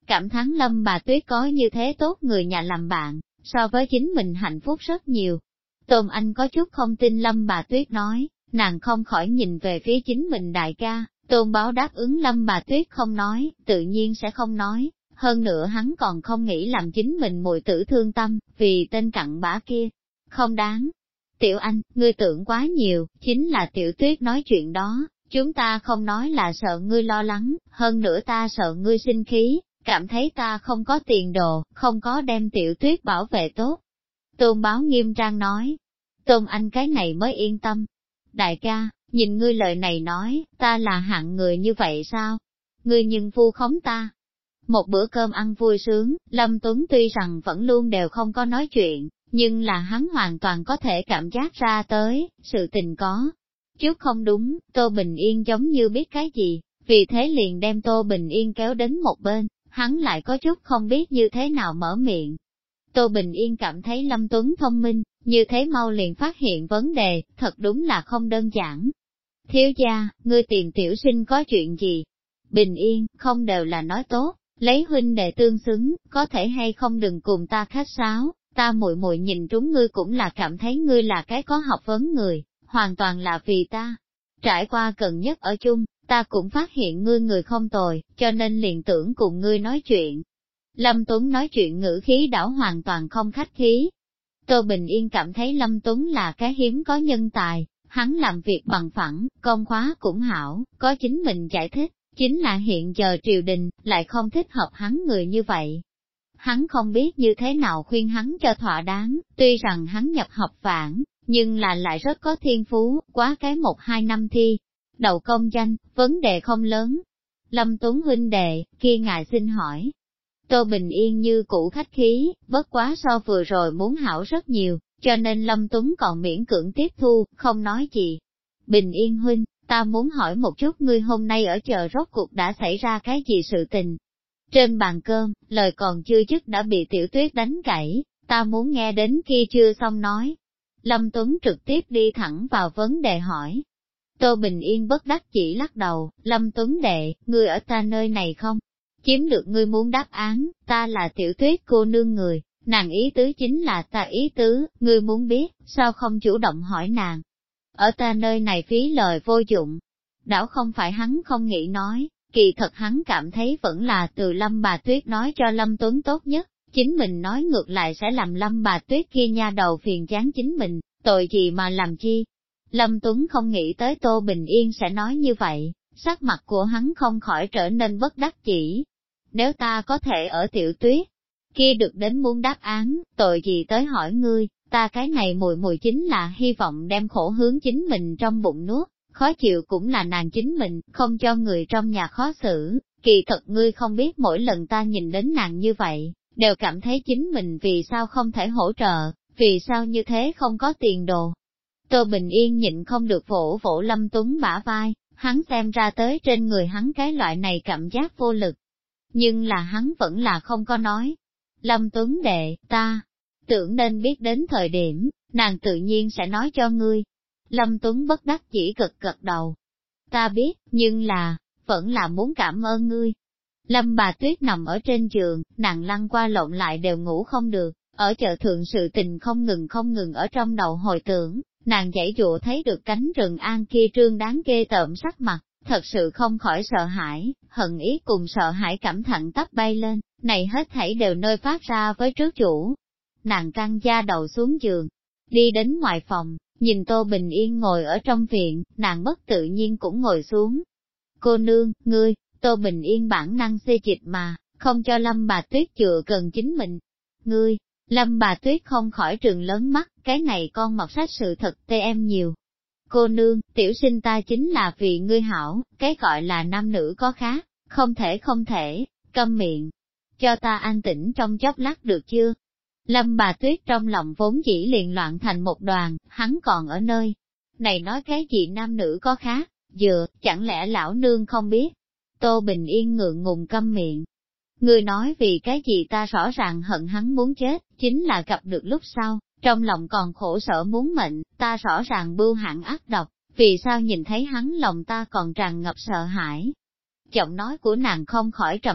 cảm thán Lâm bà Tuyết có như thế tốt người nhà làm bạn, so với chính mình hạnh phúc rất nhiều. Tôn Anh có chút không tin Lâm bà Tuyết nói, nàng không khỏi nhìn về phía chính mình đại ca, Tôn Báo đáp ứng Lâm bà Tuyết không nói, tự nhiên sẽ không nói, hơn nữa hắn còn không nghĩ làm chính mình muội tử thương tâm, vì tên cặn bã kia, không đáng. Tiểu Anh, ngươi tưởng quá nhiều, chính là Tiểu Tuyết nói chuyện đó, chúng ta không nói là sợ ngươi lo lắng, hơn nữa ta sợ ngươi sinh khí, cảm thấy ta không có tiền đồ, không có đem Tiểu Tuyết bảo vệ tốt. Tôn Báo nghiêm trang nói, Tôn Anh cái này mới yên tâm. Đại ca, nhìn ngươi lời này nói, ta là hạng người như vậy sao? Ngươi nhưng vu khống ta. Một bữa cơm ăn vui sướng, Lâm Tuấn tuy rằng vẫn luôn đều không có nói chuyện, nhưng là hắn hoàn toàn có thể cảm giác ra tới, sự tình có chút không đúng, Tô Bình Yên giống như biết cái gì, vì thế liền đem Tô Bình Yên kéo đến một bên, hắn lại có chút không biết như thế nào mở miệng. Tô Bình Yên cảm thấy Lâm Tuấn thông minh, như thế mau liền phát hiện vấn đề, thật đúng là không đơn giản. Thiếu gia, ngươi tìm tiểu sinh có chuyện gì? Bình Yên, không đều là nói tốt, lấy huynh đệ tương xứng, có thể hay không đừng cùng ta khách sáo, ta muội muội nhìn trúng ngươi cũng là cảm thấy ngươi là cái có học vấn người, hoàn toàn là vì ta. Trải qua cần nhất ở chung, ta cũng phát hiện ngươi người không tồi, cho nên liền tưởng cùng ngươi nói chuyện. Lâm Tuấn nói chuyện ngữ khí đảo hoàn toàn không khách khí. Tô Bình Yên cảm thấy Lâm Tuấn là cái hiếm có nhân tài, hắn làm việc bằng phẳng, công khóa cũng hảo, có chính mình giải thích, chính là hiện giờ triều đình, lại không thích hợp hắn người như vậy. Hắn không biết như thế nào khuyên hắn cho thỏa đáng, tuy rằng hắn nhập học vãn, nhưng là lại rất có thiên phú, quá cái 1-2 năm thi. Đầu công danh, vấn đề không lớn. Lâm Tuấn huynh đệ, kia ngài xin hỏi. Tô Bình Yên như cũ khách khí, bất quá so vừa rồi muốn hảo rất nhiều, cho nên Lâm Tuấn còn miễn cưỡng tiếp thu, không nói gì. Bình Yên huynh, ta muốn hỏi một chút ngươi hôm nay ở chợ rốt cuộc đã xảy ra cái gì sự tình. Trên bàn cơm, lời còn chưa dứt đã bị Tiểu Tuyết đánh gãy, ta muốn nghe đến kia chưa xong nói. Lâm Tuấn trực tiếp đi thẳng vào vấn đề hỏi. Tô Bình Yên bất đắc chỉ lắc đầu, Lâm Tuấn đệ, ngươi ở ta nơi này không? Chiếm được ngươi muốn đáp án, ta là Tiểu Tuyết cô nương người, nàng ý tứ chính là ta ý tứ, ngươi muốn biết, sao không chủ động hỏi nàng? Ở ta nơi này phí lời vô dụng. Đảo không phải hắn không nghĩ nói, kỳ thật hắn cảm thấy vẫn là từ Lâm bà Tuyết nói cho Lâm Tuấn tốt nhất, chính mình nói ngược lại sẽ làm Lâm bà Tuyết kia nha đầu phiền chán chính mình, tội gì mà làm chi. Lâm Tuấn không nghĩ tới Tô Bình Yên sẽ nói như vậy, sắc mặt của hắn không khỏi trở nên bất đắc chỉ. Nếu ta có thể ở Tiểu Tuyết kia được đến muốn đáp án, tội gì tới hỏi ngươi, ta cái này mùi mùi chính là hy vọng đem khổ hướng chính mình trong bụng nuốt, khó chịu cũng là nàng chính mình, không cho người trong nhà khó xử, kỳ thật ngươi không biết mỗi lần ta nhìn đến nàng như vậy, đều cảm thấy chính mình vì sao không thể hỗ trợ, vì sao như thế không có tiền đồ. Tô Bình Yên nhịn không được vỗ vỗ Lâm Tuấn bả vai, hắn xem ra tới trên người hắn cái loại này cảm giác vô lực. Nhưng là hắn vẫn là không có nói. Lâm Tuấn đệ, ta tưởng nên biết đến thời điểm, nàng tự nhiên sẽ nói cho ngươi. Lâm Tuấn bất đắc chỉ gật gật đầu. Ta biết, nhưng là, vẫn là muốn cảm ơn ngươi. Lâm bà Tuyết nằm ở trên giường, nàng lăn qua lộn lại đều ngủ không được, ở chợ thượng sự tình không ngừng ở trong đầu hồi tưởng, nàng giãy dụa thấy được cánh rừng an kia trương đáng ghê tởm sắc mặt, thật sự không khỏi sợ hãi, hận ý cùng sợ hãi cảm thẳng tắp bay lên, này hết thảy đều nơi phát ra với trước chủ. Nàng căng da đầu xuống giường, đi đến ngoài phòng, nhìn Tô Bình Yên ngồi ở trong viện, nàng bất tự nhiên cũng ngồi xuống. Cô nương, ngươi, Tô Bình Yên bản năng xê dịch mà, không cho Lâm bà Tuyết chừa gần chính mình. Ngươi, Lâm bà Tuyết không khỏi trừng lớn mắt, cái này con mọt sách sự thật tê em nhiều. Cô nương, tiểu sinh ta chính là vì ngươi hảo, cái gọi là nam nữ có khác, không thể, câm miệng. Cho ta an tĩnh trong chốc lát được chưa? Lâm bà Tuyết trong lòng vốn dĩ liền loạn thành một đoàn, hắn còn ở nơi này nói cái gì nam nữ có khác, chẳng lẽ lão nương không biết? Tô Bình Yên ngượng ngùng câm miệng. Ngươi nói vì cái gì ta rõ ràng hận hắn muốn chết, chính là gặp được lúc sau, trong lòng còn khổ sở muốn mệnh, ta rõ ràng bưu hãn ác độc, vì sao nhìn thấy hắn lòng ta còn tràn ngập sợ hãi. Giọng nói của nàng không khỏi trầm thấp,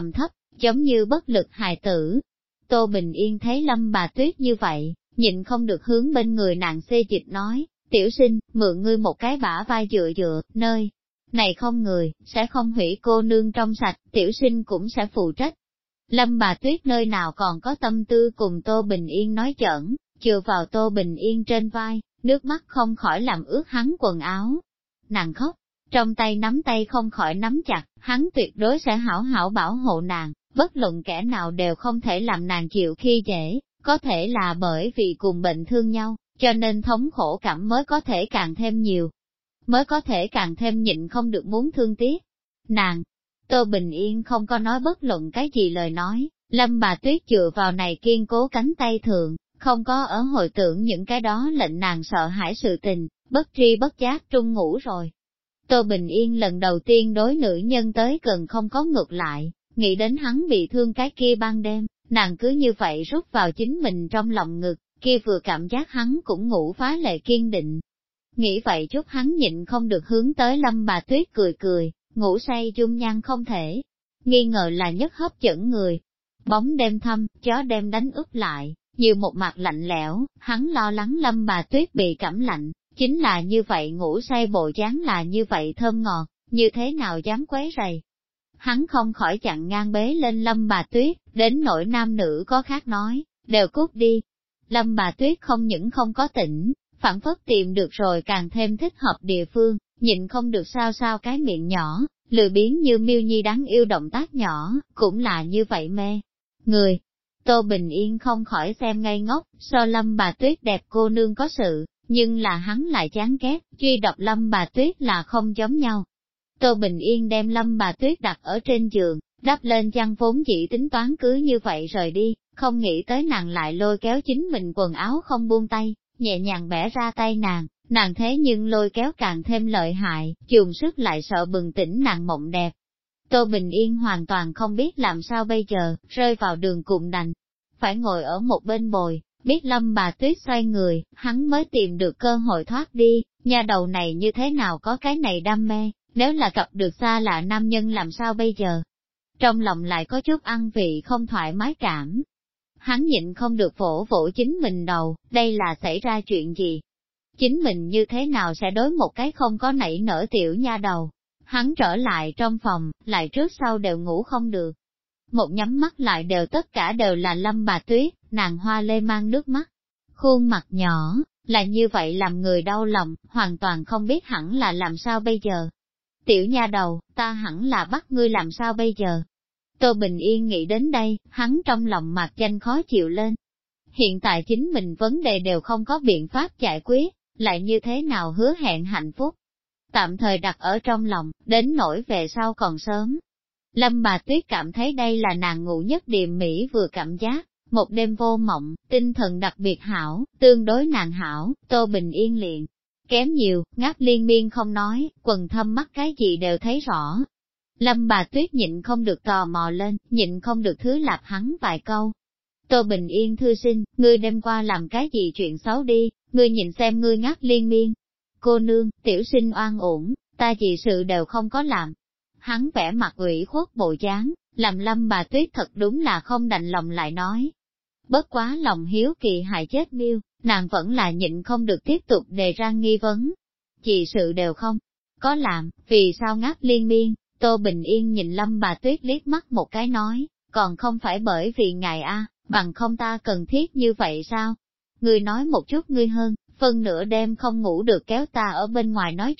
giống như bất lực hài tử. Tô Bình Yên thấy Lâm Bà Tuyết như vậy, nhịn không được hướng bên người nàng xê dịch nói, tiểu sinh, mượn ngươi một cái bả vai dựa dựa, nơi này không người, sẽ không hủy cô nương trong sạch, tiểu sinh cũng sẽ phụ trách. Lâm Bà Tuyết nơi nào còn có tâm tư cùng Tô Bình Yên nói giỡn, chừa vào Tô Bình Yên trên vai, nước mắt không khỏi làm ướt hắn quần áo. Nàng khóc, trong tay không khỏi nắm chặt, hắn tuyệt đối sẽ hảo hảo bảo hộ nàng, bất luận kẻ nào đều không thể làm nàng chịu khi dễ, có thể là bởi vì cùng bệnh thương nhau, cho nên thống khổ cảm mới có thể càng thêm nhiều, mới có thể càng thêm nhịn không được muốn thương tiếc. Nàng, Tô Bình Yên không có nói bất luận cái gì lời nói, Lâm Bà Tuyết dựa vào này kiên cố cánh tay thượng, không có ở hồi tưởng những cái đó lệnh nàng sợ hãi sự tình, bất tri bất giác trung ngủ rồi. Tô Bình Yên lần đầu tiên đối nữ nhân tới gần không có ngược lại, nghĩ đến hắn bị thương cái kia ban đêm, nàng cứ như vậy rút vào chính mình trong lòng ngực, kia vừa cảm giác hắn cũng ngủ phá lệ kiên định. Nghĩ vậy chút hắn nhịn không được hướng tới Lâm Bà Tuyết cười cười, ngủ say dung nhan không thể, nghi ngờ là nhất hấp dẫn người. Bóng đêm thâm, gió đêm đánh úp lại, nhiều một mặt lạnh lẽo, hắn lo lắng Lâm Bà Tuyết bị cảm lạnh, chính là như vậy ngủ say bộ dáng là như vậy thơm ngọt, như thế nào dám quấy rầy. Hắn không khỏi chặn ngang bế lên Lâm Bà Tuyết, đến nỗi nam nữ có khác nói, đều cút đi. Lâm Bà Tuyết không những không có tỉnh, phản phất tìm được rồi càng thêm thích hợp địa phương, nhịn không được sao cái miệng nhỏ, lười biếng như miêu nhi đáng yêu động tác nhỏ, cũng là như vậy mê. Người, Tô Bình Yên không khỏi xem ngây ngốc, so Lâm Bà Tuyết đẹp cô nương có sự, nhưng là hắn lại chán ghét, truy độc Lâm Bà Tuyết là không giống nhau. Tô Bình Yên đem Lâm Bà Tuyết đặt ở trên giường, đắp lên chăn vốn dĩ tính toán cứ như vậy rời đi, không nghĩ tới nàng lại lôi kéo chính mình quần áo không buông tay, nhẹ nhàng bẻ ra tay nàng thế nhưng lôi kéo càng thêm lợi hại, dùng sức lại sợ bừng tỉnh nàng mộng đẹp. Tô Bình Yên hoàn toàn không biết làm sao bây giờ, rơi vào đường cùng đành, phải ngồi ở một bên bồi, biết Lâm Bà Tuyết xoay người, hắn mới tìm được cơ hội thoát đi, nhà đầu này như thế nào có cái này đam mê, nếu là gặp được xa lạ nam nhân làm sao bây giờ. Trong lòng lại có chút ăn vị không thoải mái cảm. Hắn nhịn không được vỗ vỗ chính mình đầu, đây là xảy ra chuyện gì? Chính mình như thế nào sẽ đối một cái không có nảy nở tiểu nha đầu? Hắn trở lại trong phòng, lại trước sau đều ngủ không được. Một nhắm mắt lại tất cả đều là Lâm Bà Tuyết, nàng hoa lê mang nước mắt. Khuôn mặt nhỏ, là như vậy làm người đau lòng, hoàn toàn không biết hẳn là làm sao bây giờ. Tiểu nha đầu, ta hẳn là bắt ngươi làm sao bây giờ? Tô Bình Yên nghĩ đến đây, hắn trong lòng mạc danh khó chịu lên. Hiện tại chính mình vấn đề đều không có biện pháp giải quyết, lại như thế nào hứa hẹn hạnh phúc. Tạm thời đặt ở trong lòng, đến nỗi về sau còn sớm. Lâm Bà Tuyết cảm thấy đây là nàng ngủ nhất điềm mỹ vừa cảm giác, một đêm vô mộng, tinh thần đặc biệt hảo, tương đối nàng hảo, Tô Bình Yên liền. Kém nhiều, ngáp liên miên không nói, quần thâm mắt cái gì đều thấy rõ. Lâm Bà Tuyết nhịn không được tò mò lên, nhịn không được thứ lạp hắn vài câu. Tô Bình Yên thư sinh, ngươi đêm qua làm cái gì chuyện xấu đi, ngươi nhìn xem ngươi ngáp liên miên. Cô nương, tiểu sinh oan uổng, ta gì sự đều không có làm. Hắn vẻ mặt ủy khuất bộ dáng, làm Lâm Bà Tuyết thật đúng là không đành lòng lại nói. Bất quá lòng hiếu kỳ hại chết miêu, nàng vẫn là nhịn không được tiếp tục đề ra nghi vấn. Chị sự đều không có làm, vì sao ngáp liên miên? Tô Bình Yên nhìn Lâm Bà Tuyết liếc mắt một cái nói, còn không phải bởi vì ngài a, bằng không ta cần thiết như vậy sao? Ngươi nói một chút ngươi hơn, phân nửa đêm không ngủ được kéo ta ở bên ngoài nói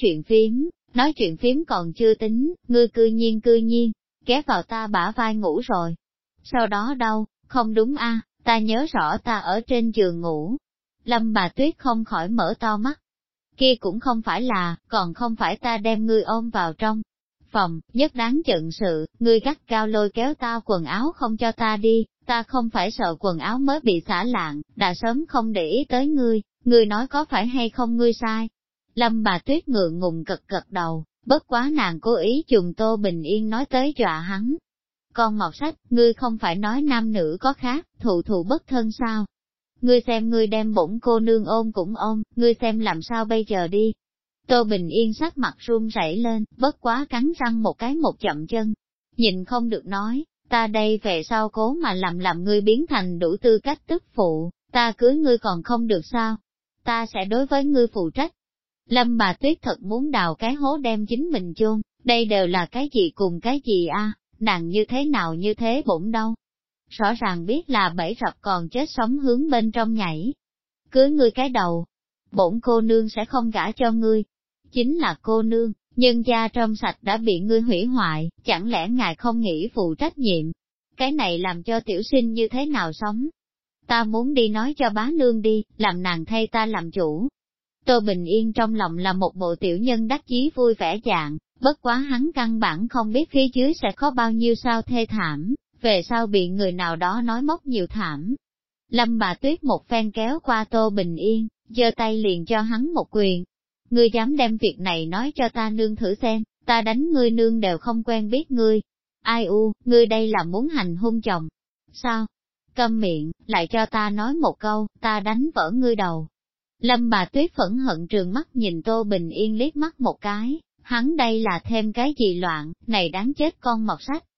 chuyện phím còn chưa tính, ngươi cư nhiên, kéo vào ta bả vai ngủ rồi. Sau đó đâu, không đúng a, ta nhớ rõ ta ở trên giường ngủ. Lâm Bà Tuyết không khỏi mở to mắt. Kia cũng không phải là, còn không phải ta đem ngươi ôm vào trong phòng, nhất đáng giận sự, ngươi gắt cao lôi kéo ta quần áo không cho ta đi, ta không phải sợ quần áo mới bị xả lạng, đã sớm không để ý tới ngươi nói có phải hay không ngươi sai. Lâm Bà Tuyết ngượng ngùng gật đầu, bất quá nàng cố ý dùng Tô Bình Yên nói tới dọa hắn. Con mọt sách, ngươi không phải nói nam nữ có khác, thụ bất thân sao? Ngươi xem ngươi đem bổn cô nương ôm cũng ôm, ngươi xem làm sao bây giờ đi. Tô Bình Yên sắc mặt run rẩy lên, bất quá cắn răng một cái một chậm chân. Nhìn không được nói, Ta đây về sau cố mà làm ngươi biến thành đủ tư cách tức phụ, ta cưới ngươi còn không được sao? Ta sẽ đối với ngươi phụ trách. Lâm bà Tuyết thật muốn đào cái hố đem chính mình chôn, đây đều là cái gì cùng cái gì a? Nàng như thế nào như thế bụng đâu? Rõ ràng biết là bẫy rập còn chết sống hướng bên trong nhảy. Cưới ngươi cái đầu, bổn cô nương sẽ không gả cho ngươi. Chính là cô nương, nhưng gia trong sạch đã bị ngươi hủy hoại, chẳng lẽ ngài không nghĩ phụ trách nhiệm? Cái này làm cho tiểu sinh như thế nào sống? Ta muốn đi nói cho bá nương đi, làm nàng thay ta làm chủ. Tô Bình Yên trong lòng là một bộ tiểu nhân đắc chí vui vẻ dạng, bất quá hắn căn bản không biết phía dưới sẽ có bao nhiêu sao thê thảm, về sau bị người nào đó nói móc nhiều thảm. Lâm bà Tuyết một phen kéo qua Tô Bình Yên, giơ tay liền cho hắn một quyền. Ngươi dám đem việc này nói cho ta nương thử xem, ta đánh ngươi nương đều không quen biết ngươi. Ai u, ngươi đây là muốn hành hung chồng. Sao? Câm miệng, lại cho ta nói một câu, ta đánh vỡ ngươi đầu. Lâm bà Tuyết phẫn hận trừng mắt nhìn Tô Bình Yên liếc mắt một cái, hắn đây là thêm cái gì loạn, này đáng chết con mọt sách.